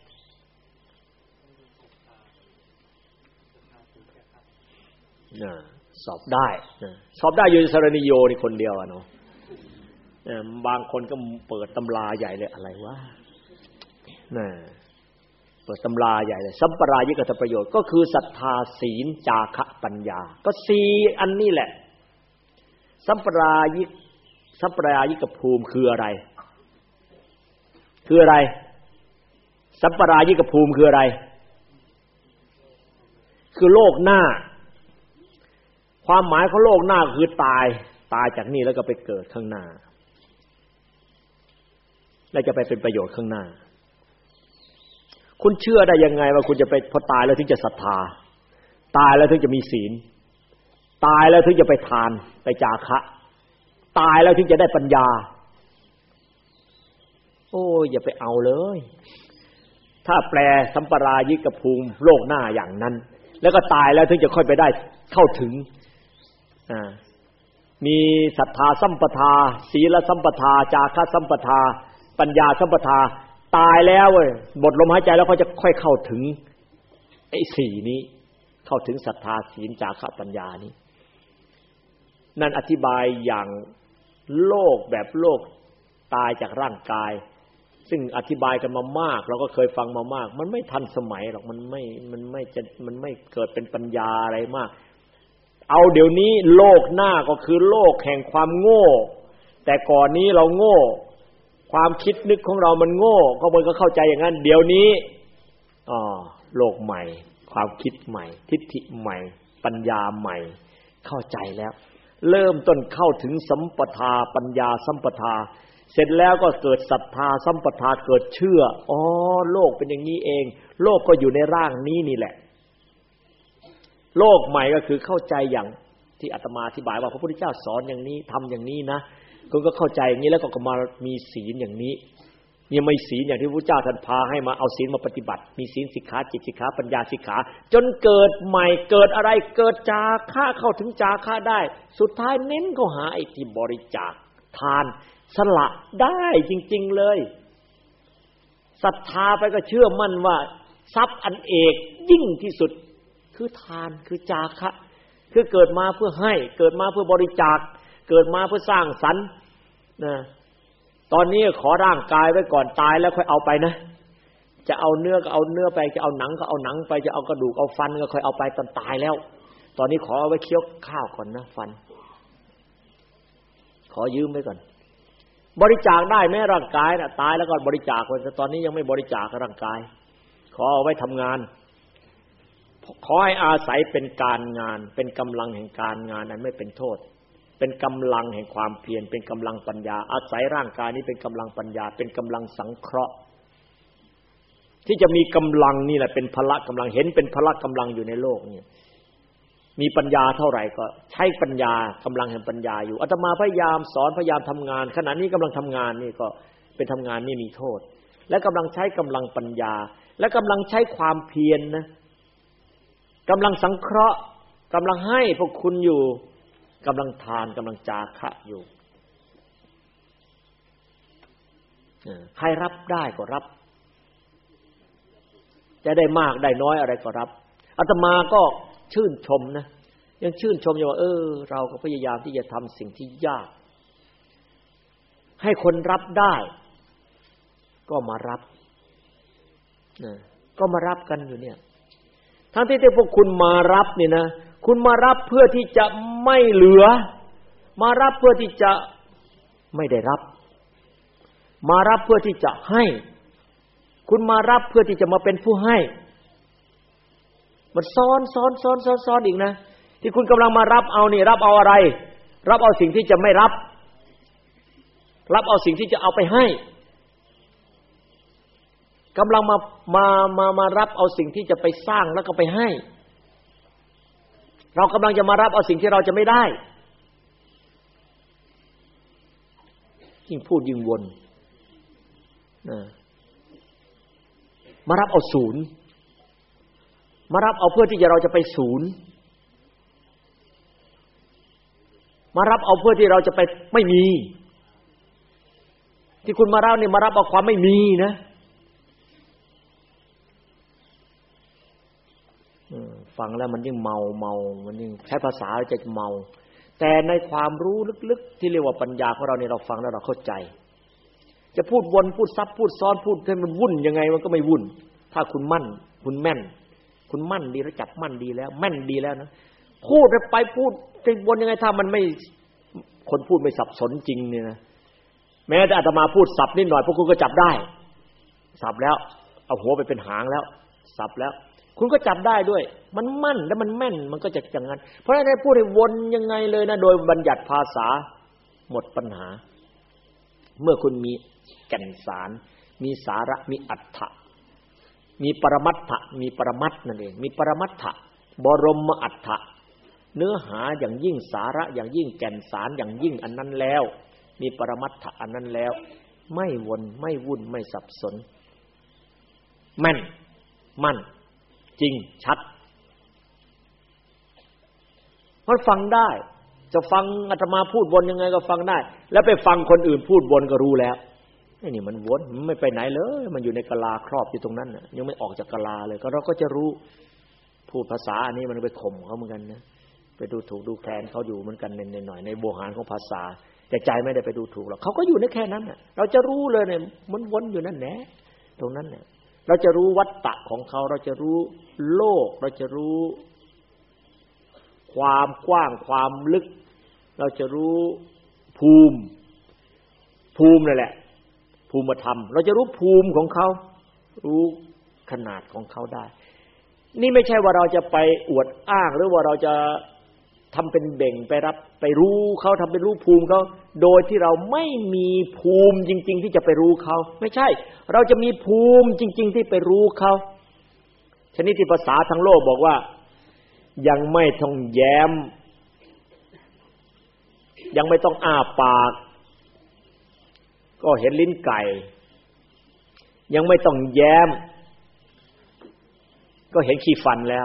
นะสอบได้นะสอบได้อยู่ในสรณิโยนี่คนเดียวอ่ะเนาะบางคนก็เปิดตำราใหญ่เลยอะไรวะนะเปิดตำราใหญ่เลยสัมปรายิกถประโยชน์ก็คือศรัทธาศีลจาคะปัญญาก็สี่อันนี้แหละสัมปรายิกสัมปรายิกภูมิคืออะไรคืออะไรสัมปรายิกภูมิคืออะไรคือโลกหน้าความหมายของโลกหน้าคือตายตายจากนี้แล้วก็ไปเกิดข้างหน้าแล้วจะไปเป็นประโยชน์ข้างหน้าคุณเชื่อได้ยังไงว่าคุณจะไปพอตายแล้วถึงจะศรัทธาตายแล้วถึงจะมีศีลตายแล้วถึงจะไปทานไปจาคะตายแล้วถึงจะได้ปัญญาโอ้ยอย่าไปเอาเลยถ้าแปลสัมปรายิกภูมิโลกหน้าอย่างนั้นแล้วก็ตายแล้วถึงจะค่อยไปได้เข้าถึงอ่ามีศรัทธาสัมปทาศีลสัมปทาจาคะสัมปทาปัญญาสัมปทาตายแล้วเว้ยหมดลมหายใจแล้วเขาจะค่อยเข้าถึงไอ้สี่นี้เข้าถึงศรัทธาศีลจาคะปัญญานี้นั่นอธิบายอย่างโลกแบบโลกตายจากร่างกายซึ่งอธิบายกันมามากเราก็เคยฟังมามากมันไม่ทันสมัยหรอกมันไม่มันไม่จะมันไม่เกิดเป็นปัญญาอะไรมากเอาเดี๋ยวนี้โลกหน้าก็คือโลกแห่งความโง่แต่ก่อนนี้เราโง่ความคิดนึกของเรามันโง่ก็มันก็เข้าใจอย่างนั้นเดี๋ยวนี้อ๋อโลกใหม่ความคิดใหม่ทิฏฐิใหม่ปัญญาใหม่เข้าใจแล้วเริ่มต้นเข้าถึงสัมปทาปัญญาสัมปทาเสร็จแล้วก็เกิดศรัทธาสัมปทาเกิดเชื่ออ๋อโลกเป็นอย่างนี้เองโลกก็อยู่ในร่างนี้นี่แหละโลกใหม่ก็คือเข้าใจอย่างที่อาตมาอธิบายว่าพระพุทธเจ้าสอนอย่างนี้ทำอย่างนี้นะคุณก็เข้าใจอย่างนี้แล้วก็มามีศีลอย่างนี้ยังไม่ศีลอย่างที่พระพุทธเจ้าท่านพาให้มาเอาศีลมาปฏิบัติมีศีลสิกขาจิตสิกขาปัญญาสิกขาจนเกิดใหม่เกิดอะไรเกิดจาคะเข้าถึงจาคะได้สุดท้ายเน้นเข้าหาไอ้ที่บริจาคทานสละได้จริงๆเลยศรัทธาไปก็เชื่อมั่นว่าทรัพย์อันเอกยิ่งที่สุดคือทานคือจาคะคือเกิดมาเพื่อให้เกิดมาเพื่อบริจาคเกิดมาเพื่อสร้างสรรค์นะตอนนี้ขอร่างกายไว้ก่อนตายแล้วค่อยเอาไปนะจะเอาเนื้อก็เอาเนื้อไปจะเอาหนังก็เอาหนังไปจะเอากระดูกเอาฟันก็ค่อยเอาไปตอนตายแล้วตอนนี้ขอเอาไว้เคี้ยวข้าวก่อนนะฟันขอยืมไว้ก่อนบริจาคได้แม้ร่างกายน่ะตายแล้วก็บริจาคไว้แต่ตอนนี้ยังไม่บริจาคร่างกายขอเอาไว้ทำงานขอให้อาศัยเป็นการงานเป็นกำลังแห่งการงานนั้นไม่เป็นโทษเป็นกำลังแห่งความเพียรเป็นกำลังปัญญาอาศัยร่างกายนี้เป็นกำลังปัญญาเป็นกำลังสังเคราะห์ที่จะมีกำลังนี่แหละเป็นพละกำลังเห็นเป็นพละกำลังอยู่ในโลกนี่มีปัญญาเท่าไหร่ก็ใช้ปัญญากำลังแห่งปัญญาอยู่อาตมาพยายามสอนพยายามทำงานขณะนี้กำลังทำงานนี่ก็เป็นทำงานนี่มีโทษและกำลังใช้กำลังปัญญาและกำลังใช้ความเพียร น, นะกำลังสังเคราะห์กำลังให้พวกคุณอยู่กำลังทานกำลังจาคะอยู่ใครรับได้ก็รับจะได้มากได้น้อยอะไรก็รับอาตมาก็ชื่นชมนะยังชื่นชมอยู่ว่าเออเราก็พยายามที่จะทำสิ่งที่ยากให้คนรับได้ก็มารับนะก็มารับกันอยู่เนี่ยทั้งที่ที่พวกคุณมารับนี่นะคุณมารับเพื่อที่จะไม่เหลือมารับเพื่อที่จะไม่ได้รับมารับเพื่อที่จะให้คุณมารับเพื่อที่จะมาเป็นผู้ให้มันซ้อนซ้อนซ้อนซ้อนซ้อนอีกนะที่คุณกำลังมารับเอานี่รับเอาอะไรรับเอาสิ่งที่จะไม่รับรับเอาสิ่งที่จะเอาไปให้กำลังมามามามารับเอาสิ่งที่จะไปสร้างแล้วก็ไปให้เรากำลังจะมารับเอาสิ่งที่เราจะไม่ได้ยิ่งพูดยิ่งวนนะมารับเอาศูนย์มารับเอาเพื่อที่จะเราจะไปศูนย์มารับเอาเพื่อที่เราจะไปไม่มีที่คุณมารับนี่มารับเอาความไม่มีนะฟังแล้วมันยิ่งเมาเมามันยิ่งใช้ภาษาจะเมาแต่ในความรู้ลึกๆที่เรียกว่าปัญญาของเราเนี่ยเราฟังแล้วเราเข้าใจจะพูดวนพูดซับพูดซ้อนพูดให้มันวุ่นยังไงมันก็ไม่วุ่นถ้าคุณมั่นคุณแม่นคุณมั่นดีแล้วจับมั่นดีแล้วแม่นดีแล้วนะพูดไปพูดจะวนยังไงถ้ามันไม่คนพูดไม่สับสนจริงเนี่ยนะแม้แต่อาตมาพูดสับนิดหน่อยพวกคุณก็จับได้สับแล้วเอาหัวไปเป็นหางแล้วสับแล้วคุณก็จับได้ด้วยมันมั่นและมันแม่นมันก็จะอย่างนั้นเพราะฉะนั้นพูดให้วนยังไงเลยนะโดยบัญญัติภาษาหมดปัญหาเมื่อคุณมีแก่นสารมีสาระมีอรรถะมีปรมัตถะมีปรมัตถ์นั่นเองมีปรมัตถะบรมอรรถะเนื้อหาอย่างยิ่งสาระอย่างยิ่งแก่นสารอย่างยิ่งอันนั้นแล้วมีปรมัตถะอันนั้นแล้วไม่วนไม่วุ่นไม่สับสนแม่นมั่นจริงชัดมันฟังได้จะฟังอาตมาพูดวนยังไงก็ฟังได้แล้วไปฟังคนอื่นพูดวนก็รู้แล้วนี่มันวนมันไม่ไปไหนเลยมันอยู่ในกะลาครอบอยู่ตรงนั้นน่ะยังไม่ออกจากกะลาเลยก็เราก็จะรู้พูดภาษาอันนี้มันไปข่มเขาเหมือนกันนะไปดูถูกดูแคลนเขาอยู่เหมือนกันในหน่อยในโบหารของภาษาแต่ใจไม่ได้ไปดูถูกหรอกเขาก็อยู่ในแค่นั้นน่ะเราจะรู้เลยเนี่ยมันวนอยู่นั่นแหละตรงนั้นเนี่ยเราจะรู้วัฏฏะของเขาเราจะรู้โลกเราจะรู้ความกว้างความลึกเราจะรู้ภูมิภูมินั่นแหละภูมิธรรมเราจะรู้ภูมิของเขารู้ขนาดของเขาได้นี่ไม่ใช่ว่าเราจะไปอวดอ้างหรือว่าเราจะทำเป็นเบ่งไปรับไปรู้เขาทำเป็นรู้ภูมิเขาโดยที่เราไม่มีภูมิจริงๆที่จะไปรู้เขาไม่ใช่เราจะมีภูมิจริงๆที่ไปรู้เขาชนิดที่ภาษาทั้งโลกบอกว่ายังไม่ต้องแย้มยังไม่ต้องอ้าปากก็เห็นลิ้นไก่ยังไม่ต้องแย้มก็เห็นขี้ฟันแล้ว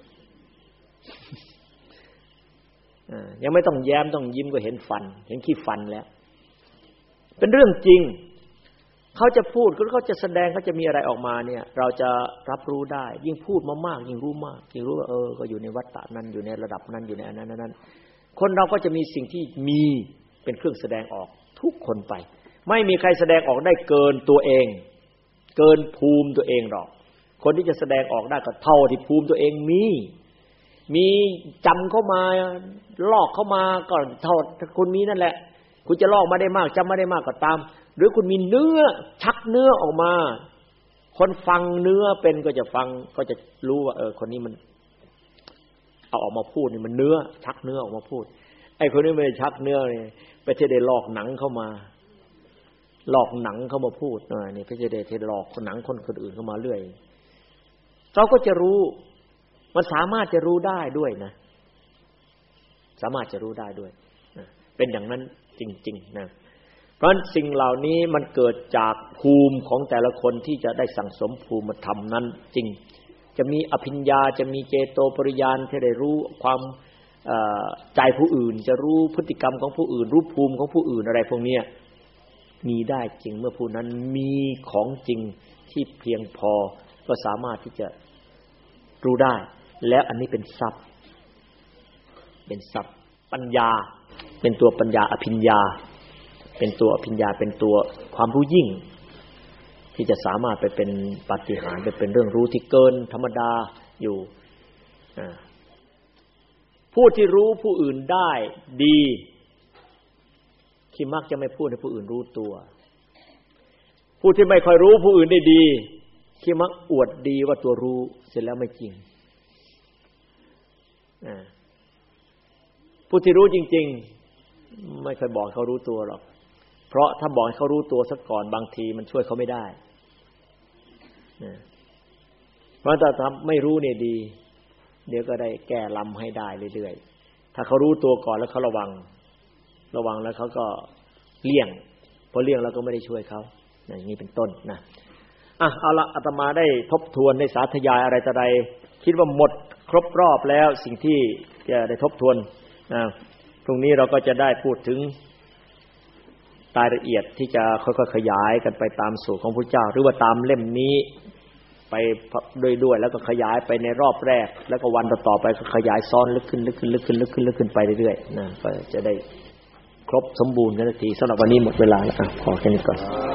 ยังไม่ต้องแย้มต้องยิ้มก็เห็นฟันเห็นขี้ฟันแล้วเป็นเรื่องจริงเขาจะพูดหรือเขาจะแสดงเขาจะมีอะไรออกมาเนี่ยเราจะรับรู้ได้ยิ่งพูดมามากยิ่งรู้มากยิ่งรู้ว่าเออก็อยู่ในวัฏฏะนั้นอยู่ในระดับนั้นอยู่ในอันนั้นนั้นคนเราก็จะมีสิ่งที่มีเป็นเครื่องแสดงออกทุกคนไปไม่มีใครแสดงออกได้เกินตัวเองเกินภูมิตัวเองหรอกคนที่จะแสดงออกได้ก็เท่าที่ภูมิตัวเองมีมีจำเข้ามาลอกเข้ามาก็เท่าคุณมีนั่นแหละคุณจะลอกมาได้มากจำมาได้มากก็ตามหรือคุณมีเนื้อชักเนื้อออกมาคนฟังเนื้อเป็นก็จะฟังก็จะรู้ว่าเออคนนี้มันเอาออกมาพูดนี่มันเนื้อชักเนื้อออกมาพูดไอ้คนนี้ไม่ได้ชักเนื้อนี่ไปเทเดลอกหนังเข้ามาหลอกหนังเข้ามาพูดอ่านี่พระเจเดชหลอกหนังคนคนอื่นเข้ามาเรื่อยเราก็จะรู้มันสามารถจะรู้ได้ด้วยนะสามารถจะรู้ได้ด้วยนะเป็นอย่างนั้นจริงๆนะเพราะฉะนั้นสิ่งเหล่านี้มันเกิดจากภูมิของแต่ละคนที่จะได้สั่งสมภูมิธรรมนั้นจริงจะมีอภิญญาจะมีเจโตปริญาณที่ได้รู้ความใจผู้อื่นจะรู้พฤติกรรมของผู้อื่นรู้ภูมิของผู้อื่นอะไรพวกนี้มีได้จริงเมื่อผู้นั้นมีของจริงที่เพียงพอก็สามารถที่จะรู้ได้แล้วอันนี้เป็นทรัพย์เป็นทรัพย์ปัญญาเป็นตัวปัญญาอภิญญาเป็นตัวอภิญญาเป็นตัวความรู้ยิ่งที่จะสามารถไปเป็นปาฏิหาริย์ไปเป็นเรื่องรู้ที่เกินธรรมดาอยู่ผู้ที่รู้ผู้อื่นได้ดีที่มักจะไม่พูดให้ผู้อื่นรู้ตัวผู้ที่ไม่ค่อยรู้ผู้อื่นได้ดีที่มักอวดดีว่าตัวรู้เสร็จแล้วไม่จริงผู้ที่รู้จริงๆไม่เคยบอกเขารู้ตัวหรอกเพราะถ้าบอกให้เขารู้ตัวซะก่อนบางทีมันช่วยเขาไม่ได้เพราะถ้าทำไม่รู้เนี่ยดีเดี๋ยวก็ได้แก้ลำให้ได้เรื่อยๆถ้าเขารู้ตัวก่อนแล้วเขาระวังระวังแล้วเขาก็เลี่ยงพอเลี่ยงแล้วก็ไม่ได้ช่วยเขาอย่างนี้เป็นต้นนะอ่ะเอาละอาตมาได้ทบทวนได้สาธยายอะไรต่อใดคิดว่าหมดครบรอบแล้วสิ่งที่จะได้ทบทวนนะพรุ่งนี้เราก็จะได้พูดถึงรายละเอียดที่จะค่อยๆขยายกันไปตามสูตรของพระเจ้าหรือว่าตามเล่มนี้ไปด้วยๆแล้วก็ขยายไปในรอบแรกแล้วก็วันต่อๆไปก็ขยายซ้อนลึกขึ้นลึกขึ้นลึกขึ้นลึกขึ้นลึกขึ้นไปเรื่อยๆนะก็จะได้ครบสมบูรณ์กันทีสำหรับวันนี้หมดเวลาแล้วขอแค่นี้ก่อน